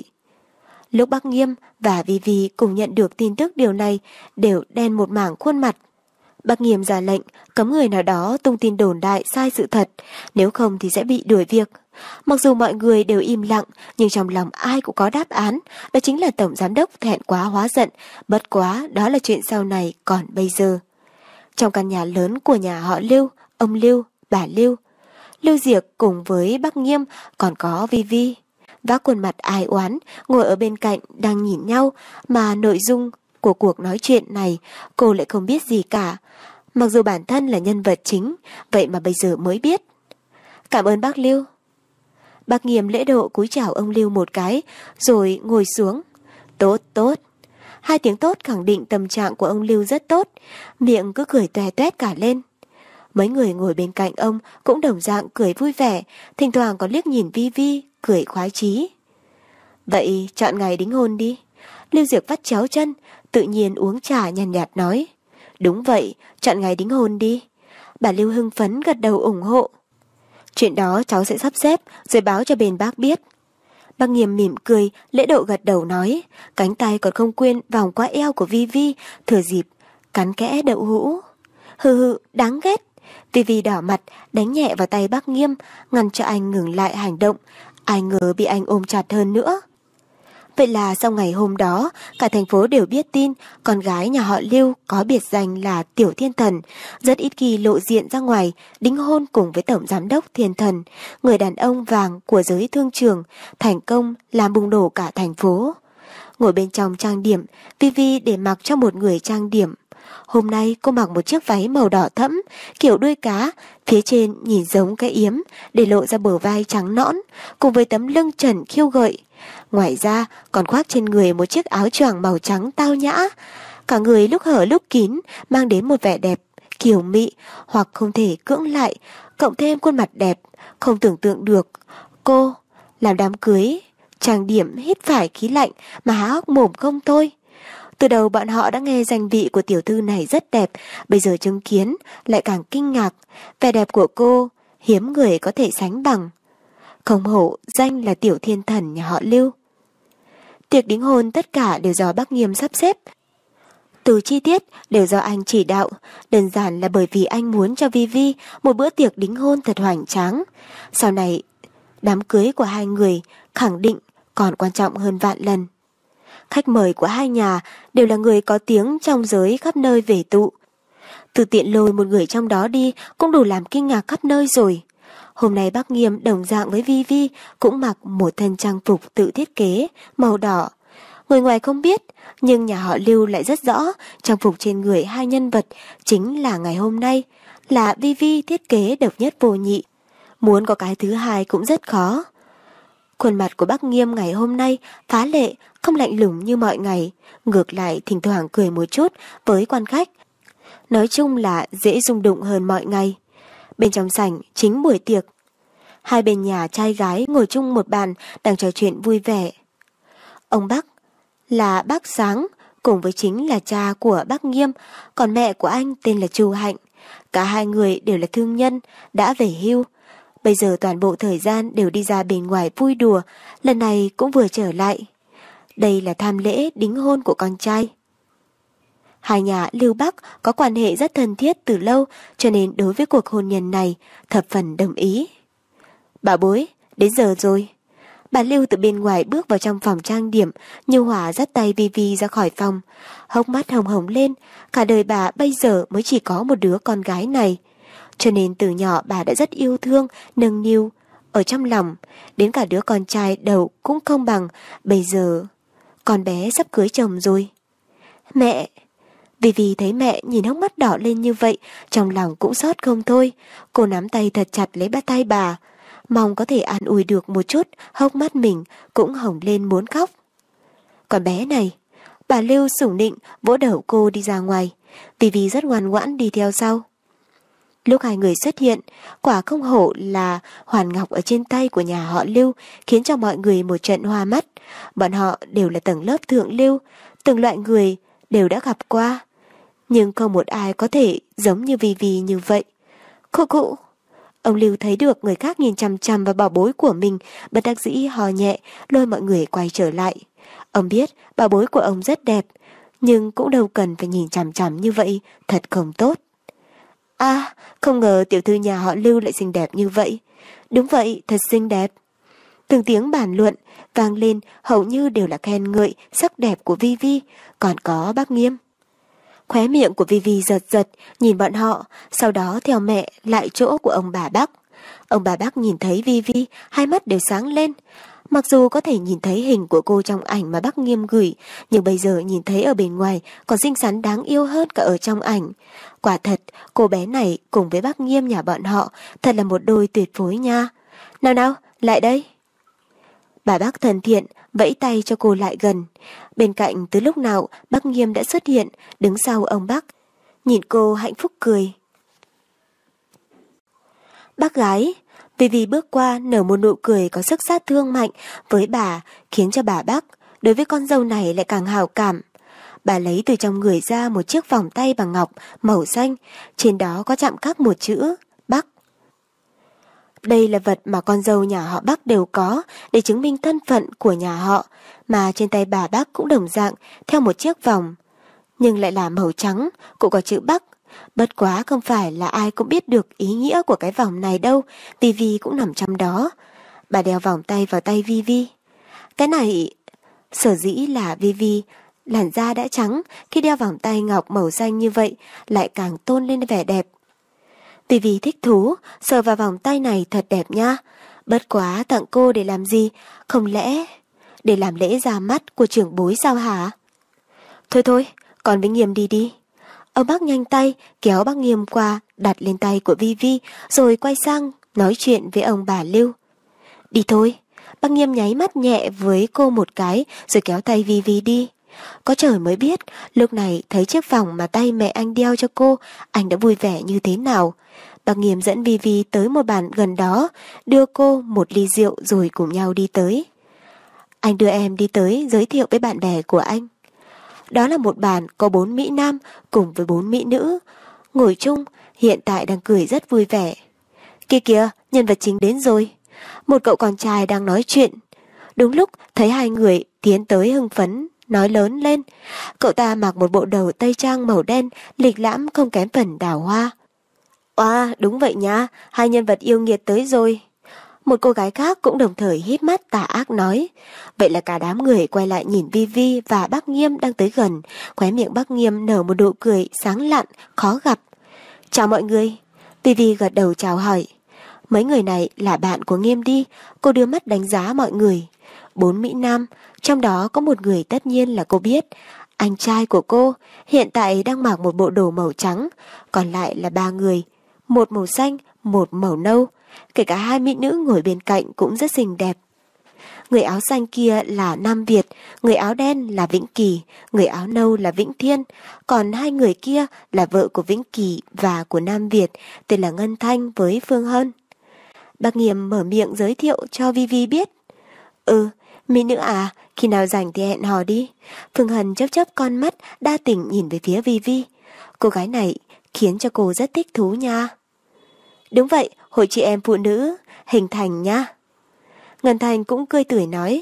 Lúc Bắc Nghiêm và Vi Vi cùng nhận được tin tức điều này, đều đen một mảng khuôn mặt. Bắc Nghiêm ra lệnh cấm người nào đó tung tin đồn đại sai sự thật, nếu không thì sẽ bị đuổi việc. Mặc dù mọi người đều im lặng, nhưng trong lòng ai cũng có đáp án, đó chính là tổng giám đốc thẹn quá hóa giận, bất quá đó là chuyện sau này còn bây giờ. Trong căn nhà lớn của nhà họ Lưu, ông Lưu, bà Lưu, Lưu Diệc cùng với Bắc Nghiêm còn có Vi Vi, vác khuôn mặt ai oán, ngồi ở bên cạnh đang nhìn nhau, mà nội dung của cuộc nói chuyện này cô lại không biết gì cả. Mặc dù bản thân là nhân vật chính, vậy mà bây giờ mới biết. Cảm ơn bác Lưu. Bác Nghiêm lễ độ cúi chào ông Lưu một cái, rồi ngồi xuống. Tốt, tốt. Hai tiếng tốt khẳng định tâm trạng của ông Lưu rất tốt, miệng cứ cười toe toét cả lên. Mấy người ngồi bên cạnh ông cũng đồng dạng cười vui vẻ, thỉnh thoảng còn liếc nhìn Vi Vi, cười khoái chí. Vậy chọn ngày đính hôn đi. Lưu Diệc vắt chéo chân, tự nhiên uống trà nhàn nhạt nói. Đúng vậy, chọn ngày đính hôn đi. Bà Lưu hưng phấn gật đầu ủng hộ. Chuyện đó cháu sẽ sắp xếp rồi báo cho bên bác biết. Bác Nghiêm mỉm cười, lễ độ gật đầu nói, cánh tay còn không quên vòng qua eo của Vi Vi, thừa dịp cắn kẽ đậu hũ. Hừ hừ, đáng ghét. Vi Vi đỏ mặt, đánh nhẹ vào tay bác Nghiêm, ngăn cho anh ngừng lại hành động. Ai ngờ bị anh ôm chặt hơn nữa. Vậy là sau ngày hôm đó, cả thành phố đều biết tin con gái nhà họ Lưu có biệt danh là Tiểu Thiên Thần, rất ít khi lộ diện ra ngoài, đính hôn cùng với Tổng Giám đốc Thiên Thần, người đàn ông vàng của giới thương trường, thành công làm bùng nổ cả thành phố. Ngồi bên trong trang điểm, Vi Vi để mặc cho một người trang điểm. Hôm nay cô mặc một chiếc váy màu đỏ thẫm, kiểu đuôi cá, phía trên nhìn giống cái yếm, để lộ ra bờ vai trắng nõn, cùng với tấm lưng trần khiêu gợi. Ngoài ra còn khoác trên người một chiếc áo choàng màu trắng tao nhã, cả người lúc hở lúc kín, mang đến một vẻ đẹp kiều mị hoặc không thể cưỡng lại, cộng thêm khuôn mặt đẹp, không tưởng tượng được cô làm đám cưới trang điểm hít phải khí lạnh mà há hốc mồm không thôi. Từ đầu bọn họ đã nghe danh vị của tiểu thư này rất đẹp, bây giờ chứng kiến lại càng kinh ngạc, vẻ đẹp của cô hiếm người có thể sánh bằng. Không hổ danh là Tiểu Thiên Thần nhà họ Lưu. Tiệc đính hôn tất cả đều do bác Nghiêm sắp xếp. Từ chi tiết đều do anh chỉ đạo, đơn giản là bởi vì anh muốn cho Vi Vi một bữa tiệc đính hôn thật hoành tráng. Sau này, đám cưới của hai người khẳng định còn quan trọng hơn vạn lần. Khách mời của hai nhà đều là người có tiếng trong giới khắp nơi về tụ. Từ tiện lôi một người trong đó đi cũng đủ làm kinh ngạc khắp nơi rồi. Hôm nay bác Nghiêm đồng dạng với Vi Vi cũng mặc một thân trang phục tự thiết kế, màu đỏ. Người ngoài không biết, nhưng nhà họ Lưu lại rất rõ trang phục trên người hai nhân vật chính là ngày hôm nay, là Vi Vi thiết kế độc nhất vô nhị. Muốn có cái thứ hai cũng rất khó. Khuôn mặt của bác Nghiêm ngày hôm nay phá lệ, không lạnh lùng như mọi ngày, ngược lại thỉnh thoảng cười một chút với quan khách. Nói chung là dễ rung động hơn mọi ngày. Bên trong sảnh chính buổi tiệc, hai bên nhà trai gái ngồi chung một bàn đang trò chuyện vui vẻ. Ông Bắc là bác Sáng cùng với chính là cha của bác Nghiêm, còn mẹ của anh tên là Chu Hạnh. Cả hai người đều là thương nhân, đã về hưu. Bây giờ toàn bộ thời gian đều đi ra bên ngoài vui đùa, lần này cũng vừa trở lại. Đây là tham lễ đính hôn của con trai. Hai nhà Lưu Bắc có quan hệ rất thân thiết từ lâu, cho nên đối với cuộc hôn nhân này thập phần đồng ý. Bà bối, đến giờ rồi. Bà Lưu từ bên ngoài bước vào trong phòng trang điểm, Như Hòa dắt tay Vi Vi ra khỏi phòng, hốc mắt hồng hồng lên. Cả đời bà bây giờ mới chỉ có một đứa con gái này, cho nên từ nhỏ bà đã rất yêu thương, nâng niu ở trong lòng. Đến cả đứa con trai đầu cũng không bằng. Bây giờ con bé sắp cưới chồng rồi. Mẹ! Vi Vi thấy mẹ nhìn hốc mắt đỏ lên như vậy, trong lòng cũng xót không thôi. Cô nắm tay thật chặt lấy bắt tay bà, mong có thể an ủi được một chút. Hốc mắt mình cũng hồng lên muốn khóc. Con bé này! Bà Lưu sủng nịnh vỗ đầu cô đi ra ngoài. Vi Vi rất ngoan ngoãn đi theo sau. Lúc hai người xuất hiện, quả không hổ là hoàn ngọc ở trên tay của nhà họ Lưu, khiến cho mọi người một trận hoa mắt. Bọn họ đều là tầng lớp thượng lưu, từng loại người đều đã gặp qua, nhưng không một ai có thể giống như Vi Vi như vậy. Khụ khụ! Ông Lưu thấy được người khác nhìn chằm chằm vào bảo bối của mình, bất đắc dĩ hò nhẹ, lôi mọi người quay trở lại. Ông biết bảo bối của ông rất đẹp, nhưng cũng đâu cần phải nhìn chằm chằm như vậy, thật không tốt. À, không ngờ tiểu thư nhà họ Lưu lại xinh đẹp như vậy. Đúng vậy, thật xinh đẹp. Từng tiếng bàn luận vang lên, hầu như đều là khen ngợi sắc đẹp của Vi Vi, còn có bác Nghiêm. Khóe miệng của Vi Vi giật giật, nhìn bọn họ, sau đó theo mẹ lại chỗ của ông bà Bắc. Ông bà Bắc nhìn thấy Vi Vi, hai mắt đều sáng lên. Mặc dù có thể nhìn thấy hình của cô trong ảnh mà bác Nghiêm gửi, nhưng bây giờ nhìn thấy ở bên ngoài còn xinh xắn đáng yêu hơn cả ở trong ảnh. Quả thật, cô bé này cùng với bác Nghiêm nhà bọn họ thật là một đôi tuyệt phối nha. Nào nào, lại đây. Bà Bắc thân thiện vẫy tay cho cô lại gần. Bên cạnh từ lúc nào bác Nghiêm đã xuất hiện, đứng sau ông Bắc, nhìn cô hạnh phúc cười. Bác gái! Vi Vi bước qua nở một nụ cười có sức sát thương mạnh với bà, khiến cho bà Bắc đối với con dâu này lại càng hào cảm. Bà lấy từ trong người ra một chiếc vòng tay bằng ngọc màu xanh, trên đó có chạm khắc một chữ Bắc. Đây là vật mà con dâu nhà họ Bắc đều có để chứng minh thân phận của nhà họ, mà trên tay bà Bắc cũng đồng dạng theo một chiếc vòng, nhưng lại là màu trắng, cũng có chữ Bắc. Bất quá không phải là ai cũng biết được ý nghĩa của cái vòng này đâu, Vi Vi cũng nằm trong đó. Bà đeo vòng tay vào tay Vi Vi. Cái này, sở dĩ là Vi Vi làn da đã trắng, khi đeo vòng tay ngọc màu xanh như vậy lại càng tôn lên vẻ đẹp. Vi Vi thích thú, sờ vào vòng tay này thật đẹp nha. Bất quá tặng cô để làm gì? Không lẽ để làm lễ ra mắt của trưởng bối sao hả? Thôi thôi, con với Nghiêm đi đi. Ông Bắc nhanh tay kéo bác Nghiêm qua đặt lên tay của Vi Vi, rồi quay sang nói chuyện với ông bà Lưu. Đi thôi. Bác Nghiêm nháy mắt nhẹ với cô một cái rồi kéo tay Vi Vi đi. Có trời mới biết lúc này thấy chiếc vòng mà tay mẹ anh đeo cho cô, anh đã vui vẻ như thế nào. Bác Nghiêm dẫn Vi Vi tới một bàn gần đó, đưa cô một ly rượu rồi cùng nhau đi tới. Anh đưa em đi tới giới thiệu với bạn bè của anh. Đó là một bàn có bốn mỹ nam cùng với bốn mỹ nữ, ngồi chung, hiện tại đang cười rất vui vẻ. Kìa kìa, nhân vật chính đến rồi. Một cậu con trai đang nói chuyện. Đúng lúc thấy hai người tiến tới hưng phấn, nói lớn lên. Cậu ta mặc một bộ đồ tây trang màu đen, lịch lãm không kém phần đào hoa. Oa, đúng vậy nha, hai nhân vật yêu nghiệt tới rồi. Một cô gái khác cũng đồng thời híp mắt tà ác nói. Vậy là cả đám người quay lại nhìn Vi Vi và bác Nghiêm đang tới gần. Khóe miệng bác Nghiêm nở một nụ cười sáng lạn, khó gặp. Chào mọi người. Vi Vi gật đầu chào hỏi. Mấy người này là bạn của Nghiêm đi. Cô đưa mắt đánh giá mọi người. Bốn mỹ nam, trong đó có một người tất nhiên là cô biết. Anh trai của cô hiện tại đang mặc một bộ đồ màu trắng. Còn lại là ba người, một màu xanh, một màu nâu. Kể cả hai mỹ nữ ngồi bên cạnh cũng rất xinh đẹp. Người áo xanh kia là Nam Việt, người áo đen là Vĩnh Kỳ, người áo nâu là Vĩnh Thiên, còn hai người kia là vợ của Vĩnh Kỳ và của Nam Việt, tên là Ngân Thanh với Phương Hân. Bác Nghiêm mở miệng giới thiệu cho Vi Vi biết. Ừ, Mỹ nữ à, khi nào rảnh thì hẹn hò đi. Phương Hân chớp chớp con mắt đa tình nhìn về phía Vi Vi. Cô gái này khiến cho cô rất thích thú nha. Đúng vậy, hội chị em phụ nữ hình thành nha. Ngân Thành cũng cười tủi nói.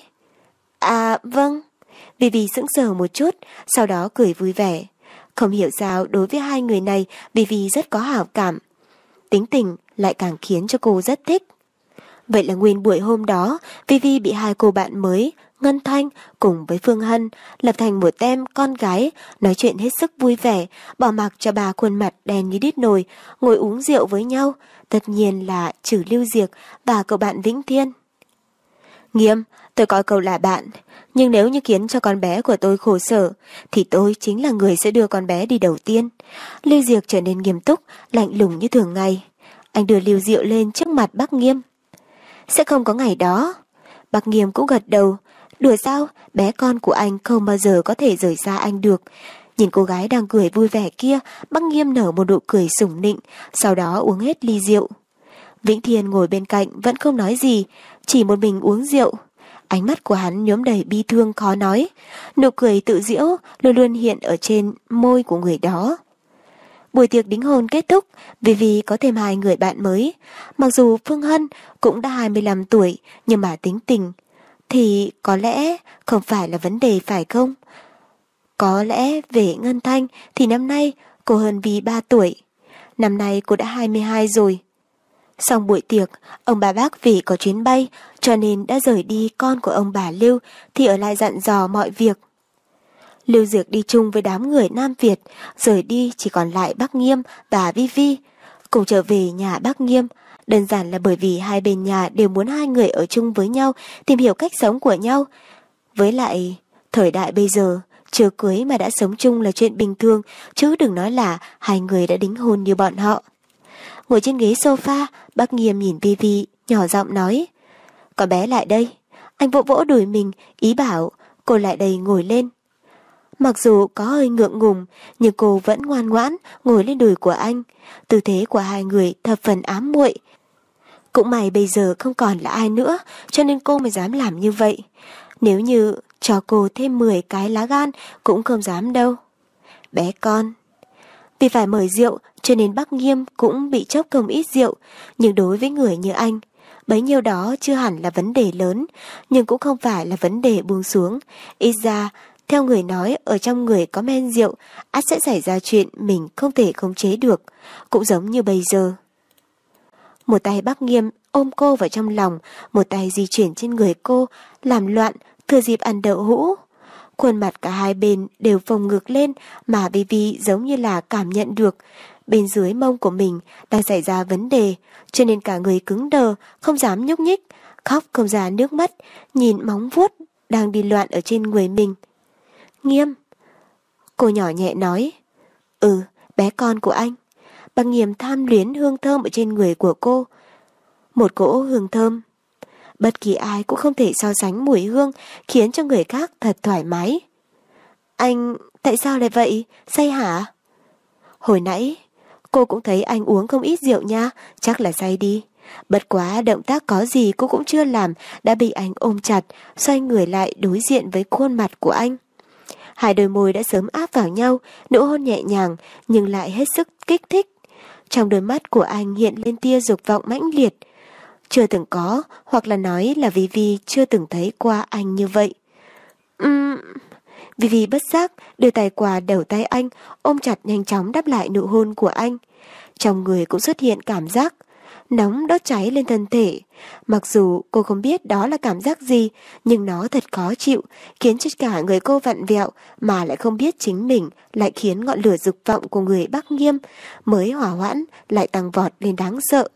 À vâng. Vi Vi sững sờ một chút, sau đó cười vui vẻ. Không hiểu sao đối với hai người này Vi Vi rất có hảo cảm. Tính tình lại càng khiến cho cô rất thích. Vậy là nguyên buổi hôm đó, Vi Vi bị hai cô bạn mới, Ngân Thanh cùng với Phương Hân, lập thành một tem con gái, nói chuyện hết sức vui vẻ, bỏ mặc cho bà khuôn mặt đen như đít nồi, ngồi uống rượu với nhau, tất nhiên là trừ Lưu Diệc và cậu bạn Vĩnh Thiên. Nghiêm, tôi coi cậu là bạn, nhưng nếu như khiến cho con bé của tôi khổ sở, thì tôi chính là người sẽ đưa con bé đi đầu tiên. Lưu Diệc trở nên nghiêm túc, lạnh lùng như thường ngày. Anh đưa Lưu Diệu lên trước mặt bác Nghiêm. Sẽ không có ngày đó. Bác Nghiêm cũng gật đầu. Đùa sao, bé con của anh không bao giờ có thể rời xa anh được. Nhìn cô gái đang cười vui vẻ kia, bác Nghiêm nở một nụ cười sủng nịnh, sau đó uống hết ly rượu. Vĩnh Thiên ngồi bên cạnh vẫn không nói gì, chỉ một mình uống rượu. Ánh mắt của hắn nhuốm đầy bi thương khó nói, nụ cười tự giễu luôn luôn hiện ở trên môi của người đó. Buổi tiệc đính hôn kết thúc, vì vì có thêm hai người bạn mới. Mặc dù Phương Hân cũng đã hai mươi lăm tuổi, nhưng mà tính tình thì có lẽ không phải là vấn đề phải không? Có lẽ về Ngân Thanh thì năm nay cô hơn Vi ba tuổi. Năm nay cô đã hai mươi hai rồi. Xong buổi tiệc, ông bà bác vì có chuyến bay cho nên đã rời đi, con của ông bà Lưu thì ở lại dặn dò mọi việc. Lưu Diệc đi chung với đám người Nam Việt, rời đi chỉ còn lại bác Nghiêm và Vi Vi. Cùng trở về nhà bác Nghiêm, đơn giản là bởi vì hai bên nhà đều muốn hai người ở chung với nhau, tìm hiểu cách sống của nhau. Với lại, thời đại bây giờ, chưa cưới mà đã sống chung là chuyện bình thường, chứ đừng nói là hai người đã đính hôn như bọn họ. Ngồi trên ghế sofa, bác Nghiêm nhìn Vi Vi, nhỏ giọng nói. Con bé lại đây. Anh vỗ vỗ đùi mình, ý bảo cô lại đây ngồi lên. Mặc dù có hơi ngượng ngùng, nhưng cô vẫn ngoan ngoãn ngồi lên đùi của anh. Tư thế của hai người thập phần ám muội. Cũng may bây giờ không còn là ai nữa, cho nên cô mới dám làm như vậy. Nếu như cho cô thêm mười cái lá gan cũng không dám đâu. Bé con. Vì phải mời rượu cho nên bác Nghiêm cũng bị chốc không ít rượu. Nhưng đối với người như anh, bấy nhiêu đó chưa hẳn là vấn đề lớn, nhưng cũng không phải là vấn đề buông xuống. Ít ra, theo người nói, ở trong người có men rượu, ắt sẽ xảy ra chuyện mình không thể khống chế được, cũng giống như bây giờ. Một tay bác Nghiêm ôm cô vào trong lòng, một tay di chuyển trên người cô, làm loạn, thừa dịp ăn đậu hũ. Khuôn mặt cả hai bên đều phồng ngược lên, mà Vi Vi giống như là cảm nhận được bên dưới mông của mình đang xảy ra vấn đề, cho nên cả người cứng đờ, không dám nhúc nhích, khóc không ra nước mắt, nhìn móng vuốt đang đi loạn ở trên người mình. Nghiêm. Cô nhỏ nhẹ nói. Ừ, bé con của anh. Bác Nghiêm tham luyến hương thơm ở trên người của cô. Một cỗ hương thơm. Bất kỳ ai cũng không thể so sánh mùi hương, khiến cho người khác thật thoải mái. Anh, tại sao lại vậy? Say hả? Hồi nãy, cô cũng thấy anh uống không ít rượu nha, chắc là say đi. Bất quá động tác có gì cô cũng chưa làm, đã bị anh ôm chặt, xoay người lại đối diện với khuôn mặt của anh. Hai đôi môi đã sớm áp vào nhau, nụ hôn nhẹ nhàng nhưng lại hết sức kích thích. Trong đôi mắt của anh hiện lên tia dục vọng mãnh liệt. Chưa từng có, hoặc là nói là Vi Vi chưa từng thấy qua anh như vậy. Uhm... Vi Vi bất giác đưa tay qua đầu tay anh, ôm chặt nhanh chóng đáp lại nụ hôn của anh. Trong người cũng xuất hiện cảm giác nóng đốt cháy lên thân thể. Mặc dù cô không biết đó là cảm giác gì, nhưng nó thật khó chịu, khiến cho cả người cô vặn vẹo, mà lại không biết chính mình lại khiến ngọn lửa dục vọng của người Bắc Nghiêm mới hỏa hoãn lại tăng vọt lên đáng sợ.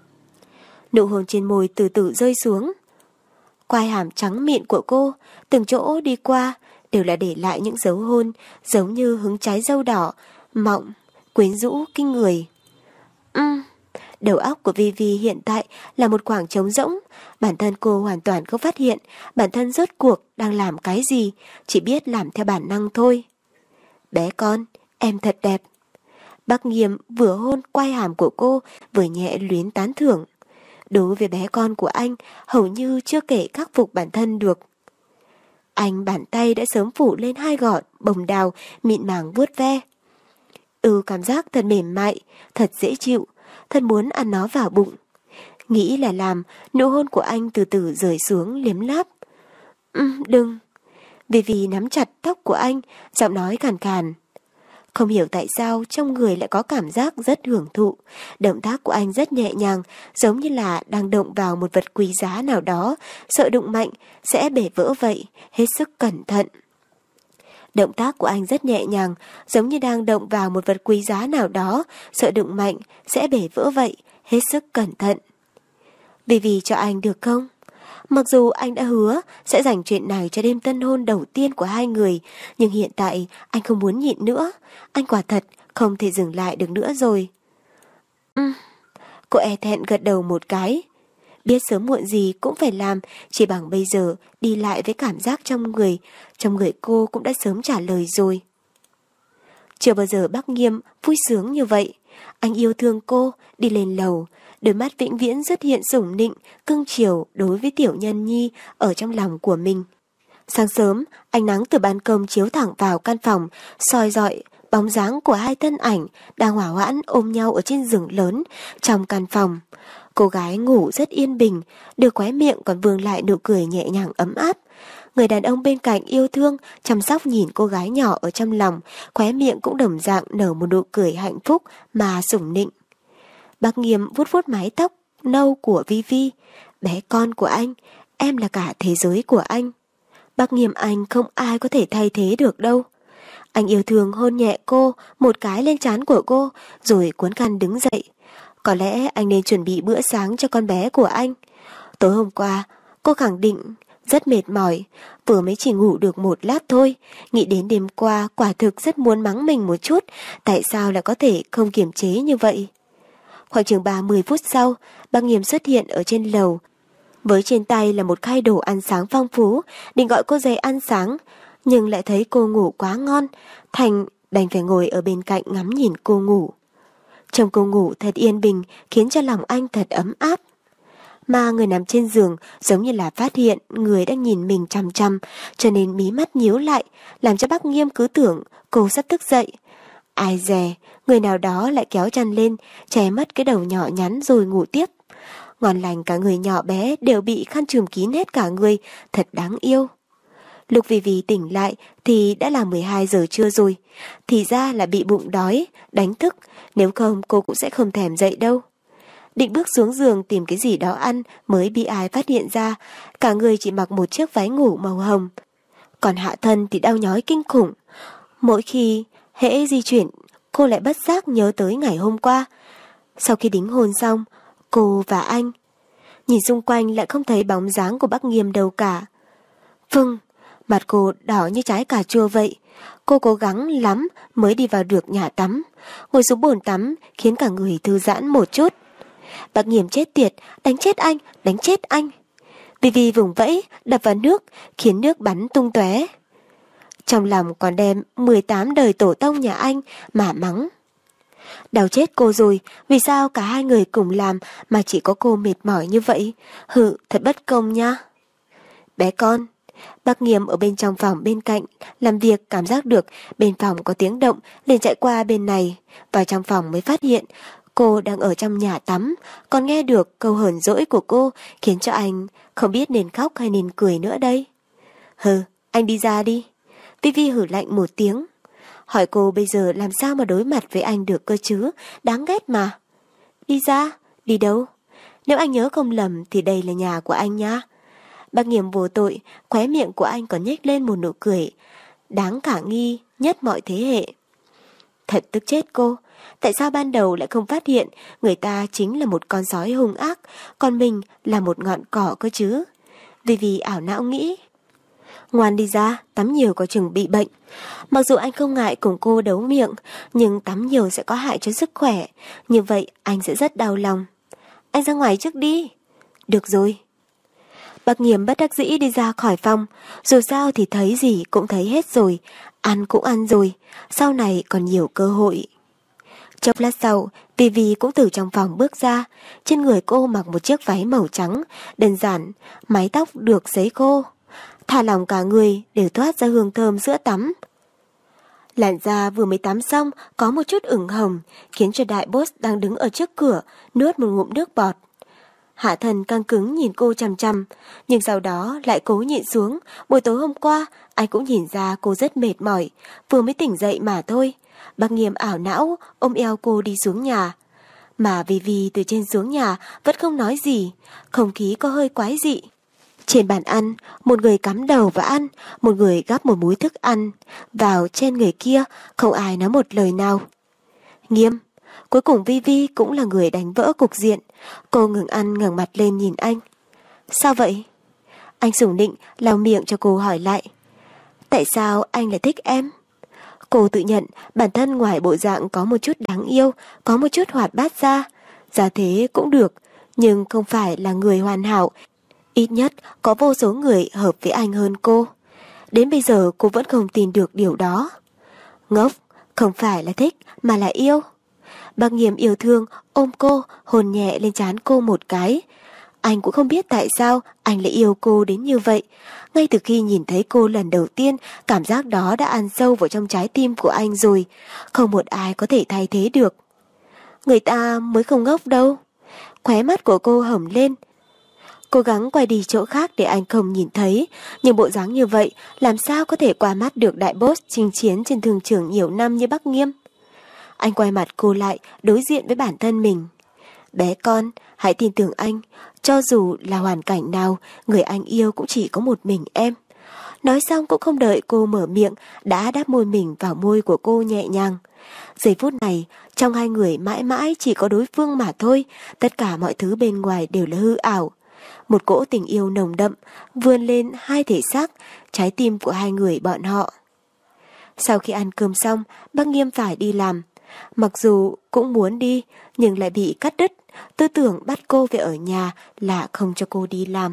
Nụ hôn trên môi từ từ rơi xuống. Quai hàm trắng mịn của cô, từng chỗ đi qua đều là để lại những dấu hôn giống như hứng trái dâu đỏ, mọng, quyến rũ kinh người. Ừm. Đầu óc của Vi Vi hiện tại là một khoảng trống rỗng, bản thân cô hoàn toàn không phát hiện bản thân rốt cuộc đang làm cái gì, chỉ biết làm theo bản năng thôi. Bé con, em thật đẹp. Bác Nghiêm vừa hôn quai hàm của cô, vừa nhẹ luyến tán thưởng. Đối với bé con của anh, hầu như chưa kể khắc phục bản thân được. Anh bàn tay đã sớm phủ lên hai gọn bồng đào mịn màng vuốt ve. Ừ, cảm giác thật mềm mại, thật dễ chịu, thật muốn ăn nó vào bụng. Nghĩ là làm, nụ hôn của anh từ từ rời xuống liếm láp. Ừ, đừng. Vì vì nắm chặt tóc của anh, giọng nói khàn khàn. Không hiểu tại sao trong người lại có cảm giác rất hưởng thụ. Động tác của anh rất nhẹ nhàng, giống như là đang động vào một vật quý giá nào đó, sợ đụng mạnh sẽ bể vỡ vậy, hết sức cẩn thận. Động tác của anh rất nhẹ nhàng, giống như đang động vào một vật quý giá nào đó, sợ đụng mạnh sẽ bể vỡ vậy, hết sức cẩn thận. Vì vì cho anh được không? Mặc dù anh đã hứa sẽ dành chuyện này cho đêm tân hôn đầu tiên của hai người, nhưng hiện tại anh không muốn nhịn nữa. Anh quả thật không thể dừng lại được nữa rồi. Ừ. Cô e thẹn gật đầu một cái. Biết sớm muộn gì cũng phải làm, chỉ bằng bây giờ đi lại với cảm giác trong người. Trong người cô cũng đã sớm trả lời rồi. Chưa bao giờ bác Nghiêm vui sướng như vậy. Anh yêu thương cô, đi lên lầu. Đôi mắt vĩnh viễn xuất hiện sủng nịnh, cưng chiều đối với tiểu nhân nhi ở trong lòng của mình. Sáng sớm, ánh nắng từ ban công chiếu thẳng vào căn phòng, soi rọi bóng dáng của hai thân ảnh đang hỏa hoãn ôm nhau ở trên giường lớn trong căn phòng. Cô gái ngủ rất yên bình, đưa khóe miệng còn vương lại nụ cười nhẹ nhàng ấm áp. Người đàn ông bên cạnh yêu thương, chăm sóc nhìn cô gái nhỏ ở trong lòng, khóe miệng cũng đồng dạng nở một nụ cười hạnh phúc mà sủng nịnh. Bác Nghiêm vuốt vuốt mái tóc nâu của Vi Vi. Bé con của anh, em là cả thế giới của anh. Bác Nghiêm anh không ai có thể thay thế được đâu. Anh yêu thương hôn nhẹ cô một cái lên trán của cô, rồi cuốn khăn đứng dậy. Có lẽ anh nên chuẩn bị bữa sáng cho con bé của anh. Tối hôm qua, cô khẳng định rất mệt mỏi, vừa mới chỉ ngủ được một lát thôi. Nghĩ đến đêm qua quả thực rất muốn mắng mình một chút, tại sao lại có thể không kiềm chế như vậy. Khoảng chừng ba mươi phút sau, bác Nghiêm xuất hiện ở trên lầu. Với trên tay là một khay đồ ăn sáng phong phú, định gọi cô dậy ăn sáng, nhưng lại thấy cô ngủ quá ngon, Thành đành phải ngồi ở bên cạnh ngắm nhìn cô ngủ. Trông cô ngủ thật yên bình, khiến cho lòng anh thật ấm áp. Mà người nằm trên giường giống như là phát hiện người đang nhìn mình chằm chằm, cho nên mí mắt nhíu lại, làm cho bác Nghiêm cứ tưởng cô sắp thức dậy. Ai dè, người nào đó lại kéo chăn lên, che mất cái đầu nhỏ nhắn rồi ngủ tiếp. Ngon lành cả người nhỏ bé đều bị khăn trùm kín hết cả người, thật đáng yêu. Lúc Vi Vi tỉnh lại thì đã là mười hai giờ trưa rồi. Thì ra là bị bụng đói, đánh thức, nếu không cô cũng sẽ không thèm dậy đâu. Định bước xuống giường tìm cái gì đó ăn mới bị ai phát hiện ra, cả người chỉ mặc một chiếc váy ngủ màu hồng. Còn hạ thân thì đau nhói kinh khủng. Mỗi khi hễ di chuyển, cô lại bất giác nhớ tới ngày hôm qua. Sau khi đính hôn xong, cô và anh nhìn xung quanh lại không thấy bóng dáng của bác Nghiêm đâu cả. Vâng, mặt cô đỏ như trái cà chua vậy. Cô cố gắng lắm mới đi vào được nhà tắm. Ngồi xuống bồn tắm khiến cả người thư giãn một chút. Bác Nghiêm chết tiệt, đánh chết anh, đánh chết anh. Vi Vi vùng vẫy, đập vào nước, khiến nước bắn tung tóe. Trong lòng còn đem mười tám đời tổ tông nhà anh mà mắng. Đau chết cô rồi, vì sao cả hai người cùng làm mà chỉ có cô mệt mỏi như vậy? Hừ, thật bất công nha. Bé con, bác Nghiêm ở bên trong phòng bên cạnh, làm việc cảm giác được bên phòng có tiếng động, liền chạy qua bên này. Vào trong phòng mới phát hiện cô đang ở trong nhà tắm, còn nghe được câu hờn dỗi của cô, khiến cho anh không biết nên khóc hay nên cười nữa đây. Hừ, anh đi ra đi. Vi Vi hử lạnh một tiếng. Hỏi cô bây giờ làm sao mà đối mặt với anh được cơ chứ, đáng ghét mà. Đi ra, đi đâu? Nếu anh nhớ không lầm thì đây là nhà của anh nha. Bác Nghiêm vô tội, khóe miệng của anh còn nhếch lên một nụ cười đáng khả nghi nhất mọi thế hệ. Thật tức chết cô, tại sao ban đầu lại không phát hiện người ta chính là một con sói hung ác, còn mình là một ngọn cỏ cơ chứ? Vì vì ảo não nghĩ. Ngoan đi ra, tắm nhiều có chừng bị bệnh. Mặc dù anh không ngại cùng cô đấu miệng, nhưng tắm nhiều sẽ có hại cho sức khỏe. Như vậy anh sẽ rất đau lòng. Anh ra ngoài trước đi. Được rồi. Bác Nghiêm bất đắc dĩ đi ra khỏi phòng. Dù sao thì thấy gì cũng thấy hết rồi, ăn cũng ăn rồi, sau này còn nhiều cơ hội. Chốc lát sau, Vi Vi cũng từ trong phòng bước ra. Trên người cô mặc một chiếc váy màu trắng, đơn giản, mái tóc được sấy khô. thả lỏng cả người đều toát ra hương thơm sữa tắm. Làn da vừa mới tắm xong có một chút ửng hồng, khiến cho đại boss đang đứng ở trước cửa nuốt một ngụm nước bọt. Hạ Thần căng cứng nhìn cô chằm chằm, nhưng sau đó lại cố nhịn xuống. Buổi tối hôm qua, anh cũng nhìn ra cô rất mệt mỏi, vừa mới tỉnh dậy mà thôi. Bác Nghiêm ảo não ôm eo cô đi xuống nhà. Mà vì vì từ trên xuống nhà vẫn không nói gì, không khí có hơi quái dị. Trên bàn ăn, một người cắm đầu và ăn, một người gắp một múi thức ăn vào trên người kia, không ai nói một lời nào. Nghiêm, cuối cùng Vi Vi cũng là người đánh vỡ cục diện. Cô ngừng ăn ngẩng mặt lên nhìn anh. Sao vậy? Anh sủng nịnh lau miệng cho cô hỏi lại. Tại sao anh lại thích em? Cô tự nhận bản thân ngoài bộ dạng có một chút đáng yêu, có một chút hoạt bát ra. Ra thế cũng được, nhưng không phải là người hoàn hảo. Ít nhất có vô số người hợp với anh hơn cô. Đến bây giờ cô vẫn không tin được điều đó. Ngốc, không phải là thích mà là yêu. Bác Nghiêm yêu thương ôm cô, hôn nhẹ lên trán cô một cái. Anh cũng không biết tại sao anh lại yêu cô đến như vậy. Ngay từ khi nhìn thấy cô lần đầu tiên, cảm giác đó đã ăn sâu vào trong trái tim của anh rồi. Không một ai có thể thay thế được. Người ta mới không ngốc đâu. Khóe mắt của cô hồng lên. Cố gắng quay đi chỗ khác để anh không nhìn thấy. Nhưng bộ dáng như vậy làm sao có thể qua mắt được đại boss chinh chiến trên thương trường nhiều năm như Bác Nghiêm. Anh quay mặt cô lại, đối diện với bản thân mình. Bé con, hãy tin tưởng anh. Cho dù là hoàn cảnh nào, người anh yêu cũng chỉ có một mình em. Nói xong cũng không đợi cô mở miệng, đã đáp môi mình vào môi của cô nhẹ nhàng. Giây phút này, trong hai người mãi mãi chỉ có đối phương mà thôi. Tất cả mọi thứ bên ngoài đều là hư ảo. Một cỗ tình yêu nồng đậm vươn lên hai thể xác, trái tim của hai người bọn họ. Sau khi ăn cơm xong, Bác Nghiêm phải đi làm. Mặc dù cũng muốn đi, nhưng lại bị cắt đứt. Tư tưởng bắt cô về ở nhà là không cho cô đi làm.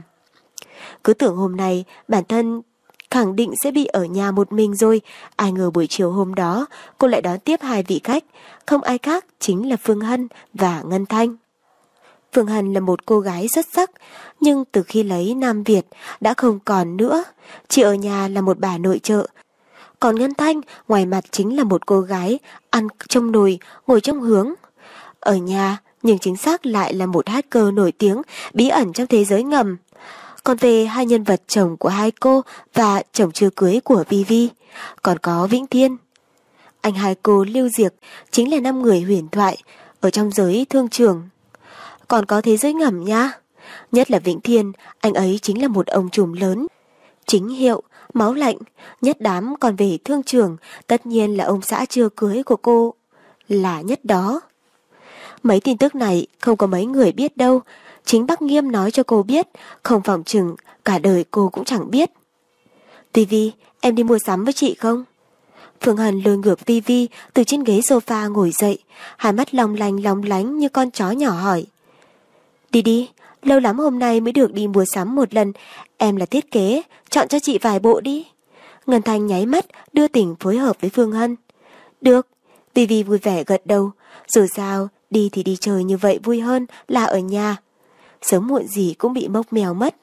Cứ tưởng hôm nay bản thân khẳng định sẽ bị ở nhà một mình rồi. Ai ngờ buổi chiều hôm đó cô lại đón tiếp hai vị khách. Không ai khác chính là Phương Hân và Ngân Thanh. Phương Hân là một cô gái xuất sắc, nhưng từ khi lấy Nam Việt đã không còn nữa. Chỉ ở nhà là một bà nội trợ. Còn Ngân Thanh ngoài mặt chính là một cô gái ăn trong nồi, ngồi trong hướng. Ở nhà nhưng chính xác lại là một hacker nổi tiếng, bí ẩn trong thế giới ngầm. Còn về hai nhân vật chồng của hai cô và chồng chưa cưới của Vi Vi, còn có Vĩnh Thiên. Anh hai cô Lưu Diệc chính là năm người huyền thoại ở trong giới thương trường. Còn có thế giới ngầm nha. Nhất là Vĩnh Thiên, anh ấy chính là một ông trùm lớn. Chính hiệu, máu lạnh, nhất đám. Còn về thương trường, tất nhiên là ông xã chưa cưới của cô là nhất đó. Mấy tin tức này không có mấy người biết đâu. Chính Bác Nghiêm nói cho cô biết, không phòng chừng cả đời cô cũng chẳng biết. Vi Vi, em đi mua sắm với chị không? Phương Hân lôi ngược Vi Vi từ trên ghế sofa ngồi dậy, hai mắt long lanh long lánh như con chó nhỏ hỏi. Đi đi, lâu lắm hôm nay mới được đi mua sắm một lần. Em là thiết kế, chọn cho chị vài bộ đi. Ngân Thanh nháy mắt đưa tình phối hợp với Phương Hân. Được, Vi Vi vui vẻ gật đầu. Dù sao, đi thì đi chơi như vậy vui hơn là ở nhà. Sớm muộn gì cũng bị mốc mèo mất.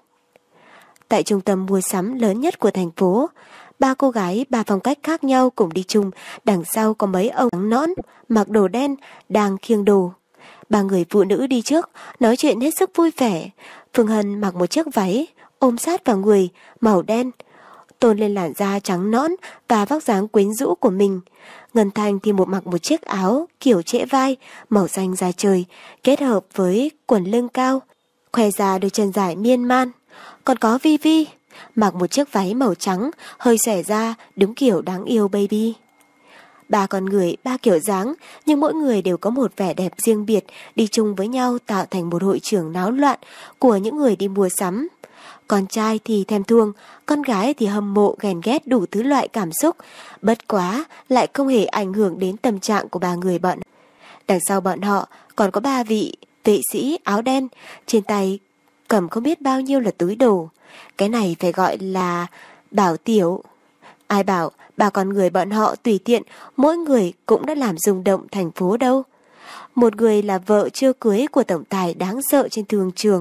Tại trung tâm mua sắm lớn nhất của thành phố, ba cô gái ba phong cách khác nhau cùng đi chung. Đằng sau có mấy ông trắng nõn mặc đồ đen đang khiêng đồ. Ba người phụ nữ đi trước nói chuyện hết sức vui vẻ. Phương Hân mặc một chiếc váy ôm sát vào người màu đen, tôn lên làn da trắng nõn và vóc dáng quyến rũ của mình. Ngân Thanh thì một mặc một chiếc áo kiểu trễ vai màu xanh da trời kết hợp với quần lưng cao, khoe ra đôi chân dài miên man. Còn có Vi Vi mặc một chiếc váy màu trắng hơi xòe ra, đúng kiểu đáng yêu baby. Ba con người, ba kiểu dáng, nhưng mỗi người đều có một vẻ đẹp riêng biệt, đi chung với nhau tạo thành một hội trường náo loạn của những người đi mua sắm. Con trai thì thèm thuồng, con gái thì hâm mộ ghen ghét đủ thứ loại cảm xúc, bất quá lại không hề ảnh hưởng đến tâm trạng của ba người bọn. Đằng sau bọn họ còn có ba vị vệ sĩ áo đen, trên tay cầm không biết bao nhiêu là túi đồ. Cái này phải gọi là bảo tiểu. Ai bảo ba con người bọn họ tùy tiện, mỗi người cũng đã làm rung động thành phố đâu. Một người là vợ chưa cưới của tổng tài đáng sợ trên thương trường.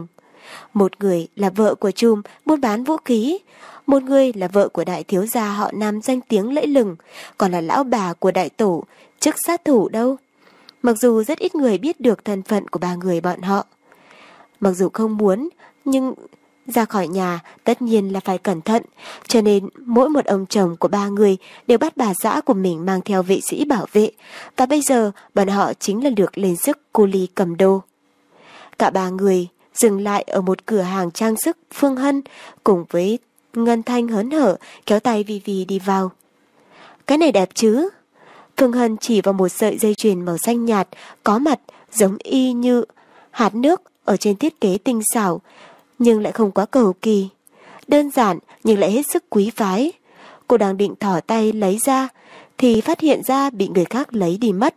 Một người là vợ của trùm buôn bán vũ khí, một người là vợ của đại thiếu gia họ Nam danh tiếng lẫy lừng, còn là lão bà của đại tổ, chức sát thủ đâu. Mặc dù rất ít người biết được thân phận của ba người bọn họ. Mặc dù không muốn, nhưng ra khỏi nhà tất nhiên là phải cẩn thận, cho nên mỗi một ông chồng của ba người đều bắt bà xã của mình mang theo vệ sĩ bảo vệ, và bây giờ bọn họ chính là được lên sức cô ly cầm đồ. Cả ba người dừng lại ở một cửa hàng trang sức Phương Hân, cùng với Ngân Thanh hớn hở kéo tay Vi Vi đi vào. Cái này đẹp chứ? Phương Hân chỉ vào một sợi dây chuyền màu xanh nhạt, có mặt giống y như hạt nước ở trên thiết kế tinh xảo, nhưng lại không quá cầu kỳ. Đơn giản nhưng lại hết sức quý phái. Cô đang định thỏ tay lấy ra, thì phát hiện ra bị người khác lấy đi mất.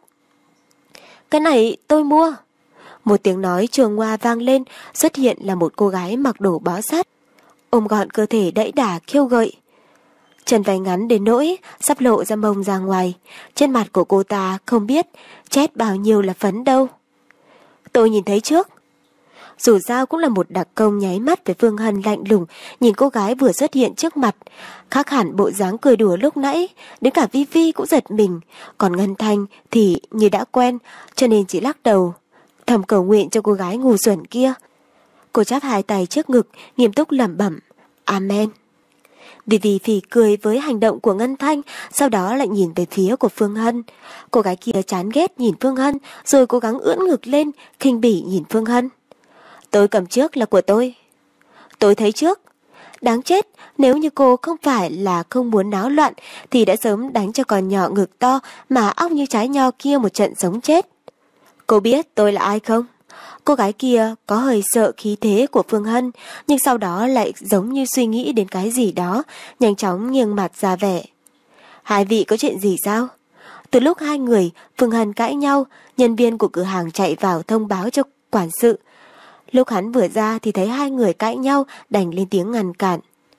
Cái này tôi mua. Một tiếng nói trường hoa vang lên, xuất hiện là một cô gái mặc đồ bó sát, ôm gọn cơ thể đẫy đà khiêu gợi. Chân váy ngắn đến nỗi sắp lộ ra mông ra ngoài. Trên mặt của cô ta không biết chét bao nhiêu là phấn đâu. Tôi nhìn thấy trước. Dù sao cũng là một đặc công nháy mắt với Phương Hân lạnh lùng, nhìn cô gái vừa xuất hiện trước mặt. Khác hẳn bộ dáng cười đùa lúc nãy, đến cả Vi Vi cũng giật mình. Còn Ngân Thanh thì như đã quen, cho nên chỉ lắc đầu, thầm cầu nguyện cho cô gái ngu xuẩn kia. Cô chắp hai tay trước ngực, nghiêm túc lẩm bẩm, Amen. Vi Vi phì cười với hành động của Ngân Thanh, sau đó lại nhìn về phía của Phương Hân. Cô gái kia chán ghét nhìn Phương Hân, rồi cố gắng ưỡn ngực lên, khinh bỉ nhìn Phương Hân. Tôi cầm trước là của tôi. Tôi thấy trước. Đáng chết, nếu như cô không phải là không muốn náo loạn thì đã sớm đánh cho con nhỏ ngực to mà óc như trái nho kia một trận sống chết. Cô biết tôi là ai không? Cô gái kia có hơi sợ khí thế của Phương Hân, nhưng sau đó lại giống như suy nghĩ đến cái gì đó, nhanh chóng nghiêng mặt ra vẻ. Hai vị có chuyện gì sao? Từ lúc hai người, Phương Hân cãi nhau, nhân viên của cửa hàng chạy vào thông báo cho quản sự. Lúc hắn vừa ra thì thấy hai người cãi nhau, đành lên tiếng ngăn cản.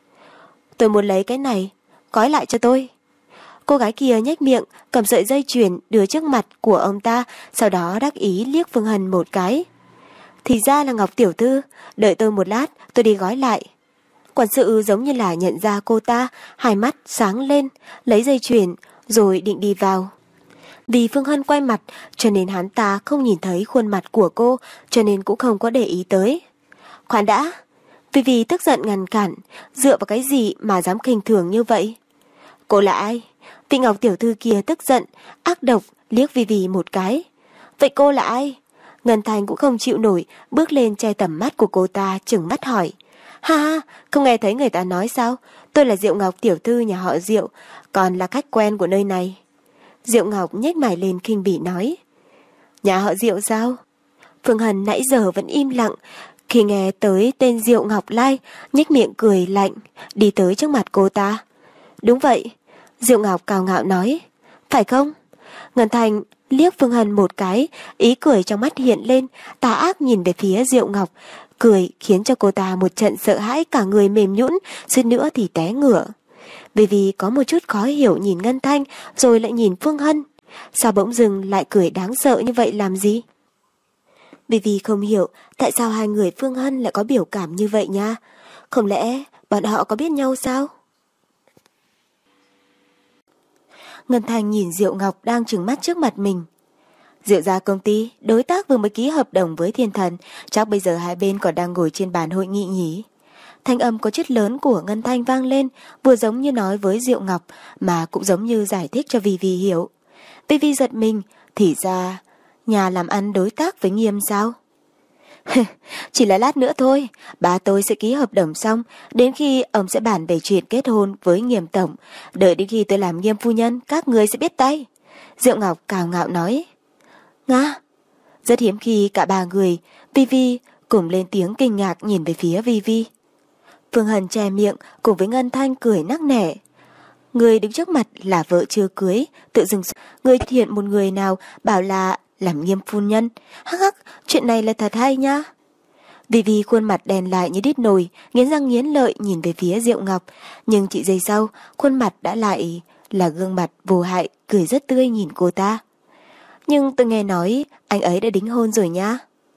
Tôi muốn lấy cái này, gói lại cho tôi. Cô gái kia nhếch miệng, cầm sợi dây chuyền đưa trước mặt của ông ta, sau đó đắc ý liếc Phương Hân một cái. Thì ra là Ngọc tiểu thư, đợi tôi một lát, tôi đi gói lại. Quản sự giống như là nhận ra cô ta, hai mắt sáng lên, lấy dây chuyền, rồi định đi vào. Vì Phương Hân quay mặt, cho nên hắn ta không nhìn thấy khuôn mặt của cô, cho nên cũng không có để ý tới. Khoan đã, vì vì tức giận ngăn cản, dựa vào cái gì mà dám khinh thường như vậy? Cô là ai? Vị Ngọc tiểu thư kia tức giận, ác độc, liếc Vi Vi một cái. Vậy cô là ai? Ngân Thanh cũng không chịu nổi, bước lên che tầm mắt của cô ta, trừng mắt hỏi. Ha ha, không nghe thấy người ta nói sao? Tôi là Diệu Ngọc tiểu thư nhà họ Diệu, còn là khách quen của nơi này. Diệu Ngọc nhếch mày lên khinh bỉ nói. Nhà họ Diệu sao? Phương Hân nãy giờ vẫn im lặng, khi nghe tới tên Diệu Ngọc Lai, nhếch miệng cười lạnh, đi tới trước mặt cô ta. Đúng vậy, Diệu Ngọc cao ngạo nói. Phải không? Ngân Thanh liếc Phương Hân một cái, ý cười trong mắt hiện lên, tà ác nhìn về phía Diệu Ngọc, cười khiến cho cô ta một trận sợ hãi, cả người mềm nhũn, suýt nữa thì té ngửa. Vì vì có một chút khó hiểu nhìn Ngân Thanh, rồi lại nhìn Phương Hân. Sao bỗng dưng lại cười đáng sợ như vậy làm gì? Vì vì không hiểu tại sao hai người Phương Hân lại có biểu cảm như vậy nha. Không lẽ bọn họ có biết nhau sao? Ngân Thanh nhìn Diệu Ngọc đang trừng mắt trước mặt mình. Diệu gia công ty, đối tác vừa mới ký hợp đồng với Thiên Thần, chắc bây giờ hai bên còn đang ngồi trên bàn hội nghị nhỉ? Thanh âm có chút lớn của Ngân Thanh vang lên, vừa giống như nói với Diệu Ngọc, mà cũng giống như giải thích cho Vi Vi hiểu. Vi Vi giật mình, thì ra nhà làm ăn đối tác với Nghiêm sao? Chỉ là lát nữa thôi, bà tôi sẽ ký hợp đồng xong, đến khi ông sẽ bàn về chuyện kết hôn với Nghiêm tổng, đợi đến khi tôi làm Nghiêm phu nhân, các người sẽ biết tay. Diệu Ngọc cào ngạo nói. Nga! Rất hiếm khi cả ba người, Vi Vi cùng lên tiếng kinh ngạc nhìn về phía Vi Vi. Phương Hân che miệng cùng với Ngân Thanh cười nắc nẻ. Người đứng trước mặt là vợ chưa cưới, tự dưng người hiện một người nào bảo là làm Nghiêm phu nhân. Hắc hắc, chuyện này là thật hay nha. Vi Vi khuôn mặt đen lại như đít nồi, nghiến răng nghiến lợi nhìn về phía Diệu Ngọc, nhưng chỉ giây sau, khuôn mặt đã lại là gương mặt vô hại, cười rất tươi nhìn cô ta. Nhưng tôi nghe nói anh ấy đã đính hôn rồi nha.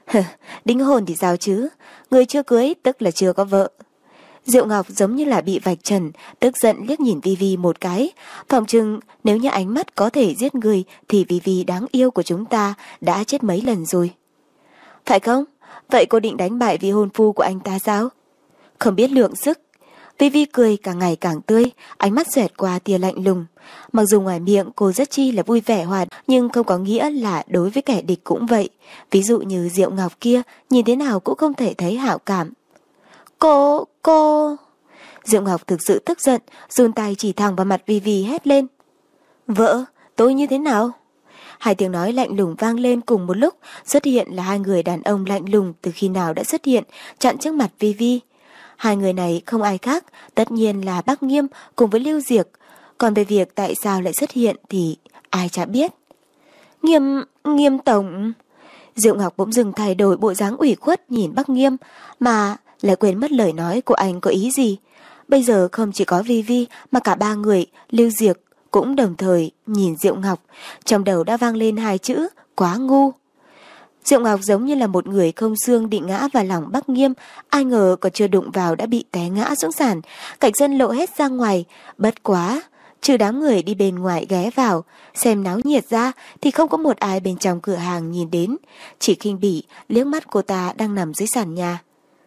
Đính hôn thì sao chứ, người chưa cưới tức là chưa có vợ. Diệu Ngọc giống như là bị vạch trần, tức giận liếc nhìn Vi Vi một cái. Phỏng chừng nếu như ánh mắt có thể giết người thì Vi Vi đáng yêu của chúng ta đã chết mấy lần rồi. Phải không? Vậy cô định đánh bại vị hôn phu của anh ta sao? Không biết lượng sức. Vi Vi cười càng ngày càng tươi, ánh mắt xẹt qua tia lạnh lùng. Mặc dù ngoài miệng cô rất chi là vui vẻ hoạt, nhưng không có nghĩa là đối với kẻ địch cũng vậy. Ví dụ như Diệu Ngọc kia, nhìn thế nào cũng không thể thấy hảo cảm. Cô, cô... Diệu Ngọc thực sự tức giận, run tay chỉ thẳng vào mặt Vi Vi hét lên. Vợ, tôi như thế nào? Hai tiếng nói lạnh lùng vang lên cùng một lúc, xuất hiện là hai người đàn ông lạnh lùng từ khi nào đã xuất hiện, chặn trước mặt Vi Vi. Hai người này không ai khác, tất nhiên là Bắc Nghiêm cùng với Lưu Diệc. Còn về việc tại sao lại xuất hiện thì ai chả biết. Nghiêm, Nghiêm tổng... Diệu Ngọc bỗng dừng thay đổi bộ dáng ủy khuất nhìn Bắc Nghiêm, mà lại quên mất lời nói của anh có ý gì. Bây giờ không chỉ có Vi Vi mà cả ba người, Lưu Diệc cũng đồng thời nhìn Diệu Ngọc, trong đầu đã vang lên hai chữ quá ngu. Diệu Ngọc giống như là một người không xương định ngã vào lòng Bắc Nghiêm, ai ngờ còn chưa đụng vào đã bị té ngã xuống sàn, cảnh dân lộ hết ra ngoài. Bất quá, trừ đám người đi bên ngoài ghé vào xem náo nhiệt ra thì không có một ai bên trong cửa hàng nhìn đến, chỉ khinh bỉ liếc mắt cô ta đang nằm dưới sàn nhà.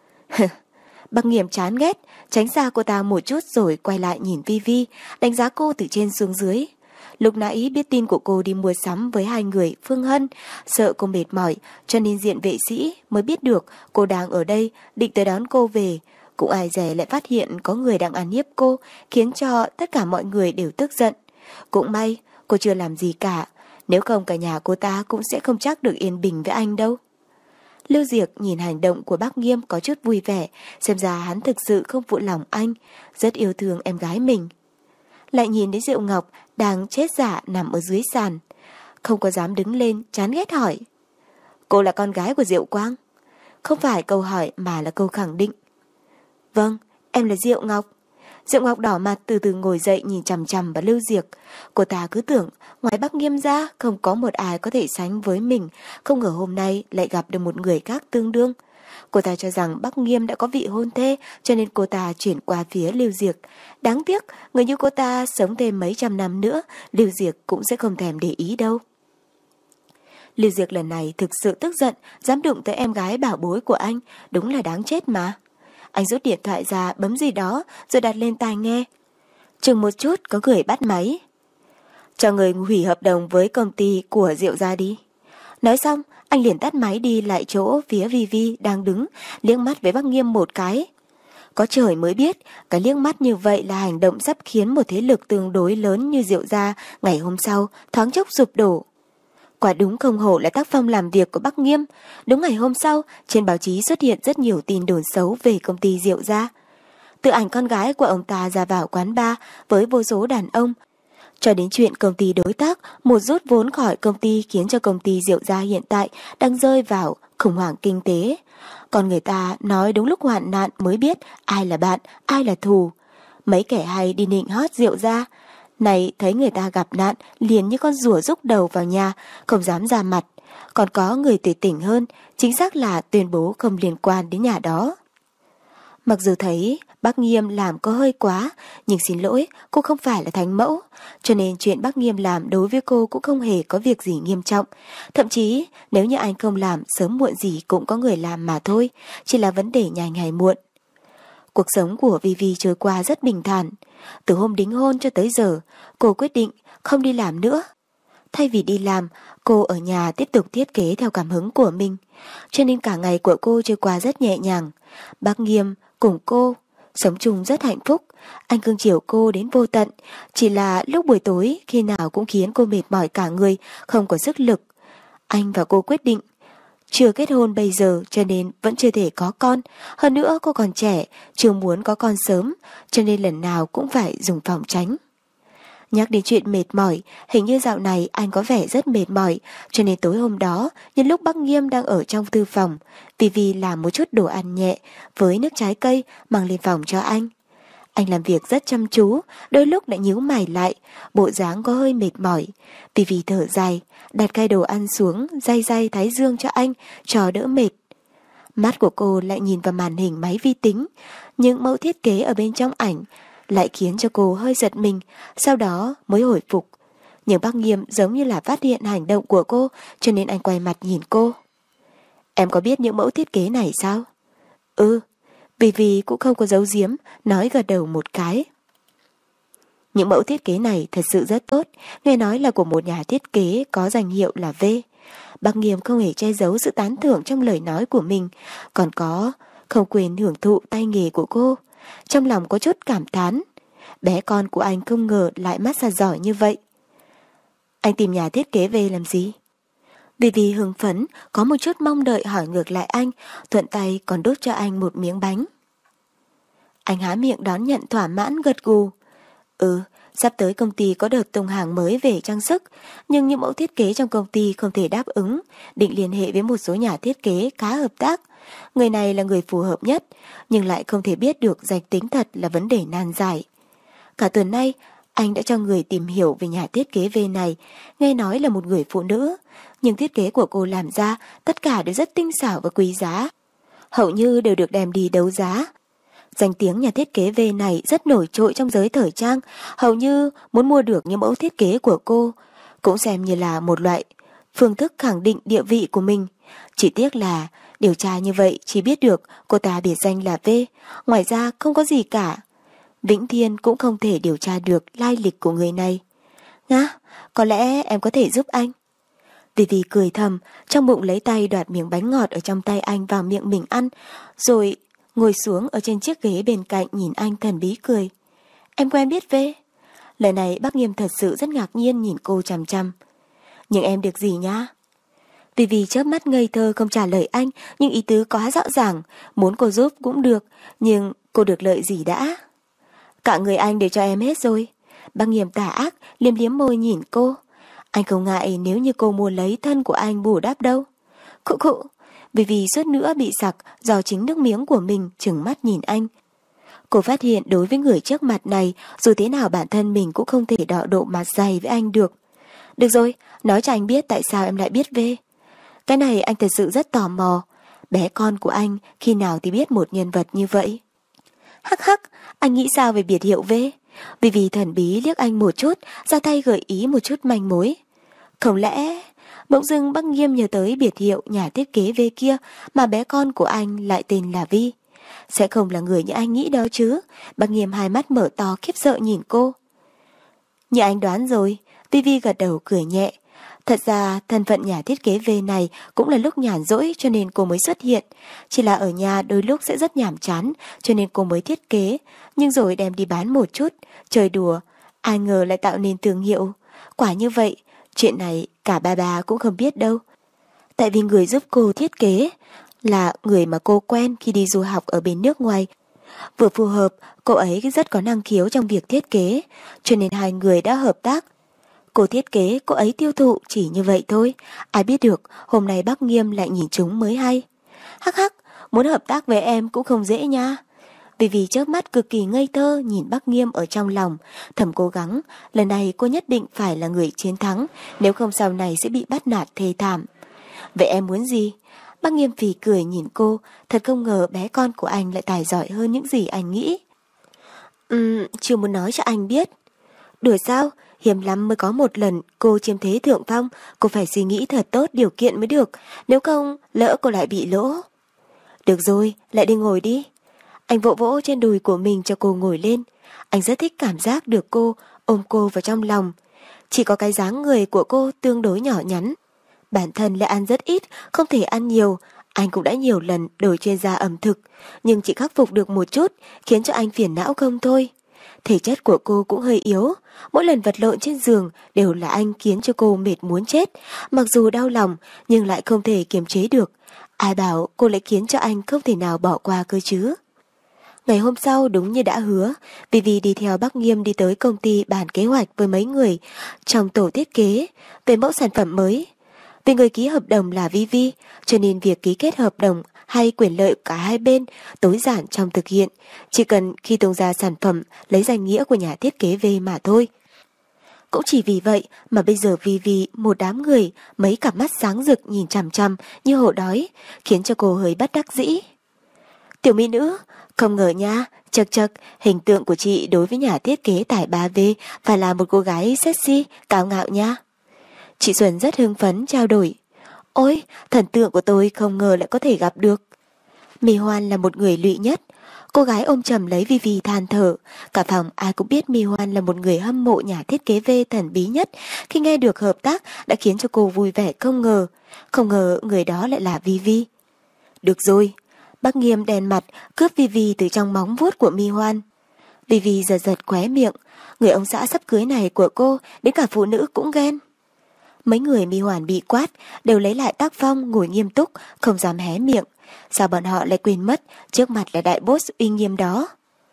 Bắc Nghiêm chán ghét, tránh xa cô ta một chút rồi quay lại nhìn Vi Vi, đánh giá cô từ trên xuống dưới. Lúc nãy biết tin của cô đi mua sắm với hai người Phương Hân, sợ cô mệt mỏi cho nên diện vệ sĩ mới biết được cô đang ở đây, định tới đón cô về. Cũng ai dè lại phát hiện có người đang ăn hiếp cô, khiến cho tất cả mọi người đều tức giận. Cũng may cô chưa làm gì cả, nếu không cả nhà cô ta cũng sẽ không chắc được yên bình với anh đâu. Lưu Diệc nhìn hành động của Bắc Nghiêm có chút vui vẻ, xem ra hắn thực sự không phụ lòng anh, rất yêu thương em gái mình. Lại nhìn đến Diệu Ngọc đang chết giả nằm ở dưới sàn, không có dám đứng lên, chán ghét hỏi. Cô là con gái của Diệu Quang? Không phải câu hỏi mà là câu khẳng định. Vâng, em là Diệu Ngọc. Diệu Ngọc đỏ mặt từ từ ngồi dậy nhìn chằm chằm vào Lưu Diệc. Cô ta cứ tưởng ngoài Bắc Nghiêm ra không có một ai có thể sánh với mình, không ngờ hôm nay lại gặp được một người khác tương đương. Cô ta cho rằng Bắc Nghiêm đã có vị hôn thê cho nên cô ta chuyển qua phía Lưu Diệc. Đáng tiếc, người như cô ta sống thêm mấy trăm năm nữa, Lưu Diệc cũng sẽ không thèm để ý đâu. Lưu Diệc lần này thực sự tức giận, dám đụng tới em gái bảo bối của anh, đúng là đáng chết mà. Anh rút điện thoại ra bấm gì đó rồi đặt lên tai nghe. Chừng một chút có người bắt máy. Cho người hủy hợp đồng với công ty của Diệu gia đi. Nói xong, anh liền tắt máy đi lại chỗ phía Vi Vi đang đứng, liếc mắt với Bắc Nghiêm một cái. Có trời mới biết, cái liếc mắt như vậy là hành động sắp khiến một thế lực tương đối lớn như Diệu gia ngày hôm sau thoáng chốc sụp đổ. Quả đúng không hổ là tác phong làm việc của Bắc Nghiêm. Đúng ngày hôm sau, trên báo chí xuất hiện rất nhiều tin đồn xấu về công ty Diệu gia. Từ ảnh con gái của ông ta ra vào quán bar với vô số đàn ông, cho đến chuyện công ty đối tác một rút vốn khỏi công ty khiến cho công ty Diệu gia hiện tại đang rơi vào khủng hoảng kinh tế. Còn người ta nói đúng lúc hoạn nạn mới biết ai là bạn, ai là thù. Mấy kẻ hay đi nịnh hót Diệu gia, này thấy người ta gặp nạn liền như con rùa rúc đầu vào nhà, không dám ra mặt. Còn có người tùy tỉnh hơn, chính xác là tuyên bố không liên quan đến nhà đó. Mặc dù thấy Bắc Nghiêm làm có hơi quá, nhưng xin lỗi, cô không phải là thánh mẫu, cho nên chuyện Bắc Nghiêm làm đối với cô cũng không hề có việc gì nghiêm trọng. Thậm chí, nếu như anh không làm, sớm muộn gì cũng có người làm mà thôi, chỉ là vấn đề nhanh hay muộn. Cuộc sống của Vi Vi trôi qua rất bình thản. Từ hôm đính hôn cho tới giờ, cô quyết định không đi làm nữa. Thay vì đi làm, cô ở nhà tiếp tục thiết kế theo cảm hứng của mình. Cho nên cả ngày của cô trôi qua rất nhẹ nhàng. Bắc Nghiêm cùng cô sống chung rất hạnh phúc. Anh cưng chiều cô đến vô tận. Chỉ là lúc buổi tối khi nào cũng khiến cô mệt mỏi cả người, không có sức lực. Anh và cô quyết định chưa kết hôn bây giờ cho nên vẫn chưa thể có con. Hơn nữa cô còn trẻ, chưa muốn có con sớm, cho nên lần nào cũng phải dùng phòng tránh. Nhắc đến chuyện mệt mỏi, hình như dạo này anh có vẻ rất mệt mỏi, cho nên tối hôm đó, nhân lúc Bắc Nghiêm đang ở trong thư phòng, Vi Vi làm một chút đồ ăn nhẹ với nước trái cây mang lên phòng cho anh. Anh làm việc rất chăm chú, đôi lúc lại nhíu mày lại, bộ dáng có hơi mệt mỏi. Vì vì thở dài, đặt cái đồ ăn xuống, day day thái dương cho anh, cho đỡ mệt. Mắt của cô lại nhìn vào màn hình máy vi tính, những mẫu thiết kế ở bên trong ảnh lại khiến cho cô hơi giật mình, sau đó mới hồi phục. Nhưng bác Nghiêm giống như là phát hiện hành động của cô, cho nên anh quay mặt nhìn cô. Em có biết những mẫu thiết kế này sao? Ừ, vì vì cũng không có giấu giếm, nói gật đầu một cái. Những mẫu thiết kế này thật sự rất tốt, nghe nói là của một nhà thiết kế có danh hiệu là V. Bác Nghiêm không hề che giấu sự tán thưởng trong lời nói của mình, còn có không quên hưởng thụ tay nghề của cô. Trong lòng có chút cảm thán, bé con của anh không ngờ lại massage giỏi như vậy. Anh tìm nhà thiết kế về làm gì? Vì vì hưng phấn, có một chút mong đợi hỏi ngược lại anh, thuận tay còn đút cho anh một miếng bánh. Anh há miệng đón nhận thỏa mãn gật gù. Ừ, sắp tới công ty có đợt tung hàng mới về trang sức, nhưng những mẫu thiết kế trong công ty không thể đáp ứng, định liên hệ với một số nhà thiết kế khá hợp tác. Người này là người phù hợp nhất, nhưng lại không thể biết được danh tính thật là vấn đề nan giải. Cả tuần nay, anh đã cho người tìm hiểu về nhà thiết kế V này, nghe nói là một người phụ nữ, nhưng thiết kế của cô làm ra tất cả đều rất tinh xảo và quý giá. Hầu như đều được đem đi đấu giá. Danh tiếng nhà thiết kế V này rất nổi trội trong giới thời trang, hầu như muốn mua được những mẫu thiết kế của cô, cũng xem như là một loại phương thức khẳng định địa vị của mình. Chỉ tiếc là điều tra như vậy chỉ biết được cô ta biệt danh là V, ngoài ra không có gì cả. Vĩnh Thiên cũng không thể điều tra được lai lịch của người này. Ngã, có lẽ em có thể giúp anh. Vì vì cười thầm, trong bụng lấy tay đoạt miếng bánh ngọt ở trong tay anh vào miệng mình ăn, rồi ngồi xuống ở trên chiếc ghế bên cạnh nhìn anh thần bí cười. Em quen biết V. Lời này bác Nghiêm thật sự rất ngạc nhiên nhìn cô chằm chằm. Nhưng em được gì nhá? Vì vì chớp mắt ngây thơ không trả lời anh, nhưng ý tứ quá rõ ràng, muốn cô giúp cũng được, nhưng cô được lợi gì đã? Cả người anh đều cho em hết rồi. Bác Nghiêm tà ác, liếm liếm môi nhìn cô. Anh không ngại nếu như cô muốn lấy thân của anh bù đắp đâu. Khụ khụ, vì vì suốt nữa bị sặc do chính nước miếng của mình trừng mắt nhìn anh. Cô phát hiện đối với người trước mặt này, dù thế nào bản thân mình cũng không thể đọ độ mặt dày với anh được. Được rồi, nói cho anh biết tại sao em lại biết V. Cái này anh thật sự rất tò mò. Bé con của anh khi nào thì biết một nhân vật như vậy? Hắc hắc, anh nghĩ sao về biệt hiệu V? Vì vì thần bí liếc anh một chút, ra tay gợi ý một chút manh mối. Không lẽ bỗng dưng bác Nghiêm nhớ tới biệt hiệu nhà thiết kế V kia mà bé con của anh lại tên là Vi? Sẽ không là người như anh nghĩ đó chứ? Bác Nghiêm hai mắt mở to khiếp sợ nhìn cô. Như anh đoán rồi, Vi Vi gật đầu cười nhẹ. Thật ra thân phận nhà thiết kế V này cũng là lúc nhàn rỗi cho nên cô mới xuất hiện. Chỉ là ở nhà đôi lúc sẽ rất nhàm chán cho nên cô mới thiết kế, nhưng rồi đem đi bán một chút, chơi đùa. Ai ngờ lại tạo nên thương hiệu. Quả như vậy, chuyện này cả ba bà cũng không biết đâu. Tại vì người giúp cô thiết kế là người mà cô quen khi đi du học ở bên nước ngoài. Vừa phù hợp, cô ấy rất có năng khiếu trong việc thiết kế, cho nên hai người đã hợp tác. Cô thiết kế, cô ấy tiêu thụ, chỉ như vậy thôi. Ai biết được, hôm nay bác Nghiêm lại nhìn chúng mới hay. Hắc hắc, muốn hợp tác với em cũng không dễ nha. Vì vì chớp mắt cực kỳ ngây thơ nhìn bác Nghiêm ở trong lòng, thầm cố gắng, lần này cô nhất định phải là người chiến thắng, nếu không sau này sẽ bị bắt nạt thê thảm. Vậy em muốn gì? Bác Nghiêm phì cười nhìn cô, thật không ngờ bé con của anh lại tài giỏi hơn những gì anh nghĩ. Ừm, chưa muốn nói cho anh biết. Đùa sao? Hiếm lắm mới có một lần cô chiếm thế thượng phong, cô phải suy nghĩ thật tốt điều kiện mới được, nếu không lỡ cô lại bị lỗ. Được rồi, lại đi ngồi đi. Anh vỗ vỗ trên đùi của mình cho cô ngồi lên. Anh rất thích cảm giác được cô ôm cô vào trong lòng. Chỉ có cái dáng người của cô tương đối nhỏ nhắn. Bản thân lại ăn rất ít, không thể ăn nhiều. Anh cũng đã nhiều lần đổi chuyên gia ẩm thực, nhưng chỉ khắc phục được một chút, khiến cho anh phiền não không thôi. Thể chất của cô cũng hơi yếu, mỗi lần vật lộn trên giường đều là anh khiến cho cô mệt muốn chết, mặc dù đau lòng nhưng lại không thể kiềm chế được. Ai bảo cô lại khiến cho anh không thể nào bỏ qua cơ chứ. Ngày hôm sau đúng như đã hứa, Vì Vì đi theo bác Nghiêm đi tới công ty bàn kế hoạch với mấy người trong tổ thiết kế về mẫu sản phẩm mới. Vì người ký hợp đồng là Vi Vi, cho nên việc ký kết hợp đồng hay quyền lợi cả hai bên, tối giản trong thực hiện, chỉ cần khi tung ra sản phẩm lấy danh nghĩa của nhà thiết kế về mà thôi. Cũng chỉ vì vậy mà bây giờ vì vì một đám người, mấy cặp mắt sáng rực nhìn chằm chằm như hổ đói, khiến cho cô hơi bất đắc dĩ. Tiểu mỹ nữ, không ngờ nha, chật chật, hình tượng của chị đối với nhà thiết kế tải ba V phải là một cô gái sexy, cao ngạo nha. Chị Xuân rất hưng phấn trao đổi. Ôi, thần tượng của tôi không ngờ lại có thể gặp được. My Hoan là một người lụy nhất. Cô gái ôm chầm lấy Vivi than thở. Cả phòng ai cũng biết My Hoan là một người hâm mộ nhà thiết kế V thần bí nhất. Khi nghe được hợp tác đã khiến cho cô vui vẻ không ngờ. Không ngờ người đó lại là Vivi. Được rồi. Bác Nghiêm đèn mặt cướp Vivi từ trong móng vuốt của My Hoan. Vivi giật giật khóe miệng. Người ông xã sắp cưới này của cô đến cả phụ nữ cũng ghen. Mấy người My Hoan bị quát đều lấy lại tác phong ngồi nghiêm túc, không dám hé miệng. Sao bọn họ lại quên mất trước mặt là đại boss uy nghiêm đó?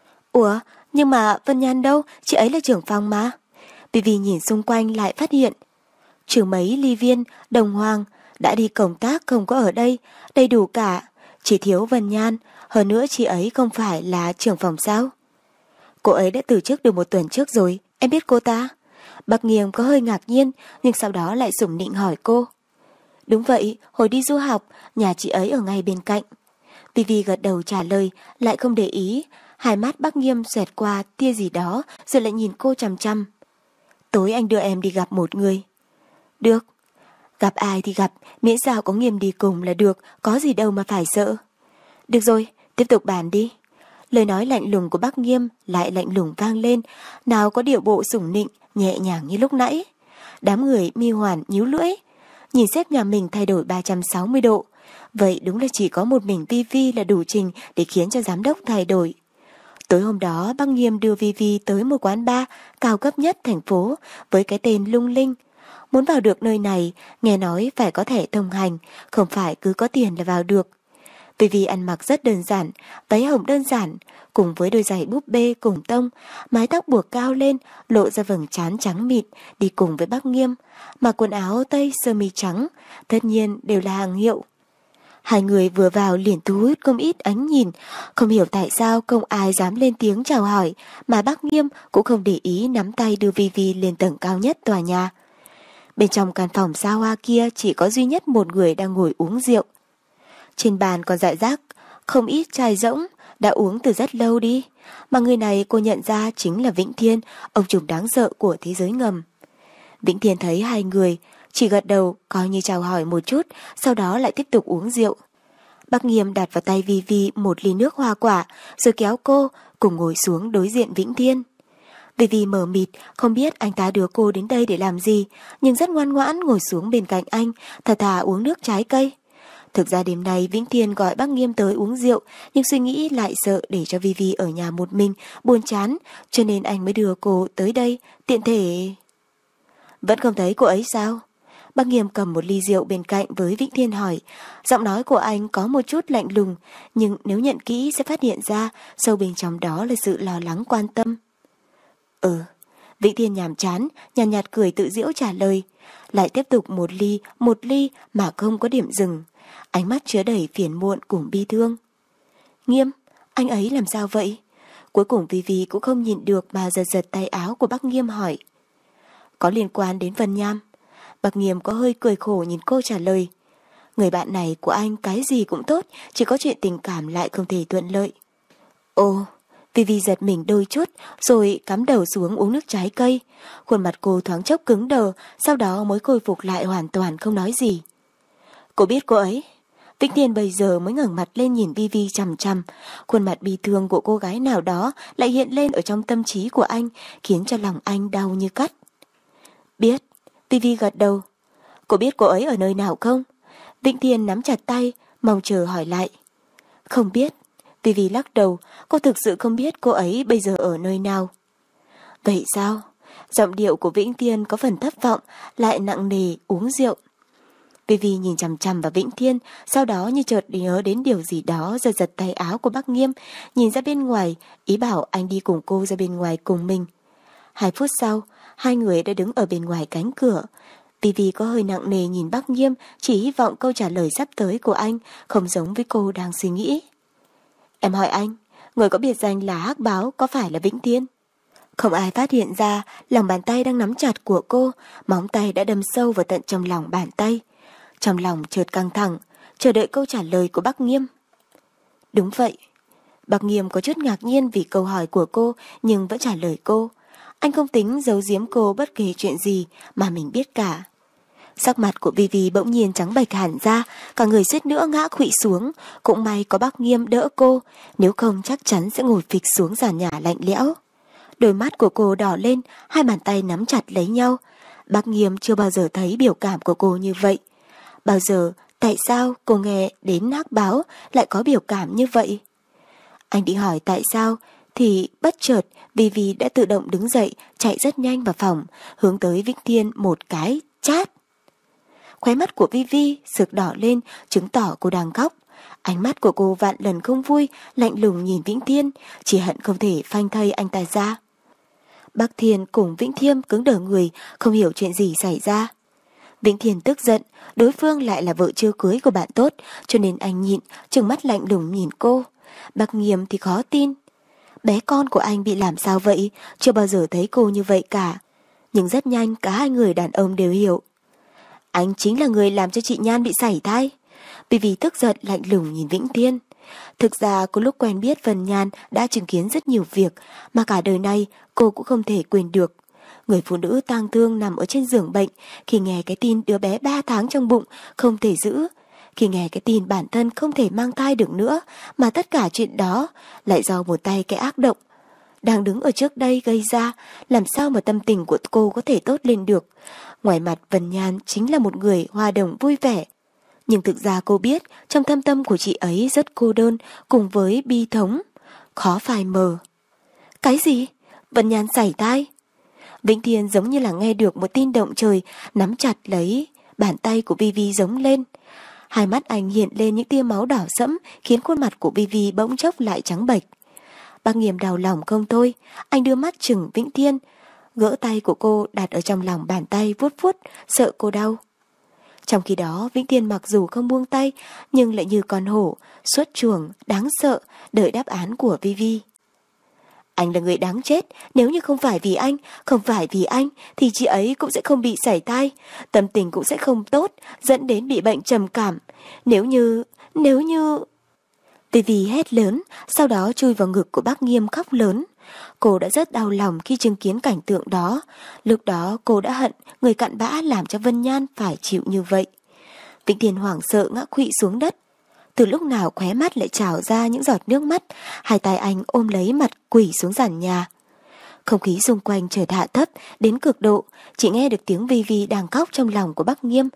Ủa, nhưng mà Vân Nhan đâu? Chị ấy là trưởng phòng mà. Vivi nhìn xung quanh lại phát hiện trừ mấy ly viên, đồng hoàng đã đi công tác không có ở đây, đầy đủ cả. Chỉ thiếu Vân Nhan, hơn nữa chị ấy không phải là trưởng phòng sao? Cô ấy đã từ chức được một tuần trước rồi, em biết cô ta? Bác Nghiêng có hơi ngạc nhiên, nhưng sau đó lại sủng nịnh hỏi cô. Đúng vậy, hồi đi du học, nhà chị ấy ở ngay bên cạnh. Vivi gật đầu trả lời, lại không để ý. Hai mắt bác Nghiêm xoẹt qua tia gì đó, rồi lại nhìn cô chằm chằm. Tối anh đưa em đi gặp một người. Được. Gặp ai thì gặp, miễn sao có Nghiêm đi cùng là được, có gì đâu mà phải sợ. Được rồi, tiếp tục bàn đi. Lời nói lạnh lùng của bác Nghiêm lại lạnh lùng vang lên, nào có điệu bộ sủng nịnh, nhẹ nhàng như lúc nãy. Đám người My Hoan nhíu lưỡi, nhìn sếp nhà mình thay đổi ba trăm sáu mươi độ. Vậy đúng là chỉ có một mình Vivi là đủ trình để khiến cho giám đốc thay đổi. Tối hôm đó bác Nghiêm đưa Vivi tới một quán bar cao cấp nhất thành phố với cái tên Lung Linh. Muốn vào được nơi này, nghe nói phải có thẻ thông hành, không phải cứ có tiền là vào được. Vivi ăn mặc rất đơn giản, váy hồng đơn giản, cùng với đôi giày búp bê cùng tông, mái tóc buộc cao lên, lộ ra vầng trán trắng mịn, đi cùng với bác Nghiêm, mặc quần áo tây sơ mi trắng, tất nhiên đều là hàng hiệu. Hai người vừa vào liền thu hút không ít ánh nhìn, không hiểu tại sao không ai dám lên tiếng chào hỏi, mà bác Nghiêm cũng không để ý nắm tay đưa Vivi lên tầng cao nhất tòa nhà. Bên trong căn phòng xa hoa kia chỉ có duy nhất một người đang ngồi uống rượu. Trên bàn còn rải rác không ít chai rỗng, đã uống từ rất lâu đi, mà người này cô nhận ra chính là Vĩnh Thiên, ông trùm đáng sợ của thế giới ngầm. Vĩnh Thiên thấy hai người, chỉ gật đầu coi như chào hỏi một chút, sau đó lại tiếp tục uống rượu. Bác Nghiêm đặt vào tay Vivi một ly nước hoa quả, rồi kéo cô cùng ngồi xuống đối diện Vĩnh Thiên. Vivi mờ mịt, không biết anh ta đưa cô đến đây để làm gì, nhưng rất ngoan ngoãn ngồi xuống bên cạnh anh, thà thà uống nước trái cây. Thực ra đêm nay Vĩnh Thiên gọi bác Nghiêm tới uống rượu, nhưng suy nghĩ lại sợ để cho Vivi ở nhà một mình, buồn chán, cho nên anh mới đưa cô tới đây, tiện thể... Vẫn không thấy cô ấy sao? Bác Nghiêm cầm một ly rượu bên cạnh với Vĩnh Thiên hỏi. Giọng nói của anh có một chút lạnh lùng, nhưng nếu nhận kỹ sẽ phát hiện ra sâu bên trong đó là sự lo lắng quan tâm. Ừ, Vĩnh Thiên nhàm chán, nhàn nhạt, nhạt cười tự giễu trả lời. Lại tiếp tục một ly, một ly mà không có điểm dừng. Ánh mắt chứa đầy phiền muộn cùng bi thương. Nghiêm, anh ấy làm sao vậy? Cuối cùng Vivi cũng không nhịn được mà giật giật tay áo của bác Nghiêm hỏi. Có liên quan đến Vân Nham. Bác Nghiêm có hơi cười khổ nhìn cô trả lời. Người bạn này của anh cái gì cũng tốt, chỉ có chuyện tình cảm lại không thể thuận lợi. Ồ, Vivi giật mình đôi chút, rồi cắm đầu xuống uống nước trái cây. Khuôn mặt cô thoáng chốc cứng đờ, sau đó mới khôi phục lại hoàn toàn không nói gì. Cô biết cô ấy? Vĩnh Thiên bây giờ mới ngẩng mặt lên nhìn Vivi chằm chằm. Khuôn mặt bi thương của cô gái nào đó lại hiện lên ở trong tâm trí của anh, khiến cho lòng anh đau như cắt. Biết. Vivi gật đầu. Cô biết cô ấy ở nơi nào không? Vĩnh Thiên nắm chặt tay, mong chờ hỏi lại. Không biết. Vivi lắc đầu, cô thực sự không biết cô ấy bây giờ ở nơi nào. Vậy sao? Giọng điệu của Vĩnh Thiên có phần thất vọng, lại nặng nề uống rượu. Vivi nhìn chằm chằm vào Vĩnh Thiên, sau đó như chợt nhớ đến điều gì đó, giật giật tay áo của bác Nghiêm, nhìn ra bên ngoài, ý bảo anh đi cùng cô ra bên ngoài cùng mình. Hai phút sau, hai người đã đứng ở bên ngoài cánh cửa. Vivi có hơi nặng nề nhìn Bắc Nghiêm, chỉ hy vọng câu trả lời sắp tới của anh không giống với cô đang suy nghĩ. Em hỏi anh, người có biệt danh là Hắc Báo có phải là Vĩnh Thiên? Không ai phát hiện ra lòng bàn tay đang nắm chặt của cô, móng tay đã đâm sâu vào tận trong lòng bàn tay. Trong lòng chợt căng thẳng, chờ đợi câu trả lời của Bắc Nghiêm. Đúng vậy. Bắc Nghiêm có chút ngạc nhiên vì câu hỏi của cô nhưng vẫn trả lời cô. Anh không tính giấu giếm cô bất kỳ chuyện gì mà mình biết cả. Sắc mặt của Vivi bỗng nhiên trắng bệch hẳn ra, cả người suýt nữa ngã khuỵu xuống. Cũng may có Bắc Nghiêm đỡ cô, nếu không chắc chắn sẽ ngồi phịch xuống sàn nhà lạnh lẽo. Đôi mắt của cô đỏ lên, hai bàn tay nắm chặt lấy nhau. Bắc Nghiêm chưa bao giờ thấy biểu cảm của cô như vậy. Bao giờ, tại sao cô nghe đến Hắc Báo lại có biểu cảm như vậy? Anh định hỏi tại sao, thì bất chợt Vivi đã tự động đứng dậy, chạy rất nhanh vào phòng, hướng tới Vĩnh Thiên một cái chát. Khóe mắt của Vivi sực đỏ lên, chứng tỏ cô đang khóc. Ánh mắt của cô vạn lần không vui, lạnh lùng nhìn Vĩnh Thiên, chỉ hận không thể phanh thây anh ta ra. Bắc Thiên cùng Vĩnh Thiêm cứng đờ người, không hiểu chuyện gì xảy ra. Vĩnh Thiên tức giận, đối phương lại là vợ chưa cưới của bạn tốt, cho nên anh nhịn, trừng mắt lạnh lùng nhìn cô. Bắc Nghiêm thì khó tin. Bé con của anh bị làm sao vậy, chưa bao giờ thấy cô như vậy cả. Nhưng rất nhanh cả hai người đàn ông đều hiểu. Anh chính là người làm cho chị Nhan bị sảy thai. Vì vì tức giận lạnh lùng nhìn Vĩnh Thiên. Thực ra cô lúc quen biết Vân Nhan đã chứng kiến rất nhiều việc mà cả đời này cô cũng không thể quên được. Người phụ nữ tang thương nằm ở trên giường bệnh khi nghe cái tin đứa bé ba tháng trong bụng không thể giữ. Khi nghe cái tin bản thân không thể mang thai được nữa mà tất cả chuyện đó lại do một tay cái ác động đang đứng ở trước đây gây ra, làm sao mà tâm tình của cô có thể tốt lên được. Ngoài mặt Vân Nhan chính là một người hòa đồng vui vẻ. Nhưng thực ra cô biết trong thâm tâm của chị ấy rất cô đơn cùng với bi thống, khó phai mờ. Cái gì? Vân Nhan sảy thai? Vĩnh Thiên giống như là nghe được một tin động trời, nắm chặt lấy bàn tay của Vivi giống lên. Hai mắt anh hiện lên những tia máu đỏ sẫm khiến khuôn mặt của Vivi bỗng chốc lại trắng bệch. Bác Nghiêm đau lòng không thôi, anh đưa mắt chừng Vĩnh Thiên, gỡ tay của cô đặt ở trong lòng bàn tay vuốt vuốt, sợ cô đau. Trong khi đó Vĩnh Thiên mặc dù không buông tay nhưng lại như con hổ xuất chuồng đáng sợ đợi đáp án của Vivi. Anh là người đáng chết, nếu như không phải vì anh, không phải vì anh thì chị ấy cũng sẽ không bị sảy thai, tâm tình cũng sẽ không tốt, dẫn đến bị bệnh trầm cảm. Nếu như, nếu như... Vivi hét lớn, sau đó chui vào ngực của bác Nghiêm khóc lớn. Cô đã rất đau lòng khi chứng kiến cảnh tượng đó. Lúc đó cô đã hận người cặn bã làm cho Vân Nhan phải chịu như vậy. Vĩnh Thiên hoảng sợ ngã khuỵu xuống đất. Từ lúc nào khóe mắt lại trào ra những giọt nước mắt, hai tay anh ôm lấy mặt quỳ xuống sàn nhà. Không khí xung quanh chợt hạ thấp đến cực độ, chỉ nghe được tiếng Vivi đang khóc trong lòng của bác Nghiêm.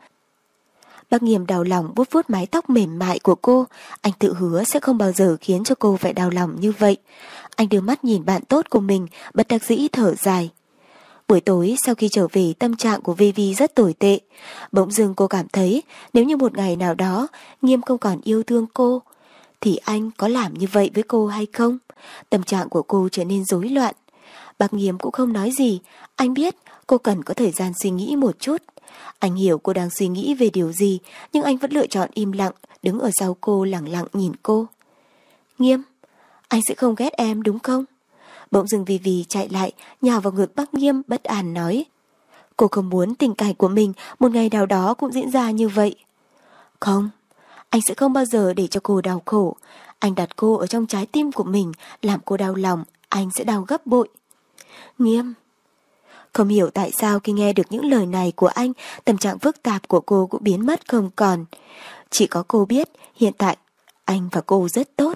Bác Nghiêm đau lòng vuốt vuốt mái tóc mềm mại của cô, anh tự hứa sẽ không bao giờ khiến cho cô phải đau lòng như vậy. Anh đưa mắt nhìn bạn tốt của mình, bất đắc dĩ thở dài. Buổi tối sau khi trở về tâm trạng của Vivi rất tồi tệ. Bỗng dưng cô cảm thấy nếu như một ngày nào đó Nghiêm không còn yêu thương cô, thì anh có làm như vậy với cô hay không? Tâm trạng của cô trở nên rối loạn. Bác Nghiêm cũng không nói gì, anh biết cô cần có thời gian suy nghĩ một chút. Anh hiểu cô đang suy nghĩ về điều gì, nhưng anh vẫn lựa chọn im lặng, đứng ở sau cô lặng lặng nhìn cô. Nghiêm, anh sẽ không ghét em đúng không? Bỗng dưng Vivi chạy lại, nhào vào ngực bác Nghiêm bất an nói. Cô không muốn tình cảnh của mình một ngày nào đó cũng diễn ra như vậy. Không, anh sẽ không bao giờ để cho cô đau khổ. Anh đặt cô ở trong trái tim của mình, làm cô đau lòng, anh sẽ đau gấp bội. Nghiêm. Không hiểu tại sao khi nghe được những lời này của anh, tâm trạng phức tạp của cô cũng biến mất không còn. Chỉ có cô biết hiện tại anh và cô rất tốt.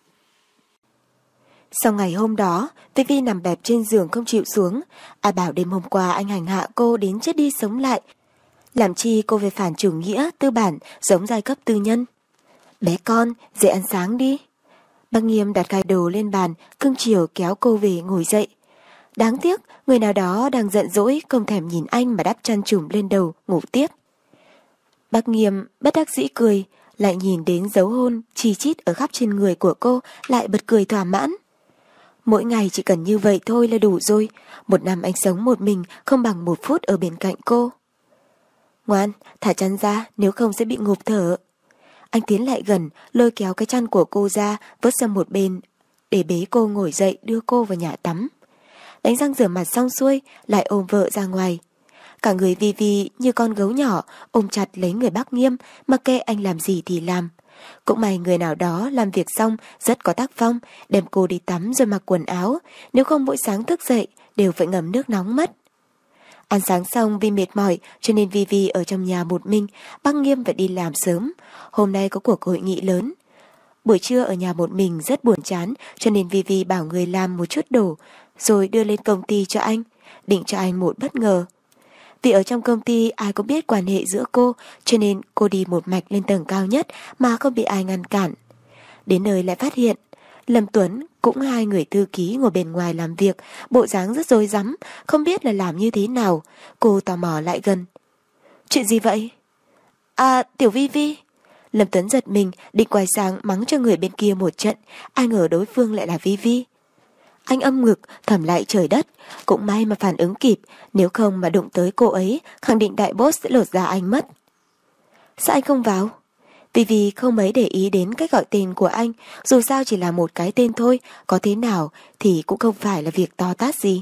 Sau ngày hôm đó, Vivi nằm bẹp trên giường không chịu xuống. Ai bảo đêm hôm qua anh hành hạ cô đến chết đi sống lại. Làm chi cô về phản chủ nghĩa, tư bản, giống giai cấp tư nhân. Bé con, dậy ăn sáng đi. Bác Nghiêm đặt gai đồ lên bàn, cưng chiều kéo cô về ngồi dậy. Đáng tiếc, người nào đó đang giận dỗi, không thèm nhìn anh mà đắp chăn trùm lên đầu, ngủ tiếp. Bác Nghiêm bất đắc dĩ cười, lại nhìn đến dấu hôn chi chít ở khắp trên người của cô, lại bật cười thỏa mãn. Mỗi ngày chỉ cần như vậy thôi là đủ rồi. Một năm anh sống một mình không bằng một phút ở bên cạnh cô. Ngoan, thả chăn ra, nếu không sẽ bị ngộp thở. Anh tiến lại gần, lôi kéo cái chăn của cô ra, vớt sang một bên, để bế cô ngồi dậy đưa cô vào nhà tắm. Đánh răng rửa mặt xong xuôi, lại ôm vợ ra ngoài. Cả người Vi Vi như con gấu nhỏ, ôm chặt lấy người bác Nghiêm, mặc kệ anh làm gì thì làm. Cũng may người nào đó làm việc xong rất có tác phong, đem cô đi tắm rồi mặc quần áo, nếu không mỗi sáng thức dậy đều phải ngâm nước nóng mất. Ăn sáng xong vì mệt mỏi cho nên Vi Vi ở trong nhà một mình, bác Nghiêm phải đi làm sớm. Hôm nay có cuộc hội nghị lớn. Buổi trưa ở nhà một mình rất buồn chán cho nên Vi Vi bảo người làm một chút đồ rồi đưa lên công ty cho anh, định cho anh một bất ngờ. Vì ở trong công ty ai cũng biết quan hệ giữa cô cho nên cô đi một mạch lên tầng cao nhất mà không bị ai ngăn cản. Đến nơi lại phát hiện Lâm Tuấn cũng hai người thư ký ngồi bên ngoài làm việc, bộ dáng rất rối rắm, không biết là làm như thế nào. Cô tò mò lại gần. Chuyện gì vậy? À, Tiểu Vi Vi. Lâm Tuấn giật mình, định quay sang mắng cho người bên kia một trận, ai ngờ đối phương lại là Vi Vi. Anh âm ngực, thầm lại trời đất, cũng may mà phản ứng kịp, nếu không mà đụng tới cô ấy, khẳng định đại boss sẽ lột ra anh mất. Sao anh không vào? Vi Vi không mấy để ý đến cách gọi tên của anh, dù sao chỉ là một cái tên thôi, có thế nào thì cũng không phải là việc to tát gì.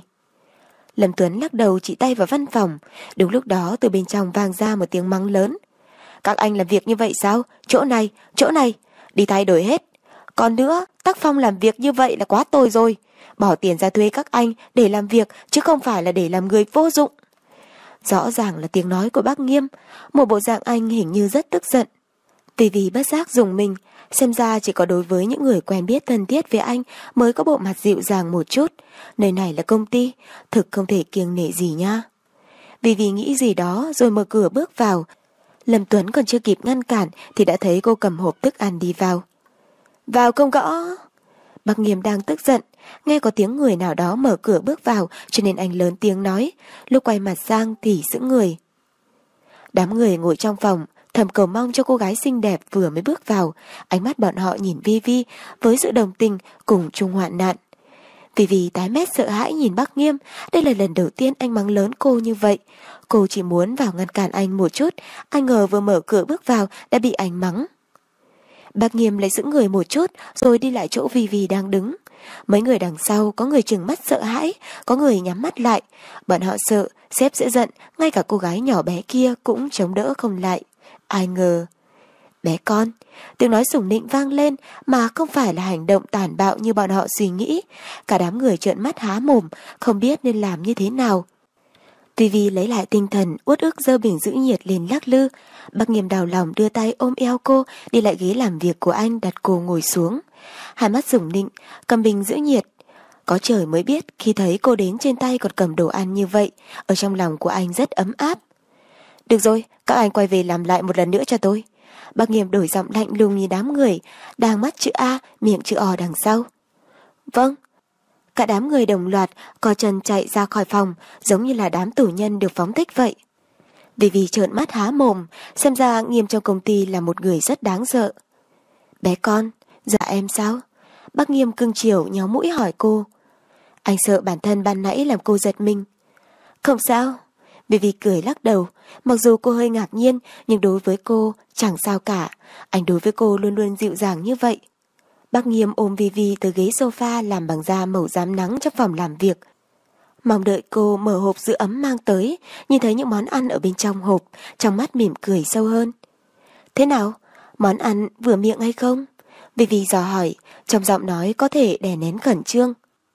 Lâm Tuấn lắc đầu chỉ tay vào văn phòng, đúng lúc đó từ bên trong vang ra một tiếng mắng lớn. Các anh làm việc như vậy sao? Chỗ này, chỗ này, đi thay đổi hết. Còn nữa, tác phong làm việc như vậy là quá tồi rồi. Bỏ tiền ra thuê các anh để làm việc chứ không phải là để làm người vô dụng. Rõ ràng là tiếng nói của bác Nghiêm, một bộ dạng anh hình như rất tức giận. Vì vì bất giác dùng mình, xem ra chỉ có đối với những người quen biết thân thiết với anh mới có bộ mặt dịu dàng một chút. Nơi này là công ty, thực không thể kiêng nể gì nha. Vì vì nghĩ gì đó rồi mở cửa bước vào. Lâm Tuấn còn chưa kịp ngăn cản thì đã thấy cô cầm hộp thức ăn đi vào. Vào không gõ. Bác Nghiêm đang tức giận, nghe có tiếng người nào đó mở cửa bước vào cho nên anh lớn tiếng nói, lúc quay mặt sang thì sững người. Đám người ngồi trong phòng thầm cầu mong cho cô gái xinh đẹp vừa mới bước vào, ánh mắt bọn họ nhìn Vi Vi với sự đồng tình cùng chung hoạn nạn. Vi Vi tái mét sợ hãi nhìn bác Nghiêm, đây là lần đầu tiên anh mắng lớn cô như vậy. Cô chỉ muốn vào ngăn cản anh một chút, ai ngờ vừa mở cửa bước vào đã bị anh mắng. Bác Nghiêm lấy sững người một chút rồi đi lại chỗ Vi Vi đang đứng. Mấy người đằng sau có người trừng mắt sợ hãi, có người nhắm mắt lại. Bọn họ sợ sếp sẽ giận, ngay cả cô gái nhỏ bé kia cũng chống đỡ không lại. Ai ngờ, bé con, tiếng nói sủng nịnh vang lên mà không phải là hành động tàn bạo như bọn họ suy nghĩ. Cả đám người trợn mắt há mồm, không biết nên làm như thế nào. Vi Vi lấy lại tinh thần, uất ức giơ bình giữ nhiệt lên lắc lư. Bác Nghiêm đau lòng đưa tay ôm eo cô, đi lại ghế làm việc của anh đặt cô ngồi xuống. Hai mắt sủng nịnh, cầm bình giữ nhiệt. Có trời mới biết khi thấy cô đến trên tay còn cầm đồ ăn như vậy, ở trong lòng của anh rất ấm áp. Được rồi, các anh quay về làm lại một lần nữa cho tôi. Bác Nghiêm đổi giọng lạnh lùng nhìn đám người, đang mắt chữ A, miệng chữ O đằng sau. Vâng. Cả đám người đồng loạt co chân chạy ra khỏi phòng, giống như là đám tù nhân được phóng thích vậy. Vì vì trợn mắt há mồm, xem ra Nghiêm trong công ty là một người rất đáng sợ. Bé con, dạ em sao? Bác Nghiêm cưng chiều nhéo mũi hỏi cô. Anh sợ bản thân ban nãy làm cô giật mình. Không sao. Vì vì cười lắc đầu, mặc dù cô hơi ngạc nhiên nhưng đối với cô chẳng sao cả. Anh đối với cô luôn luôn dịu dàng như vậy. Bác Nghiêm ôm Vi Vi từ ghế sofa làm bằng da màu rám nắng trong phòng làm việc. Mong đợi cô mở hộp giữ ấm mang tới, nhìn thấy những món ăn ở bên trong hộp, trong mắt mỉm cười sâu hơn. Thế nào? Món ăn vừa miệng hay không? Vi Vi dò hỏi, trong giọng nói có thể đè nén khẩn trương.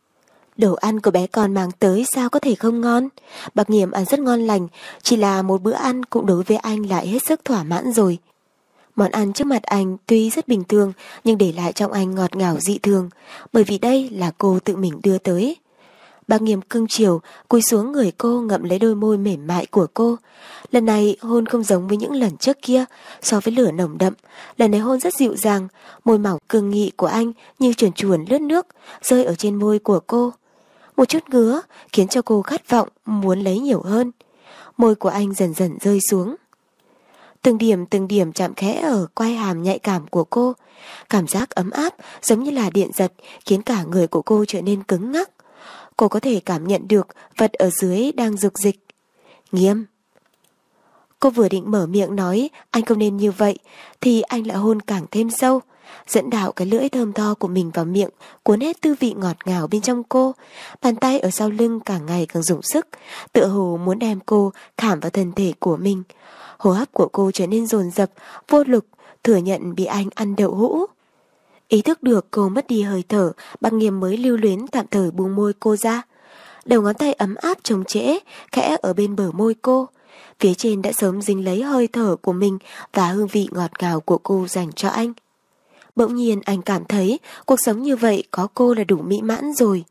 Đồ ăn của bé con mang tới sao có thể không ngon? Bác Nghiêm ăn rất ngon lành, chỉ là một bữa ăn cũng đối với anh lại hết sức thỏa mãn rồi. Món ăn trước mặt anh tuy rất bình thường nhưng để lại trong anh ngọt ngào dị thường, bởi vì đây là cô tự mình đưa tới. Bác Nghiêm cưng chiều cúi xuống người cô ngậm lấy đôi môi mềm mại của cô. Lần này hôn không giống với những lần trước kia, so với lửa nồng đậm, lần này hôn rất dịu dàng, môi mỏng cương nghị của anh như chuồn chuồn lướt nước rơi ở trên môi của cô. Một chút ngứa khiến cho cô khát vọng muốn lấy nhiều hơn. Môi của anh dần dần rơi xuống. Từng điểm từng điểm chạm khẽ ở quai hàm nhạy cảm của cô. Cảm giác ấm áp giống như là điện giật khiến cả người của cô trở nên cứng ngắc. Cô có thể cảm nhận được vật ở dưới đang rục dịch. Nghiêm. Cô vừa định mở miệng nói anh không nên như vậy, thì anh lại hôn càng thêm sâu, dẫn đạo cái lưỡi thơm tho của mình vào miệng, cuốn hết tư vị ngọt ngào bên trong cô. Bàn tay ở sau lưng càng ngày càng dùng sức, tựa hồ muốn đem cô khảm vào thân thể của mình. Hô hấp của cô trở nên dồn dập, vô lực, thừa nhận bị anh ăn đậu hũ. Ý thức được cô mất đi hơi thở, Bác Nghiêm mới lưu luyến tạm thời buông môi cô ra. Đầu ngón tay ấm áp trông trễ, khẽ ở bên bờ môi cô. Phía trên đã sớm dính lấy hơi thở của mình và hương vị ngọt ngào của cô dành cho anh. Bỗng nhiên anh cảm thấy cuộc sống như vậy có cô là đủ mỹ mãn rồi.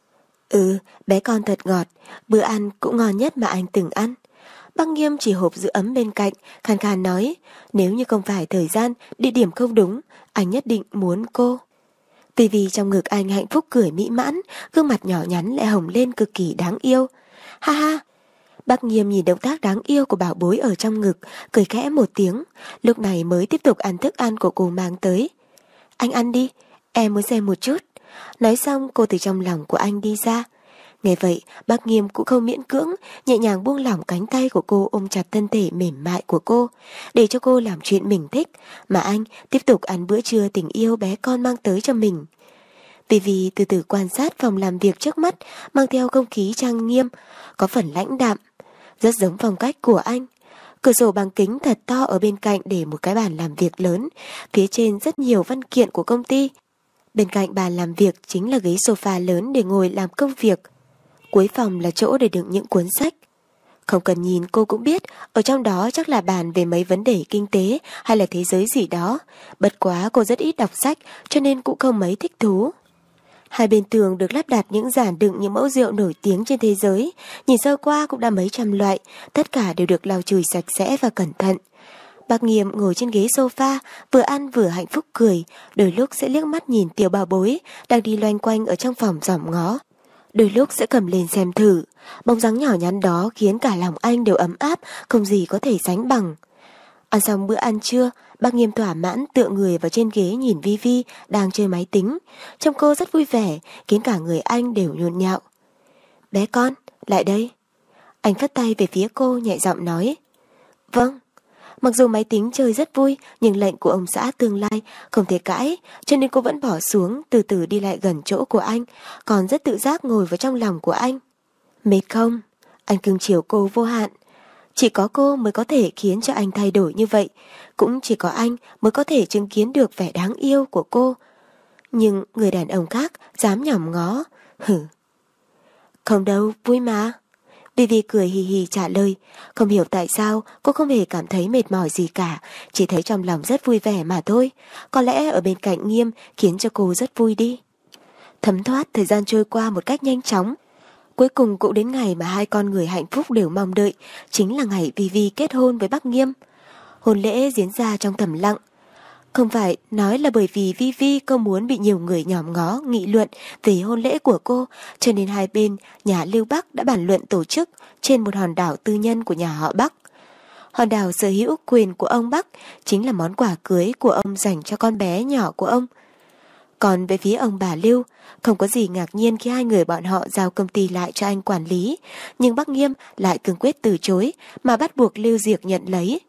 Ừ, bé con thật ngọt, bữa ăn cũng ngon nhất mà anh từng ăn. Bác Nghiêm chỉ hộp giữ ấm bên cạnh, khàn khàn nói, nếu như không phải thời gian, địa điểm không đúng, anh nhất định muốn cô. Vì vì trong ngực anh hạnh phúc cười mỹ mãn, gương mặt nhỏ nhắn lại hồng lên cực kỳ đáng yêu. Ha ha! Bác Nghiêm nhìn động tác đáng yêu của bảo bối ở trong ngực, cười khẽ một tiếng, lúc này mới tiếp tục ăn thức ăn của cô mang tới. Anh ăn đi, em muốn xem một chút. Nói xong cô từ trong lòng của anh đi ra. Nghe vậy, Bác Nghiêm cũng không miễn cưỡng, nhẹ nhàng buông lỏng cánh tay của cô ôm chặt thân thể mềm mại của cô, để cho cô làm chuyện mình thích, mà anh tiếp tục ăn bữa trưa tình yêu bé con mang tới cho mình. Vì vì từ từ quan sát phòng làm việc trước mắt, mang theo không khí trang nghiêm, có phần lãnh đạm, rất giống phong cách của anh. Cửa sổ bằng kính thật to ở bên cạnh để một cái bàn làm việc lớn, phía trên rất nhiều văn kiện của công ty. Bên cạnh bàn làm việc chính là ghế sofa lớn để ngồi làm công việc. Cuối phòng là chỗ để đựng những cuốn sách. Không cần nhìn cô cũng biết, ở trong đó chắc là bàn về mấy vấn đề kinh tế hay là thế giới gì đó. Bất quá cô rất ít đọc sách cho nên cũng không mấy thích thú. Hai bên tường được lắp đặt những giản đựng những mẫu rượu nổi tiếng trên thế giới. Nhìn sơ qua cũng đã mấy trăm loại, tất cả đều được lau chùi sạch sẽ và cẩn thận. Bác Nghiêm ngồi trên ghế sofa, vừa ăn vừa hạnh phúc cười, đôi lúc sẽ liếc mắt nhìn tiểu bảo bối đang đi loanh quanh ở trong phòng dòm ngó. Đôi lúc sẽ cầm lên xem thử, bóng dáng nhỏ nhắn đó khiến cả lòng anh đều ấm áp, không gì có thể sánh bằng. Ăn xong bữa ăn trưa, Bác Nghiêm thỏa mãn tựa người vào trên ghế nhìn Vi Vi đang chơi máy tính. Trông cô rất vui vẻ, khiến cả người anh đều nhộn nhạo. Bé con, lại đây. Anh phất tay về phía cô nhẹ giọng nói. Vâng. Mặc dù máy tính chơi rất vui, nhưng lệnh của ông xã tương lai không thể cãi, cho nên cô vẫn bỏ xuống, từ từ đi lại gần chỗ của anh, còn rất tự giác ngồi vào trong lòng của anh. Mệt không? Anh cưng chiều cô vô hạn. Chỉ có cô mới có thể khiến cho anh thay đổi như vậy, cũng chỉ có anh mới có thể chứng kiến được vẻ đáng yêu của cô. Nhưng người đàn ông khác dám nhỏm ngó, hử. Không đâu, vui mà. Vivi cười hì hì trả lời, không hiểu tại sao cô không hề cảm thấy mệt mỏi gì cả, chỉ thấy trong lòng rất vui vẻ mà thôi. Có lẽ ở bên cạnh Nghiêm khiến cho cô rất vui đi. Thấm thoát thời gian trôi qua một cách nhanh chóng. Cuối cùng cũng đến ngày mà hai con người hạnh phúc đều mong đợi, chính là ngày Vivi kết hôn với Bác Nghiêm. Hôn lễ diễn ra trong thầm lặng. Không phải nói là bởi vì Vivi không muốn bị nhiều người nhòm ngó nghị luận về hôn lễ của cô, cho nên hai bên nhà Lưu Bắc đã bàn luận tổ chức trên một hòn đảo tư nhân của nhà họ Bắc. Hòn đảo sở hữu quyền của ông Bắc, chính là món quà cưới của ông dành cho con bé nhỏ của ông. Còn về phía ông bà Lưu, không có gì ngạc nhiên khi hai người bọn họ giao công ty lại cho anh quản lý, nhưng Bác Nghiêm lại cương quyết từ chối mà bắt buộc Lưu Diệc nhận lấy.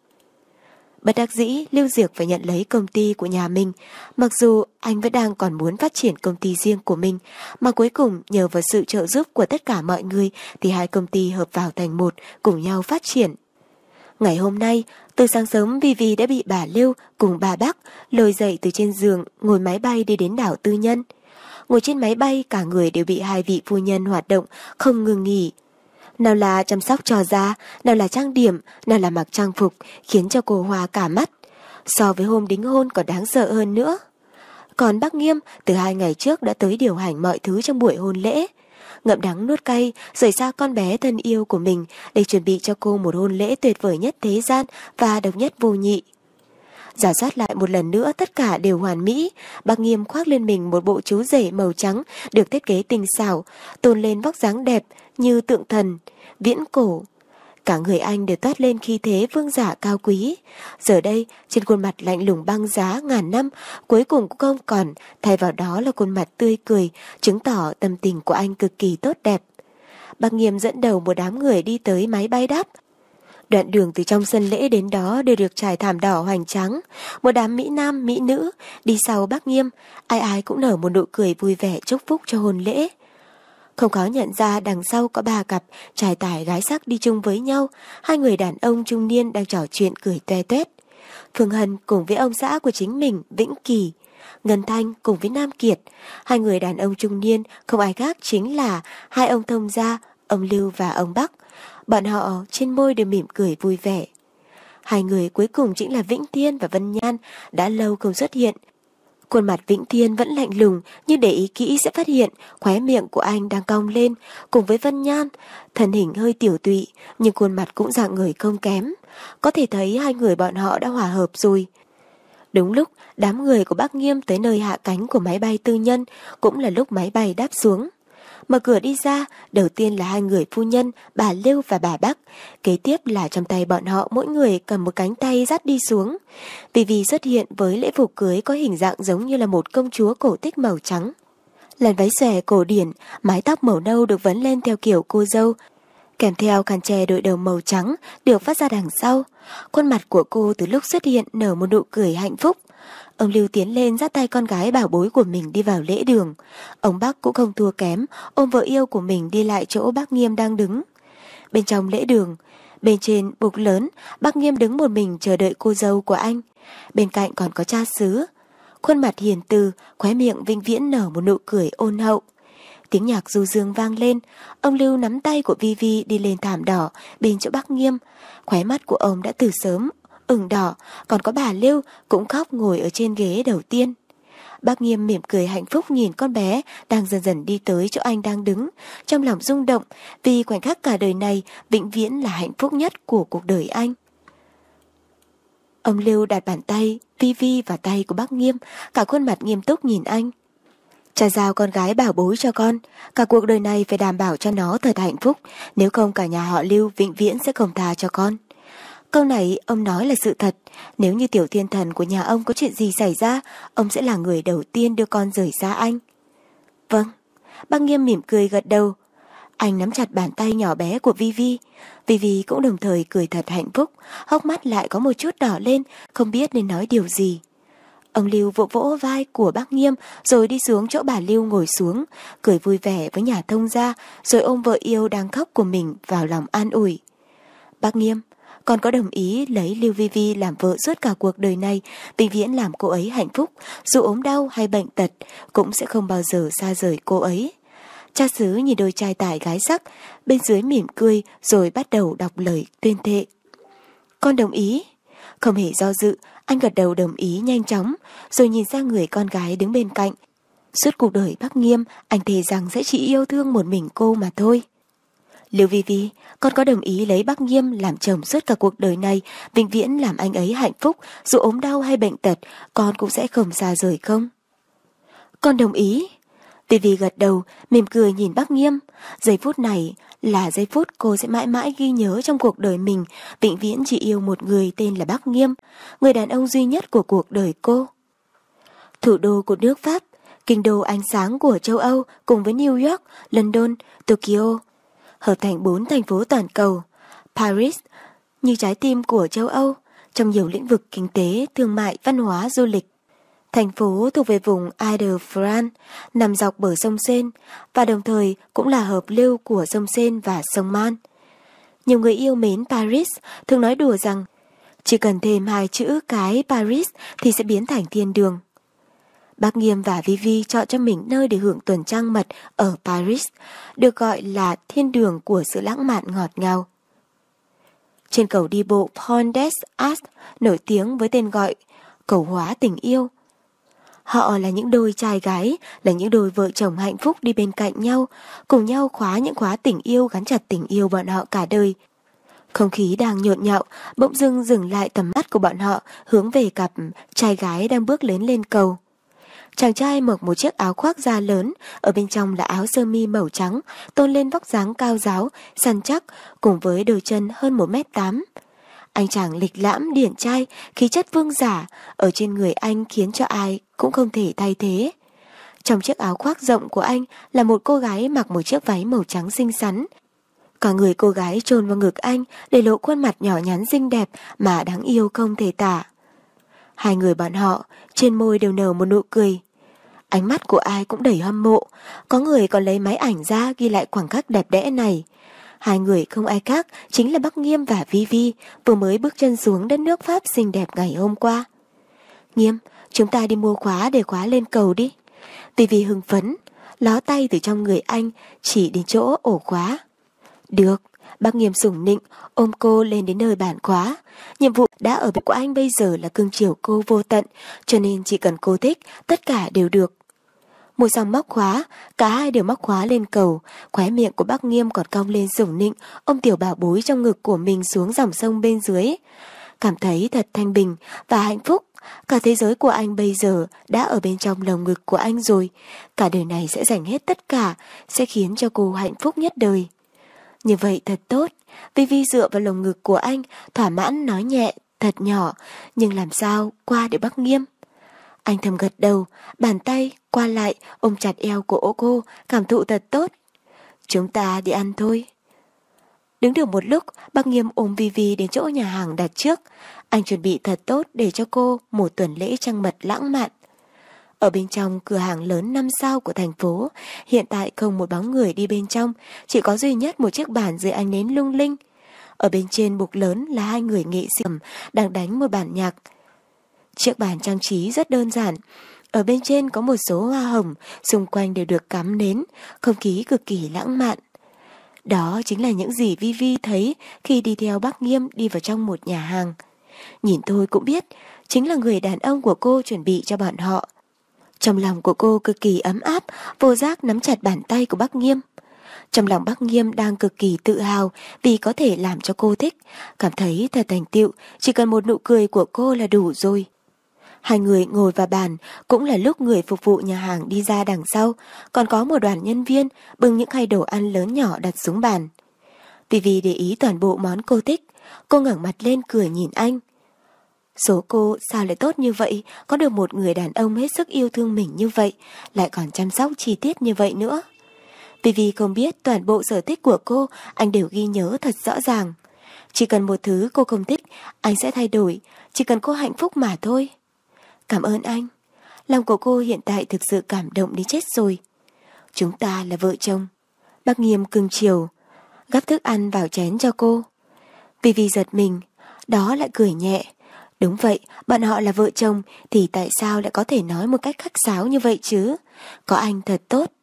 Bất đắc dĩ, Lưu Diệc phải nhận lấy công ty của nhà mình, mặc dù anh vẫn đang còn muốn phát triển công ty riêng của mình, mà cuối cùng nhờ vào sự trợ giúp của tất cả mọi người thì hai công ty hợp vào thành một, cùng nhau phát triển. Ngày hôm nay, từ sáng sớm Vivi đã bị bà Lưu cùng bà Bắc lôi dậy từ trên giường, ngồi máy bay đi đến đảo tư nhân. Ngồi trên máy bay, cả người đều bị hai vị phu nhân hoạt động không ngừng nghỉ. Nào là chăm sóc cho da, nào là trang điểm, nào là mặc trang phục, khiến cho cô hoa cả mắt. So với hôm đính hôn còn đáng sợ hơn nữa. Còn Bác Nghiêm từ hai ngày trước đã tới điều hành mọi thứ trong buổi hôn lễ. Ngậm đắng nuốt cay, rời xa con bé thân yêu của mình để chuẩn bị cho cô một hôn lễ tuyệt vời nhất thế gian và độc nhất vô nhị. Giả soát lại một lần nữa tất cả đều hoàn mỹ. Bác Nghiêm khoác lên mình một bộ chú rể màu trắng được thiết kế tinh xảo, tôn lên vóc dáng đẹp như tượng thần, viễn cổ. Cả người anh đều toát lên khí thế vương giả cao quý. Giờ đây, trên khuôn mặt lạnh lùng băng giá ngàn năm, cuối cùng cũng không còn, thay vào đó là khuôn mặt tươi cười, chứng tỏ tâm tình của anh cực kỳ tốt đẹp. Bác Nghiêm dẫn đầu một đám người đi tới máy bay đáp. Đoạn đường từ trong sân lễ đến đó đều được trải thảm đỏ hoành tráng. Một đám mỹ nam, mỹ nữ đi sau Bác Nghiêm, ai ai cũng nở một nụ cười vui vẻ chúc phúc cho hôn lễ. Không khó nhận ra đằng sau có ba cặp trai tài gái sắc đi chung với nhau. Hai người đàn ông trung niên đang trò chuyện cười toe toét. Phương Hân cùng với ông xã của chính mình Vĩnh Kỳ, Ngân Thanh cùng với Nam Kiệt. Hai người đàn ông trung niên không ai khác chính là hai ông thông gia, ông Lưu và ông Bắc. Bọn họ trên môi đều mỉm cười vui vẻ. Hai người cuối cùng chính là Vĩnh Thiên và Vân Nhan, đã lâu không xuất hiện. Khuôn mặt Vĩnh Thiên vẫn lạnh lùng, nhưng để ý kỹ sẽ phát hiện khóe miệng của anh đang cong lên. Cùng với Vân Nhan, thân hình hơi tiểu tụy, nhưng khuôn mặt cũng dạng người không kém. Có thể thấy hai người bọn họ đã hòa hợp rồi. Đúng lúc đám người của Bác Nghiêm tới nơi hạ cánh của máy bay tư nhân, cũng là lúc máy bay đáp xuống. Mở cửa đi ra, đầu tiên là hai người phu nhân, bà Lưu và bà Bắc. Kế tiếp là trong tay bọn họ mỗi người cầm một cánh tay dắt đi xuống. Vì vì xuất hiện với lễ phục cưới có hình dạng giống như là một công chúa cổ tích màu trắng. Làn váy xòe cổ điển, mái tóc màu nâu được vấn lên theo kiểu cô dâu, kèm theo khăn che đội đầu màu trắng được phát ra đằng sau. Khuôn mặt của cô từ lúc xuất hiện nở một nụ cười hạnh phúc. Ông Lưu tiến lên dắt tay con gái bảo bối của mình đi vào lễ đường. Ông Bắc cũng không thua kém, ôm vợ yêu của mình đi lại chỗ Bác Nghiêm đang đứng. Bên trong lễ đường, bên trên bục lớn, Bác Nghiêm đứng một mình chờ đợi cô dâu của anh. Bên cạnh còn có cha xứ. Khuôn mặt hiền từ, khóe miệng vĩnh viễn nở một nụ cười ôn hậu. Tiếng nhạc du dương vang lên, ông Lưu nắm tay của Vi Vi đi lên thảm đỏ bên chỗ Bác Nghiêm. Khóe mắt của ông đã từ sớm ửng đỏ, còn có bà Lưu cũng khóc ngồi ở trên ghế đầu tiên. Bác Nghiêm mỉm cười hạnh phúc nhìn con bé đang dần dần đi tới chỗ anh đang đứng, trong lòng rung động vì khoảnh khắc cả đời này vĩnh viễn là hạnh phúc nhất của cuộc đời anh. Ông Lưu đặt bàn tay Vi Vi vào tay của Bác Nghiêm, cả khuôn mặt nghiêm túc nhìn anh. Cha giao con gái bảo bối cho con, cả cuộc đời này phải đảm bảo cho nó thật hạnh phúc, nếu không cả nhà họ Lưu vĩnh viễn sẽ không tha cho con. Câu này ông nói là sự thật, nếu như tiểu thiên thần của nhà ông có chuyện gì xảy ra, ông sẽ là người đầu tiên đưa con rời xa anh. Vâng, Bác Nghiêm mỉm cười gật đầu. Anh nắm chặt bàn tay nhỏ bé của Vi Vi. Vi Vi cũng đồng thời cười thật hạnh phúc, hốc mắt lại có một chút đỏ lên, không biết nên nói điều gì. Ông Lưu vỗ vỗ vai của Bác Nghiêm rồi đi xuống chỗ bà Lưu ngồi xuống, cười vui vẻ với nhà thông gia, rồi ôm vợ yêu đang khóc của mình vào lòng an ủi. Bác Nghiêm, con có đồng ý lấy Lưu Vi Vi làm vợ suốt cả cuộc đời này, vĩnh viễn làm cô ấy hạnh phúc, dù ốm đau hay bệnh tật, cũng sẽ không bao giờ xa rời cô ấy. Cha xứ nhìn đôi trai tài gái sắc, bên dưới mỉm cười rồi bắt đầu đọc lời tuyên thệ. Con đồng ý. Không hề do dự, anh gật đầu đồng ý nhanh chóng, rồi nhìn sang người con gái đứng bên cạnh. Suốt cuộc đời Bác Nghiêm, anh thề rằng sẽ chỉ yêu thương một mình cô mà thôi. Lưu Vi Vi, con có đồng ý lấy Bác Nghiêm làm chồng suốt cả cuộc đời này, vĩnh viễn làm anh ấy hạnh phúc, dù ốm đau hay bệnh tật, con cũng sẽ không xa rời không? Con đồng ý. Vi Vi gật đầu, mỉm cười nhìn Bác Nghiêm. Giây phút này là giây phút cô sẽ mãi mãi ghi nhớ trong cuộc đời mình, vĩnh viễn chỉ yêu một người tên là Bác Nghiêm, người đàn ông duy nhất của cuộc đời cô. Thủ đô của nước Pháp, kinh đô ánh sáng của châu Âu cùng với New York, London, Tokyo, hợp thành bốn thành phố toàn cầu. Paris như trái tim của châu Âu trong nhiều lĩnh vực kinh tế, thương mại, văn hóa, du lịch. Thành phố thuộc về vùng Ile-de-France, nằm dọc bờ sông Seine và đồng thời cũng là hợp lưu của sông Seine và sông Man. Nhiều người yêu mến Paris thường nói đùa rằng chỉ cần thêm hai chữ cái Paris thì sẽ biến thành thiên đường. Bác Nghiêm và Vi Vi chọn cho mình nơi để hưởng tuần trăng mật ở Paris, được gọi là thiên đường của sự lãng mạn ngọt ngào. Trên cầu đi bộ Pont des Arts, nổi tiếng với tên gọi cầu hóa tình yêu. Họ là những đôi trai gái, là những đôi vợ chồng hạnh phúc đi bên cạnh nhau, cùng nhau khóa những khóa tình yêu gắn chặt tình yêu bọn họ cả đời. Không khí đang nhộn nhạo, bỗng dưng dừng lại tầm mắt của bọn họ hướng về cặp trai gái đang bước lớn lên cầu. Chàng trai mặc một chiếc áo khoác da lớn, ở bên trong là áo sơ mi màu trắng, tôn lên vóc dáng cao ráo, săn chắc, cùng với đôi chân hơn một mét tám. Anh chàng lịch lãm điển trai, khí chất vương giả, ở trên người anh khiến cho ai cũng không thể thay thế. Trong chiếc áo khoác rộng của anh là một cô gái mặc một chiếc váy màu trắng xinh xắn. Cả người cô gái chôn vào ngực anh để lộ khuôn mặt nhỏ nhắn xinh đẹp mà đáng yêu không thể tả. Hai người bọn họ trên môi đều nở một nụ cười. Ánh mắt của ai cũng đầy hâm mộ, có người còn lấy máy ảnh ra ghi lại khoảnh khắc đẹp đẽ này. Hai người không ai khác chính là Bắc Nghiêm và Vi Vi vừa mới bước chân xuống đất nước Pháp xinh đẹp ngày hôm qua. Nghiêm, chúng ta đi mua khóa để khóa lên cầu đi. Vi Vi hưng phấn, ló tay từ trong người anh chỉ đến chỗ ổ khóa. Được, Bắc Nghiêm sủng nịnh ôm cô lên đến nơi bản khóa. Nhiệm vụ đã ở bụng của anh bây giờ là cưng chiều cô vô tận, cho nên chỉ cần cô thích, tất cả đều được. Mua xong móc khóa, cả hai đều móc khóa lên cầu. Khóe miệng của Bắc Nghiêm còn cong lên sủng nịnh ôm tiểu bảo bối trong ngực của mình xuống dòng sông bên dưới. Cảm thấy thật thanh bình và hạnh phúc. Cả thế giới của anh bây giờ đã ở bên trong lồng ngực của anh rồi. Cả đời này sẽ dành hết tất cả, sẽ khiến cho cô hạnh phúc nhất đời. Như vậy thật tốt. Vi Vi dựa vào lồng ngực của anh, thỏa mãn nói nhẹ, thật nhỏ, nhưng làm sao qua được Bắc Nghiêm. Anh thầm gật đầu, bàn tay qua lại ôm chặt eo của cô, cảm thụ thật tốt. Chúng ta đi ăn thôi. Đứng được một lúc, Bắc Nghiêm ôm Vi Vi đến chỗ nhà hàng đặt trước. Anh chuẩn bị thật tốt để cho cô một tuần lễ trăng mật lãng mạn. Ở bên trong cửa hàng lớn năm sao của thành phố, hiện tại không một bóng người đi bên trong, chỉ có duy nhất một chiếc bàn dưới ánh nến lung linh. Ở bên trên bục lớn là hai người nghệ sĩ đang đánh một bản nhạc. Chiếc bàn trang trí rất đơn giản. Ở bên trên có một số hoa hồng, xung quanh đều được cắm nến, không khí cực kỳ lãng mạn. Đó chính là những gì Vi Vi thấy khi đi theo Bắc Nghiêm đi vào trong một nhà hàng. Nhìn thôi cũng biết, chính là người đàn ông của cô chuẩn bị cho bọn họ. Trong lòng của cô cực kỳ ấm áp, vô giác nắm chặt bàn tay của Bắc Nghiêm. Trong lòng Bắc Nghiêm đang cực kỳ tự hào vì có thể làm cho cô thích, cảm thấy thật thành tựu, chỉ cần một nụ cười của cô là đủ rồi. Hai người ngồi vào bàn, cũng là lúc người phục vụ nhà hàng đi ra đằng sau, còn có một đoàn nhân viên bưng những khay đồ ăn lớn nhỏ đặt xuống bàn. Vì vì để ý toàn bộ món cô thích, cô ngẩng mặt lên cười nhìn anh. Số cô sao lại tốt như vậy, có được một người đàn ông hết sức yêu thương mình như vậy, lại còn chăm sóc chi tiết như vậy nữa. Vì vì không biết toàn bộ sở thích của cô, anh đều ghi nhớ thật rõ ràng. Chỉ cần một thứ cô không thích, anh sẽ thay đổi, chỉ cần cô hạnh phúc mà thôi. Cảm ơn anh. Lòng của cô hiện tại thực sự cảm động đến chết rồi. Chúng ta là vợ chồng. Bắc Nghiêm cưng chiều, gắp thức ăn vào chén cho cô. Vì vì giật mình, đó lại cười nhẹ. Đúng vậy, bọn họ là vợ chồng thì tại sao lại có thể nói một cách khách sáo như vậy chứ? Có anh thật tốt.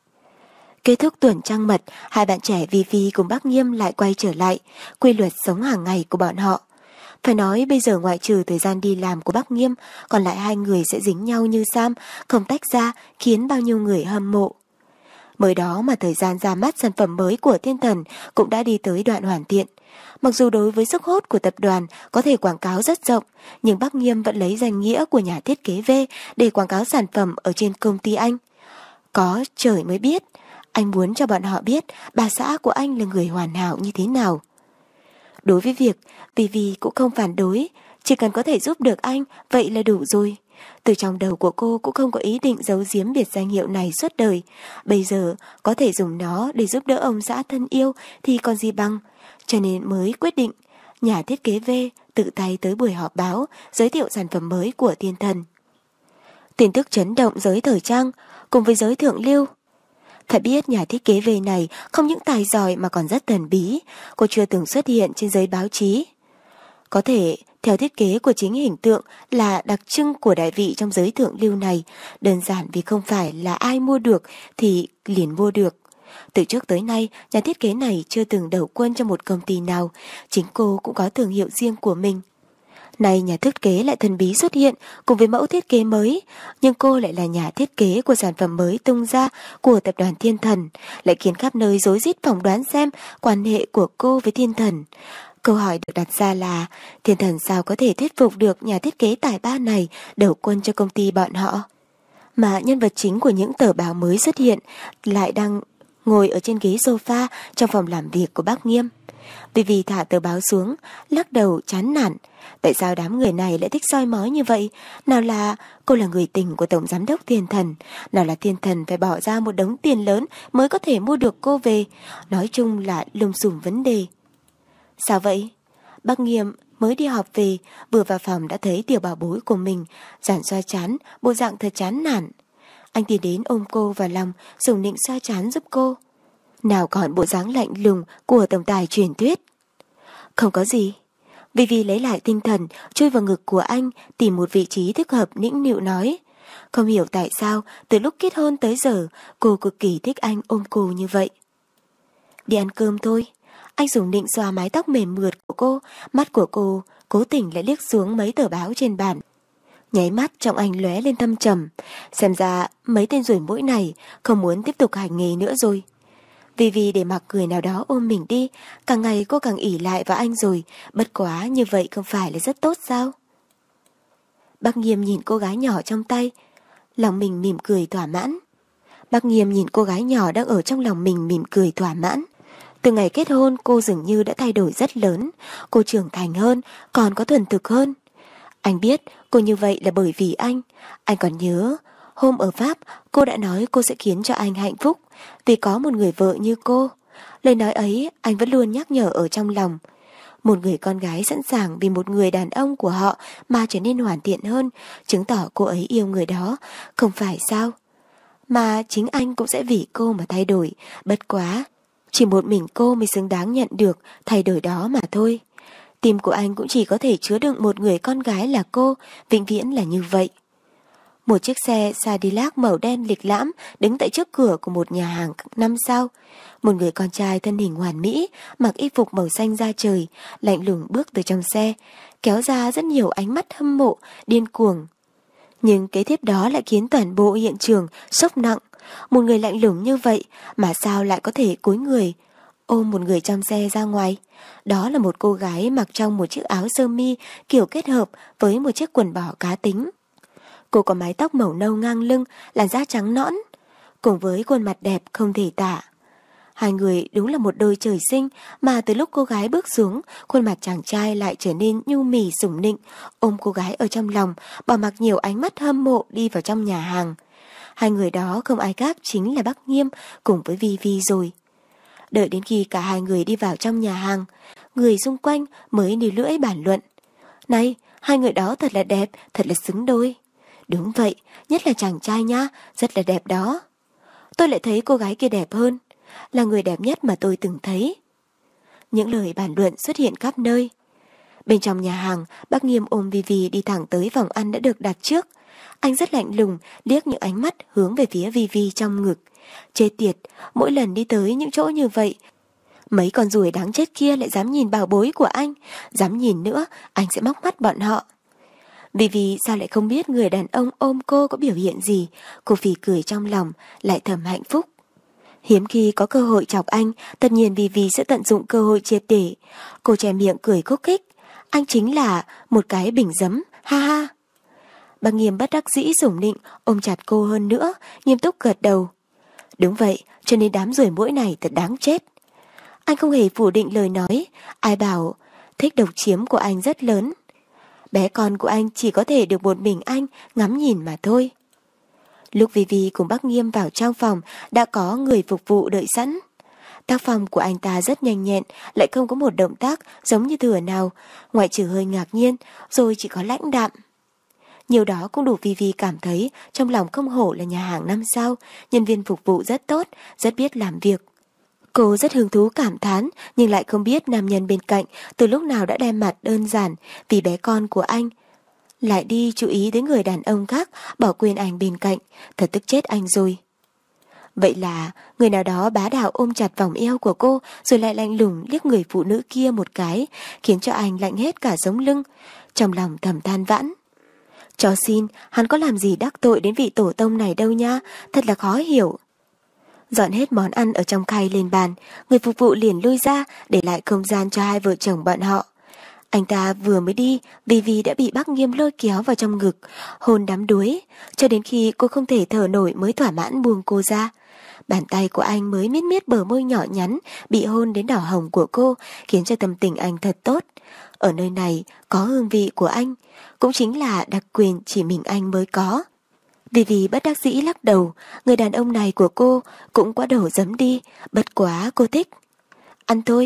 Kết thúc tuần trăng mật, hai bạn trẻ Vi Vi cùng Bắc Nghiêm lại quay trở lại quy luật sống hàng ngày của bọn họ. Phải nói bây giờ ngoại trừ thời gian đi làm của Bắc Nghiêm, còn lại hai người sẽ dính nhau như Sam, không tách ra, khiến bao nhiêu người hâm mộ. Mới đó mà thời gian ra mắt sản phẩm mới của Thiên Thần cũng đã đi tới đoạn hoàn thiện. Mặc dù đối với sức hút của tập đoàn có thể quảng cáo rất rộng, nhưng Bắc Nghiêm vẫn lấy danh nghĩa của nhà thiết kế V để quảng cáo sản phẩm ở trên công ty anh. Có trời mới biết, anh muốn cho bọn họ biết bà xã của anh là người hoàn hảo như thế nào. Đối với việc Vi Vi cũng không phản đối, chỉ cần có thể giúp được anh, vậy là đủ rồi. Từ trong đầu của cô cũng không có ý định giấu giếm biệt danh hiệu này suốt đời. Bây giờ có thể dùng nó để giúp đỡ ông xã thân yêu thì còn gì bằng. Cho nên mới quyết định nhà thiết kế V tự tay tới buổi họp báo giới thiệu sản phẩm mới của Thiên Thần. Tin tức chấn động giới thời trang cùng với giới thượng lưu. Phải biết nhà thiết kế V này không những tài giỏi mà còn rất thần bí, cô chưa từng xuất hiện trên giới báo chí. Có thể theo thiết kế của chính hình tượng là đặc trưng của đại vị trong giới thượng lưu này, đơn giản vì không phải là ai mua được thì liền mua được. Từ trước tới nay, nhà thiết kế này chưa từng đầu quân cho một công ty nào, chính cô cũng có thương hiệu riêng của mình. Này nhà thiết kế lại thần bí xuất hiện cùng với mẫu thiết kế mới, nhưng cô lại là nhà thiết kế của sản phẩm mới tung ra của tập đoàn Thiên Thần, lại khiến khắp nơi rối rít phỏng đoán xem quan hệ của cô với Thiên Thần. Câu hỏi được đặt ra là Thiên Thần sao có thể thuyết phục được nhà thiết kế tài ba này đầu quân cho công ty bọn họ? Mà nhân vật chính của những tờ báo mới xuất hiện lại đang ngồi ở trên ghế sofa trong phòng làm việc của bác Nghiêm. Vì vì thả tờ báo xuống, lắc đầu chán nản. Tại sao đám người này lại thích soi mói như vậy? Nào là cô là người tình của Tổng Giám đốc Thiên Thần, nào là Thiên Thần phải bỏ ra một đống tiền lớn mới có thể mua được cô về. Nói chung là lùm xùm vấn đề. Sao vậy? Bác Nghiêm mới đi họp về, vừa vào phòng đã thấy tiểu bảo bối của mình giản xoa chán, bộ dạng thật chán nản. Anh tiến đến ôm cô vào lòng, sủng nịnh xoa chán giúp cô. Nào còn bộ dáng lạnh lùng của tổng tài truyền thuyết. Không có gì. Vì vì lấy lại tinh thần, chui vào ngực của anh, tìm một vị trí thích hợp nũng nịu nói. Không hiểu tại sao, từ lúc kết hôn tới giờ, cô cực kỳ thích anh ôm cô như vậy. Đi ăn cơm thôi. Anh dùng định xoa mái tóc mềm mượt của cô, mắt của cô cố tình lại liếc xuống mấy tờ báo trên bàn. Nháy mắt trong anh lóe lên thâm trầm, xem ra mấy tên ruồi mũi này không muốn tiếp tục hành nghề nữa rồi. Vì vì để mặc người nào đó ôm mình đi, càng ngày cô càng ỷ lại vào anh rồi, bất quá như vậy không phải là rất tốt sao? Bác Nghiêm nhìn cô gái nhỏ trong tay, lòng mình mỉm cười thỏa mãn. Bác Nghiêm nhìn cô gái nhỏ đang ở trong lòng mình mỉm cười thỏa mãn. Từ ngày kết hôn cô dường như đã thay đổi rất lớn, cô trưởng thành hơn, còn có thuần thực hơn. Anh biết cô như vậy là bởi vì anh. Anh còn nhớ, hôm ở Pháp cô đã nói cô sẽ khiến cho anh hạnh phúc vì có một người vợ như cô. Lời nói ấy anh vẫn luôn nhắc nhở ở trong lòng. Một người con gái sẵn sàng vì một người đàn ông của họ mà trở nên hoàn thiện hơn, chứng tỏ cô ấy yêu người đó, không phải sao? Mà chính anh cũng sẽ vì cô mà thay đổi, bất quá chỉ một mình cô mới xứng đáng nhận được thay đổi đó mà thôi. Tim của anh cũng chỉ có thể chứa đựng một người con gái là cô, vĩnh viễn là như vậy. Một chiếc xe Cadillac màu đen lịch lãm đứng tại trước cửa của một nhà hàng năm sao. Một người con trai thân hình hoàn mỹ, mặc y phục màu xanh da trời, lạnh lùng bước từ trong xe, kéo ra rất nhiều ánh mắt hâm mộ, điên cuồng. Nhưng kế tiếp đó lại khiến toàn bộ hiện trường sốc nặng. Một người lạnh lùng như vậy mà sao lại có thể cúi người ôm một người trong xe ra ngoài? Đó là một cô gái mặc trong một chiếc áo sơ mi kiểu kết hợp với một chiếc quần bò cá tính. Cô có mái tóc màu nâu ngang lưng, làn da trắng nõn, cùng với khuôn mặt đẹp không thể tả. Hai người đúng là một đôi trời sinh, mà từ lúc cô gái bước xuống, khuôn mặt chàng trai lại trở nên nhu mì sủng nịnh, ôm cô gái ở trong lòng, bỏ mặc nhiều ánh mắt hâm mộ đi vào trong nhà hàng. Hai người đó không ai khác chính là bác Nghiêm cùng với Vi Vi rồi. Đợi đến khi cả hai người đi vào trong nhà hàng, người xung quanh mới níu lưỡi bàn luận. Này, hai người đó thật là đẹp, thật là xứng đôi. Đúng vậy, nhất là chàng trai nha, rất là đẹp đó. Tôi lại thấy cô gái kia đẹp hơn, là người đẹp nhất mà tôi từng thấy. Những lời bàn luận xuất hiện khắp nơi. Bên trong nhà hàng, bác Nghiêm ôm Vi Vi đi thẳng tới phòng ăn đã được đặt trước. Anh rất lạnh lùng, liếc những ánh mắt hướng về phía Vi Vi trong ngực. Chê tiệt, mỗi lần đi tới những chỗ như vậy, mấy con ruồi đáng chết kia lại dám nhìn bảo bối của anh. Dám nhìn nữa, anh sẽ móc mắt bọn họ. Vi Vi sao lại không biết người đàn ông ôm cô có biểu hiện gì. Cô phì cười trong lòng, lại thầm hạnh phúc. Hiếm khi có cơ hội chọc anh, tất nhiên Vi Vi sẽ tận dụng cơ hội triệt để. Cô che miệng cười khúc khích. Anh chính là một cái bình giấm, ha ha. Bác Nghiêm bất đắc dĩ sủng nịnh, ôm chặt cô hơn nữa, nghiêm túc gật đầu. Đúng vậy, cho nên đám ruồi muỗi này thật đáng chết. Anh không hề phủ định lời nói, ai bảo thích độc chiếm của anh rất lớn. Bé con của anh chỉ có thể được một mình anh ngắm nhìn mà thôi. Lúc Vi Vi cùng bác Nghiêm vào trong phòng, đã có người phục vụ đợi sẵn. Tác phong của anh ta rất nhanh nhẹn, lại không có một động tác giống như thừa nào, ngoại trừ hơi ngạc nhiên, rồi chỉ có lãnh đạm. Nhiều đó cũng đủ Vi Vi cảm thấy trong lòng không hổ là nhà hàng năm sao, nhân viên phục vụ rất tốt, rất biết làm việc. Cô rất hứng thú cảm thán, nhưng lại không biết nam nhân bên cạnh từ lúc nào đã đem mặt đơn giản vì bé con của anh. Lại đi chú ý đến người đàn ông khác, bỏ quên anh bên cạnh, thật tức chết anh rồi. Vậy là người nào đó bá đạo ôm chặt vòng eo của cô, rồi lại lạnh lùng liếc người phụ nữ kia một cái, khiến cho anh lạnh hết cả sống lưng, trong lòng thầm than vãn. Cho xin, hắn có làm gì đắc tội đến vị tổ tông này đâu nha, thật là khó hiểu. Dọn hết món ăn ở trong khay lên bàn, người phục vụ liền lui ra để lại không gian cho hai vợ chồng bọn họ. Anh ta vừa mới đi, Vi Vi đã bị bác Nghiêm lôi kéo vào trong ngực, hôn đắm đuối, cho đến khi cô không thể thở nổi mới thỏa mãn buông cô ra. Bàn tay của anh mới miết miết bờ môi nhỏ nhắn, bị hôn đến đỏ hồng của cô, khiến cho tâm tình anh thật tốt. Ở nơi này có hương vị của anh, cũng chính là đặc quyền chỉ mình anh mới có. Vì vì bất đắc dĩ lắc đầu, người đàn ông này của cô cũng quá đổ dấm đi, bất quá cô thích. Ăn thôi.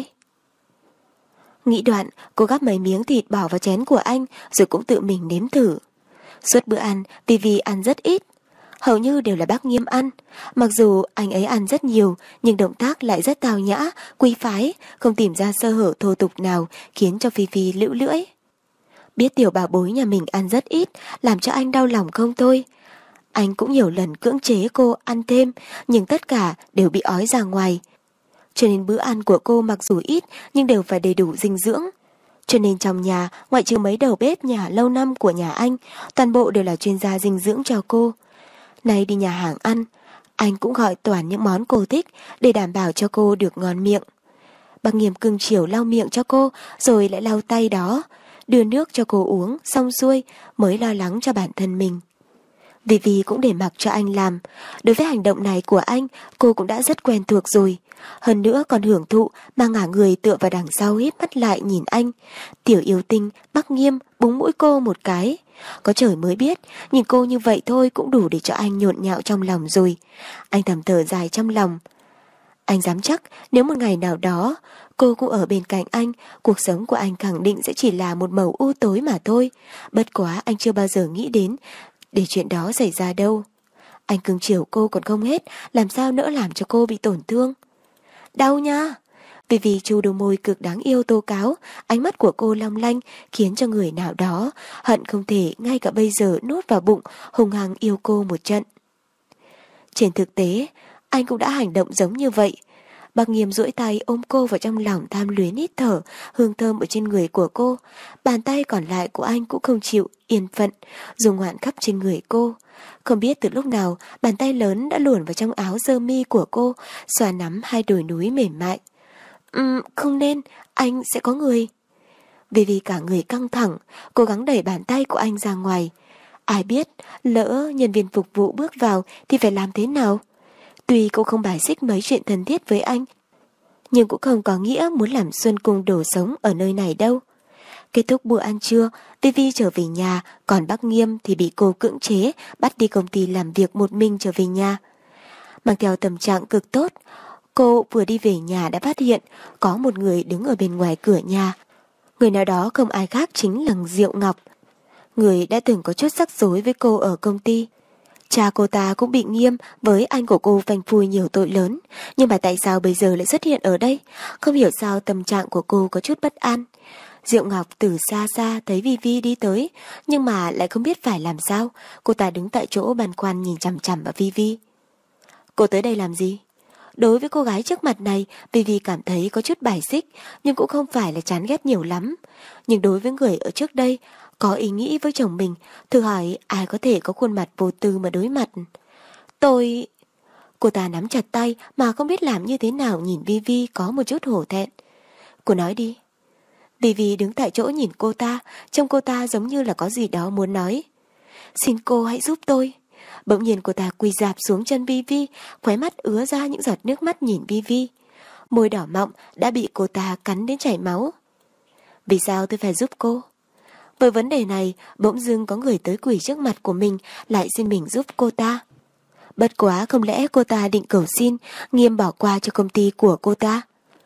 Nghĩ đoạn, cô gắp mấy miếng thịt bỏ vào chén của anh, rồi cũng tự mình nếm thử. Suốt bữa ăn, Vì Vì ăn rất ít. Hầu như đều là bác Nghiêm ăn. Mặc dù anh ấy ăn rất nhiều, nhưng động tác lại rất tào nhã, quý phái, không tìm ra sơ hở thô tục nào, khiến cho Vì Vì lũ lưỡi. Biết tiểu bảo bối nhà mình ăn rất ít, làm cho anh đau lòng không thôi. Anh cũng nhiều lần cưỡng chế cô ăn thêm, nhưng tất cả đều bị ói ra ngoài. Cho nên bữa ăn của cô mặc dù ít, nhưng đều phải đầy đủ dinh dưỡng. Cho nên trong nhà, ngoại trừ mấy đầu bếp nhà lâu năm của nhà anh, toàn bộ đều là chuyên gia dinh dưỡng cho cô. Nay đi nhà hàng ăn, anh cũng gọi toàn những món cô thích để đảm bảo cho cô được ngon miệng. Bác Nghiêm cưng chiều lau miệng cho cô, rồi lại lau tay đó, đưa nước cho cô uống, xong xuôi mới lo lắng cho bản thân mình. Vì Vì cũng để mặc cho anh làm. Đối với hành động này của anh, cô cũng đã rất quen thuộc rồi. Hơn nữa còn hưởng thụ mà ngả người tựa vào đằng sau hít mắt lại nhìn anh. Tiểu yêu tinh, Bác Nghiêm búng mũi cô một cái. Có trời mới biết, nhìn cô như vậy thôi cũng đủ để cho anh nhộn nhạo trong lòng rồi. Anh thầm thở dài trong lòng. Anh dám chắc nếu một ngày nào đó cô cũng ở bên cạnh anh, cuộc sống của anh khẳng định sẽ chỉ là một màu u tối mà thôi. Bất quá anh chưa bao giờ nghĩ đến để chuyện đó xảy ra đâu. Anh cưng chiều cô còn không hết, làm sao nỡ làm cho cô bị tổn thương. Đau nha. Vì Vì chu đôi môi cực đáng yêu tố cáo, ánh mắt của cô long lanh khiến cho người nào đó hận không thể ngay cả bây giờ nuốt vào bụng, hùng hăng yêu cô một trận. Trên thực tế, anh cũng đã hành động giống như vậy. Bác Nghiêm duỗi tay ôm cô vào trong lòng, tham luyến hít thở hương thơm ở trên người của cô. Bàn tay còn lại của anh cũng không chịu yên phận, dùng ngoạn khắp trên người cô. Không biết từ lúc nào, bàn tay lớn đã luồn vào trong áo sơ mi của cô, xoa nắm hai đồi núi mềm mại. Ừm, không nên, anh sẽ có người. Vì Vì cả người căng thẳng, cố gắng đẩy bàn tay của anh ra ngoài. Ai biết, lỡ nhân viên phục vụ bước vào thì phải làm thế nào? Tuy cô không bài xích mấy chuyện thân thiết với anh, nhưng cũng không có nghĩa muốn làm Xuân Cung đổ sống ở nơi này đâu. Kết thúc bữa ăn trưa, Vi Vi trở về nhà, còn bác Nghiêm thì bị cô cưỡng chế, bắt đi công ty làm việc một mình trở về nhà. Mang theo tâm trạng cực tốt, cô vừa đi về nhà đã phát hiện có một người đứng ở bên ngoài cửa nhà. Người nào đó không ai khác chính là Diệu Ngọc, người đã từng có chút rắc rối với cô ở công ty. Cha cô ta cũng bị Nghiêm với anh của cô phanh phui nhiều tội lớn, nhưng mà tại sao bây giờ lại xuất hiện ở đây? Không hiểu sao tâm trạng của cô có chút bất an. Diệu Ngọc từ xa xa thấy Vi Vi đi tới, nhưng mà lại không biết phải làm sao. Cô ta đứng tại chỗ băn khoăn nhìn chằm chằm vào Vi Vi. Cô tới đây làm gì? Đối với cô gái trước mặt này, Vi Vi cảm thấy có chút bài xích, nhưng cũng không phải là chán ghét nhiều lắm. Nhưng đối với người ở trước đây, có ý nghĩ với chồng mình, thử hỏi ai có thể có khuôn mặt vô tư mà đối mặt. Tôi... Cô ta nắm chặt tay mà không biết làm như thế nào, nhìn Vi Vi có một chút hổ thẹn. Cô nói đi. Vi Vi đứng tại chỗ nhìn cô ta, trông cô ta giống như là có gì đó muốn nói. Xin cô hãy giúp tôi. Bỗng nhiên cô ta quỳ rạp xuống chân Vi Vi, khóe mắt ứa ra những giọt nước mắt nhìn Vi Vi. Môi đỏ mọng đã bị cô ta cắn đến chảy máu. Vì sao tôi phải giúp cô? Với vấn đề này, bỗng dưng có người tới quỳ trước mặt của mình, lại xin mình giúp cô ta. Bất quá không lẽ cô ta định cầu xin Nghiêm bỏ qua cho công ty của cô ta?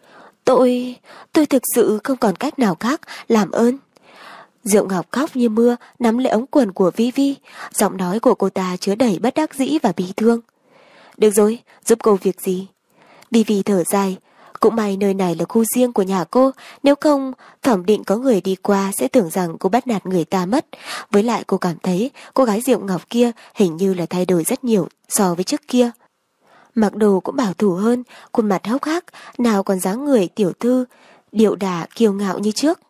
Tôi... tôi thực sự không còn cách nào khác, làm ơn. Diệu Ngọc khóc như mưa, nắm lấy ống quần của Vi Vi, giọng nói của cô ta chứa đầy bất đắc dĩ và bi thương. Được rồi, giúp cô việc gì? Vi Vi thở dài. Cũng may nơi này là khu riêng của nhà cô, nếu không, thẩm định có người đi qua sẽ tưởng rằng cô bắt nạt người ta mất. Với lại cô cảm thấy cô gái Diệu Ngọc kia hình như là thay đổi rất nhiều so với trước kia. Mặc đồ cũng bảo thủ hơn, khuôn mặt hốc hác, nào còn dáng người tiểu thư, điệu đà kiêu ngạo như trước.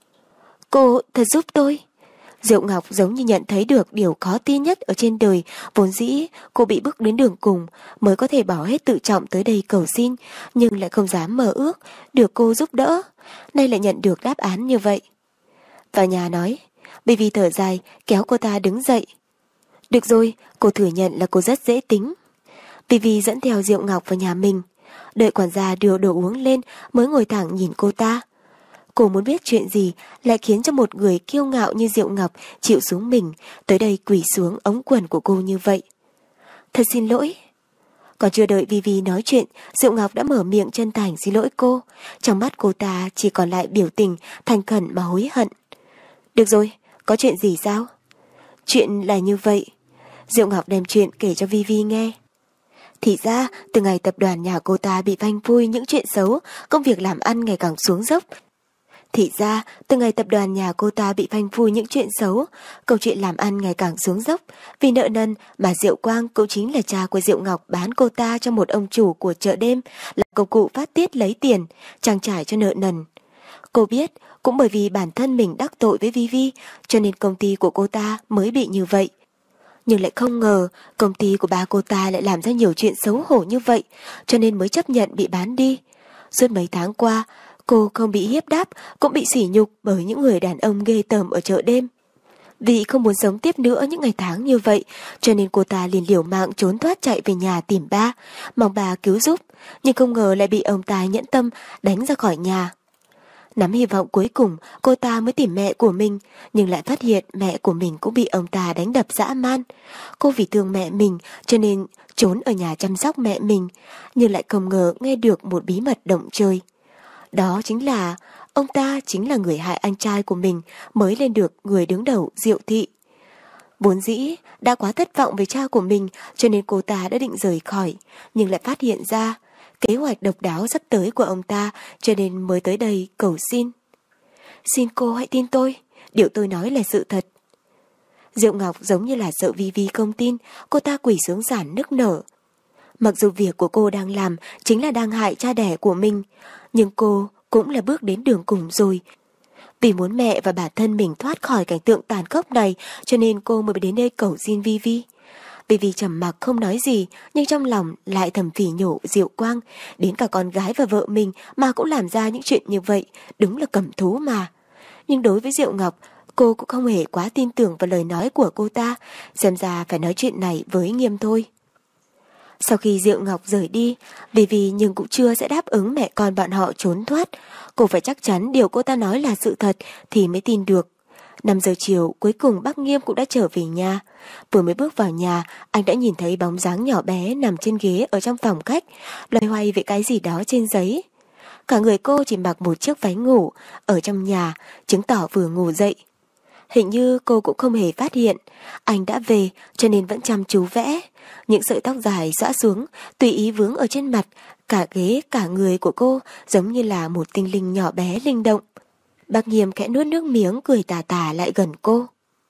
Cô thật giúp tôi. Diệu Ngọc giống như nhận thấy được điều khó tin nhất ở trên đời, vốn dĩ cô bị bức đến đường cùng mới có thể bỏ hết tự trọng tới đây cầu xin, nhưng lại không dám mơ ước được cô giúp đỡ, nay lại nhận được đáp án như vậy. Vào nhà nói, Vi Vi thở dài kéo cô ta đứng dậy. Được rồi, cô thừa nhận là cô rất dễ tính. Vivi dẫn theo Diệu Ngọc vào nhà mình. Đợi quản gia đưa đồ uống lên mới ngồi thẳng nhìn cô ta. Cô muốn biết chuyện gì lại khiến cho một người kiêu ngạo như Diệu Ngọc chịu xuống mình, tới đây quỳ xuống ống quần của cô như vậy. Thật xin lỗi. Còn chưa đợi Vivi nói chuyện, Diệu Ngọc đã mở miệng chân thành xin lỗi cô. Trong mắt cô ta chỉ còn lại biểu tình thành khẩn mà hối hận. Được rồi, có chuyện gì sao? Chuyện là như vậy. Diệu Ngọc đem chuyện kể cho Vivi nghe. Thì ra, từ ngày tập đoàn nhà cô ta bị phanh phui những chuyện xấu, công việc làm ăn ngày càng xuống dốc. Thì ra, từ ngày tập đoàn nhà cô ta bị phanh phui những chuyện xấu, câu chuyện làm ăn ngày càng xuống dốc. Vì nợ nần mà Diệu Quang cũng chính là cha của Diệu Ngọc bán cô ta cho một ông chủ của chợ đêm là công cụ phát tiết lấy tiền, trang trải cho nợ nần. Cô biết, cũng bởi vì bản thân mình đắc tội với Vivi, cho nên công ty của cô ta mới bị như vậy. Nhưng lại không ngờ, công ty của ba cô ta lại làm ra nhiều chuyện xấu hổ như vậy, cho nên mới chấp nhận bị bán đi. Suốt mấy tháng qua, cô không bị hiếp đáp, cũng bị sỉ nhục bởi những người đàn ông ghê tởm ở chợ đêm. Vì không muốn sống tiếp nữa những ngày tháng như vậy, cho nên cô ta liền liều mạng trốn thoát chạy về nhà tìm ba, mong bà cứu giúp, nhưng không ngờ lại bị ông ta nhẫn tâm đánh ra khỏi nhà. Nắm hy vọng cuối cùng, cô ta mới tìm mẹ của mình, nhưng lại phát hiện mẹ của mình cũng bị ông ta đánh đập dã man. Cô vì thương mẹ mình, cho nên trốn ở nhà chăm sóc mẹ mình, nhưng lại không ngờ nghe được một bí mật động trời. Đó chính là, ông ta chính là người hại anh trai của mình mới lên được người đứng đầu Diệu Thị. Vốn dĩ, đã quá thất vọng với cha của mình, cho nên cô ta đã định rời khỏi, nhưng lại phát hiện ra kế hoạch độc đáo sắp tới của ông ta, cho nên mới tới đây cầu xin. Xin cô hãy tin tôi, điều tôi nói là sự thật. Diệu Ngọc giống như là sợ Vivi không tin, cô ta quỳ xuống giản nức nở. Mặc dù việc của cô đang làm chính là đang hại cha đẻ của mình, nhưng cô cũng là bước đến đường cùng rồi. Vì muốn mẹ và bản thân mình thoát khỏi cảnh tượng tàn khốc này, cho nên cô mới đến đây cầu xin Vivi. Vivi trầm mặc không nói gì, nhưng trong lòng lại thầm phỉ nhổ Diệu Quang, đến cả con gái và vợ mình mà cũng làm ra những chuyện như vậy, đúng là cầm thú mà. Nhưng đối với Diệu Ngọc, cô cũng không hề quá tin tưởng vào lời nói của cô ta, xem ra phải nói chuyện này với Nghiêm thôi. Sau khi Diệu Ngọc rời đi, Vivi nhưng cũng chưa sẽ đáp ứng mẹ con bọn họ trốn thoát. Cô phải chắc chắn điều cô ta nói là sự thật thì mới tin được. năm giờ chiều, cuối cùng bác Nghiêm cũng đã trở về nhà. Vừa mới bước vào nhà, anh đã nhìn thấy bóng dáng nhỏ bé nằm trên ghế ở trong phòng khách, loay hoay về cái gì đó trên giấy. Cả người cô chỉ mặc một chiếc váy ngủ, ở trong nhà, chứng tỏ vừa ngủ dậy. Hình như cô cũng không hề phát hiện, anh đã về cho nên vẫn chăm chú vẽ. Những sợi tóc dài xõa xuống, tùy ý vướng ở trên mặt, cả ghế, cả người của cô giống như là một tinh linh nhỏ bé linh động. Bác Nghiêm khẽ nuốt nước miếng cười tà tà lại gần cô.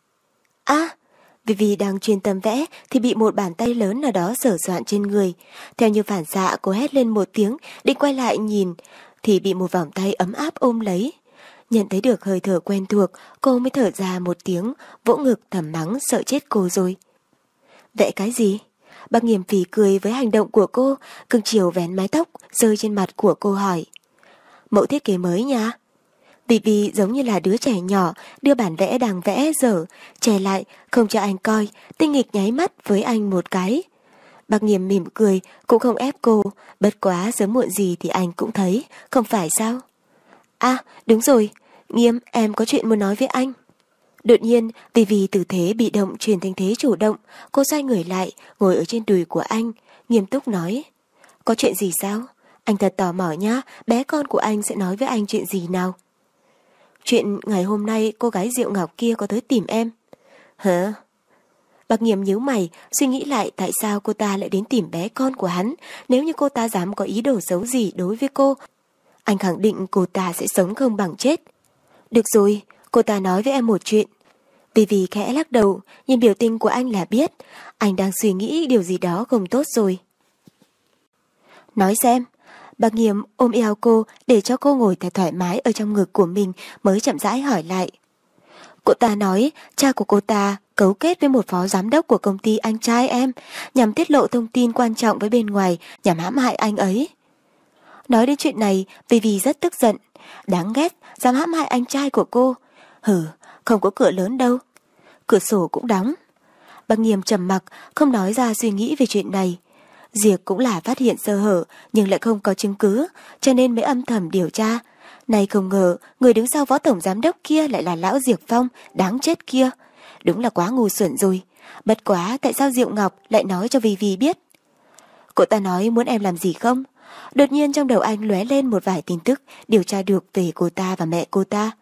À, Vivi đang chuyên tâm vẽ thì bị một bàn tay lớn nào đó sờ soạn trên người. Theo như phản xạ cô hét lên một tiếng, định quay lại nhìn, thì bị một vòng tay ấm áp ôm lấy. Nhận thấy được hơi thở quen thuộc, cô mới thở ra một tiếng, vỗ ngực thầm mắng sợ chết cô rồi. Vẽ cái gì? Bác Nghiêm phì cười với hành động của cô, cưng chiều vén mái tóc rơi trên mặt của cô hỏi. Mẫu thiết kế mới nha. Vivi giống như là đứa trẻ nhỏ đưa bản vẽ đang vẽ dở, che lại, không cho anh coi, tinh nghịch nháy mắt với anh một cái. Bác Nghiêm mỉm cười, cũng không ép cô, bất quá sớm muộn gì thì anh cũng thấy, không phải sao? À, đúng rồi, Nghiêm, em có chuyện muốn nói với anh. Đột nhiên, Vivi từ thế bị động chuyển thành thế chủ động, cô xoay người lại, ngồi ở trên đùi của anh, nghiêm túc nói. Có chuyện gì sao? Anh thật tò mò nhá, bé con của anh sẽ nói với anh chuyện gì nào? Chuyện ngày hôm nay cô gái Diệu Ngọc kia có tới tìm em. Hả? Bác Nghiêm nhíu mày, suy nghĩ lại tại sao cô ta lại đến tìm bé con của hắn. Nếu như cô ta dám có ý đồ xấu gì đối với cô, anh khẳng định cô ta sẽ sống không bằng chết. Được rồi, cô ta nói với em một chuyện. Vivi khẽ lắc đầu, nhìn biểu tình của anh là biết, anh đang suy nghĩ điều gì đó không tốt rồi. Nói xem. Bác Nghiêm ôm eo cô để cho cô ngồi thật thoải mái ở trong ngực của mình mới chậm rãi hỏi lại. Cô ta nói cha của cô ta cấu kết với một phó giám đốc của công ty anh trai em nhằm tiết lộ thông tin quan trọng với bên ngoài nhằm hãm hại anh ấy. Nói đến chuyện này, Vivi rất tức giận. Đáng ghét, dám hãm hại anh trai của cô. Hừ, không có cửa lớn đâu. Cửa sổ cũng đóng. Bác Nghiêm trầm mặc, không nói ra suy nghĩ về chuyện này. Diệc cũng là phát hiện sơ hở nhưng lại không có chứng cứ, cho nên mới âm thầm điều tra. Này không ngờ, người đứng sau Phó Tổng Giám Đốc kia lại là lão Diệp Phong, đáng chết kia. Đúng là quá ngu xuẩn rồi. Bất quá tại sao Diệu Ngọc lại nói cho Vi Vi biết? Cô ta nói muốn em làm gì không? Đột nhiên trong đầu anh lóe lên một vài tin tức điều tra được về cô ta và mẹ cô ta.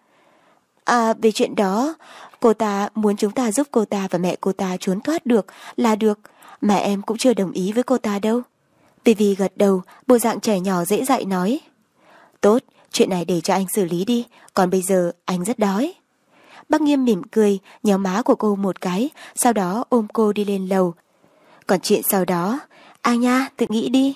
À, về chuyện đó, cô ta muốn chúng ta giúp cô ta và mẹ cô ta trốn thoát được là được, mà em cũng chưa đồng ý với cô ta đâu. Vi Vi gật đầu, bộ dạng trẻ nhỏ dễ dạy nói. Tốt, chuyện này để cho anh xử lý đi, còn bây giờ anh rất đói. Bác Nghiêm mỉm cười, nhéo má của cô một cái, sau đó ôm cô đi lên lầu. Còn chuyện sau đó, à nha, tự nghĩ đi.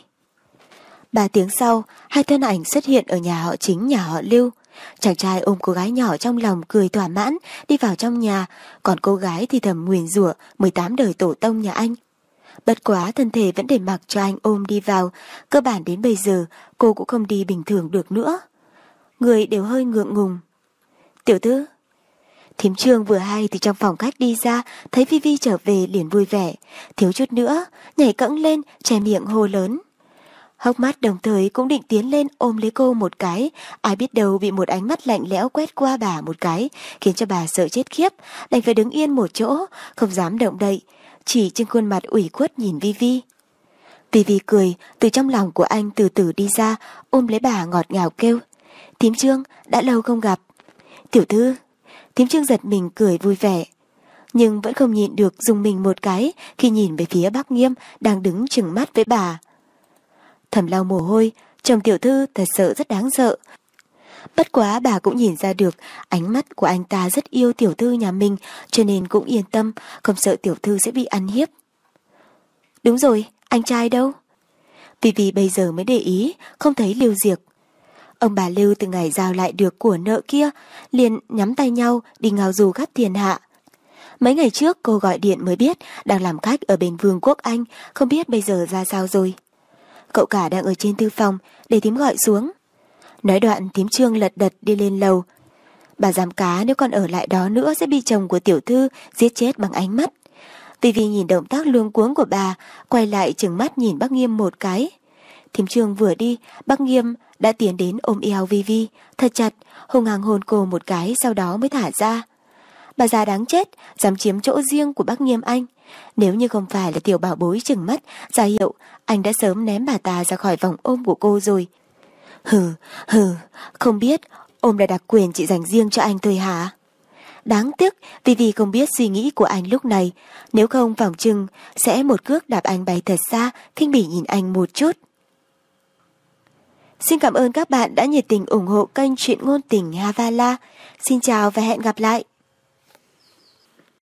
Ba tiếng sau, hai thân ảnh xuất hiện ở nhà họ Chính, nhà họ Lưu. Chàng trai ôm cô gái nhỏ trong lòng cười thỏa mãn, đi vào trong nhà, còn cô gái thì thầm nguyền rủa mười tám đời tổ tông nhà anh. Bất quá thân thể vẫn để mặc cho anh ôm đi vào, cơ bản đến bây giờ cô cũng không đi bình thường được nữa. Người đều hơi ngượng ngùng. Tiểu thư. Thím Trương vừa hay thì trong phòng khách đi ra, thấy Vi Vi trở về liền vui vẻ, thiếu chút nữa nhảy cẫng lên che miệng hô lớn. Hốc mắt đồng thời cũng định tiến lên ôm lấy cô một cái, ai biết đâu bị một ánh mắt lạnh lẽo quét qua bà một cái, khiến cho bà sợ chết khiếp, đành phải đứng yên một chỗ, không dám động đậy, chỉ trên khuôn mặt ủy khuất nhìn Vi Vi. Vi Vi cười, từ trong lòng của anh từ từ đi ra, ôm lấy bà ngọt ngào kêu. Thím Trương, đã lâu không gặp. Tiểu thư. Thím Trương giật mình cười vui vẻ, nhưng vẫn không nhịn được dùng mình một cái khi nhìn về phía bác Nghiêm đang đứng trừng mắt với bà. Thầm lau mồ hôi, chồng tiểu thư thật sự rất đáng sợ. Bất quá bà cũng nhìn ra được ánh mắt của anh ta rất yêu tiểu thư nhà mình, cho nên cũng yên tâm, không sợ tiểu thư sẽ bị ăn hiếp. Đúng rồi, anh trai đâu? Vì vì bây giờ mới để ý, không thấy Lưu Diệc. Ông bà Lưu từ ngày giao lại được của nợ kia, liền nhắm tay nhau đi ngao du khắp thiên hạ. Mấy ngày trước cô gọi điện mới biết đang làm khách ở bên Vương quốc Anh, không biết bây giờ ra sao rồi. Cậu cả đang ở trên thư phòng, để thím gọi xuống. Nói đoạn thím Trương lật đật đi lên lầu. Bà giám cá nếu còn ở lại đó nữa sẽ bị chồng của tiểu thư giết chết bằng ánh mắt. Vì vì nhìn động tác luống cuống của bà, quay lại trừng mắt nhìn bác Nghiêm một cái. Thím Trương vừa đi, bác Nghiêm đã tiến đến ôm eo Vi Vi thật chặt, hung hăng hôn cô một cái, sau đó mới thả ra. Bà già đáng chết, dám chiếm chỗ riêng của bác Nghiêm anh. Nếu như không phải là tiểu bảo bối trừng mắt ra hiệu, anh đã sớm ném bà ta ra khỏi vòng ôm của cô rồi. Hừ, hừ, không biết ôm là đặc quyền chị dành riêng cho anh thôi hả? Đáng tiếc vì vì không biết suy nghĩ của anh lúc này, nếu không phòng chừng sẽ một cước đạp anh bay thật xa, khinh bỉ nhìn anh một chút. Xin cảm ơn các bạn đã nhiệt tình ủng hộ kênh Truyện Ngôn Tình Havala. Xin chào và hẹn gặp lại.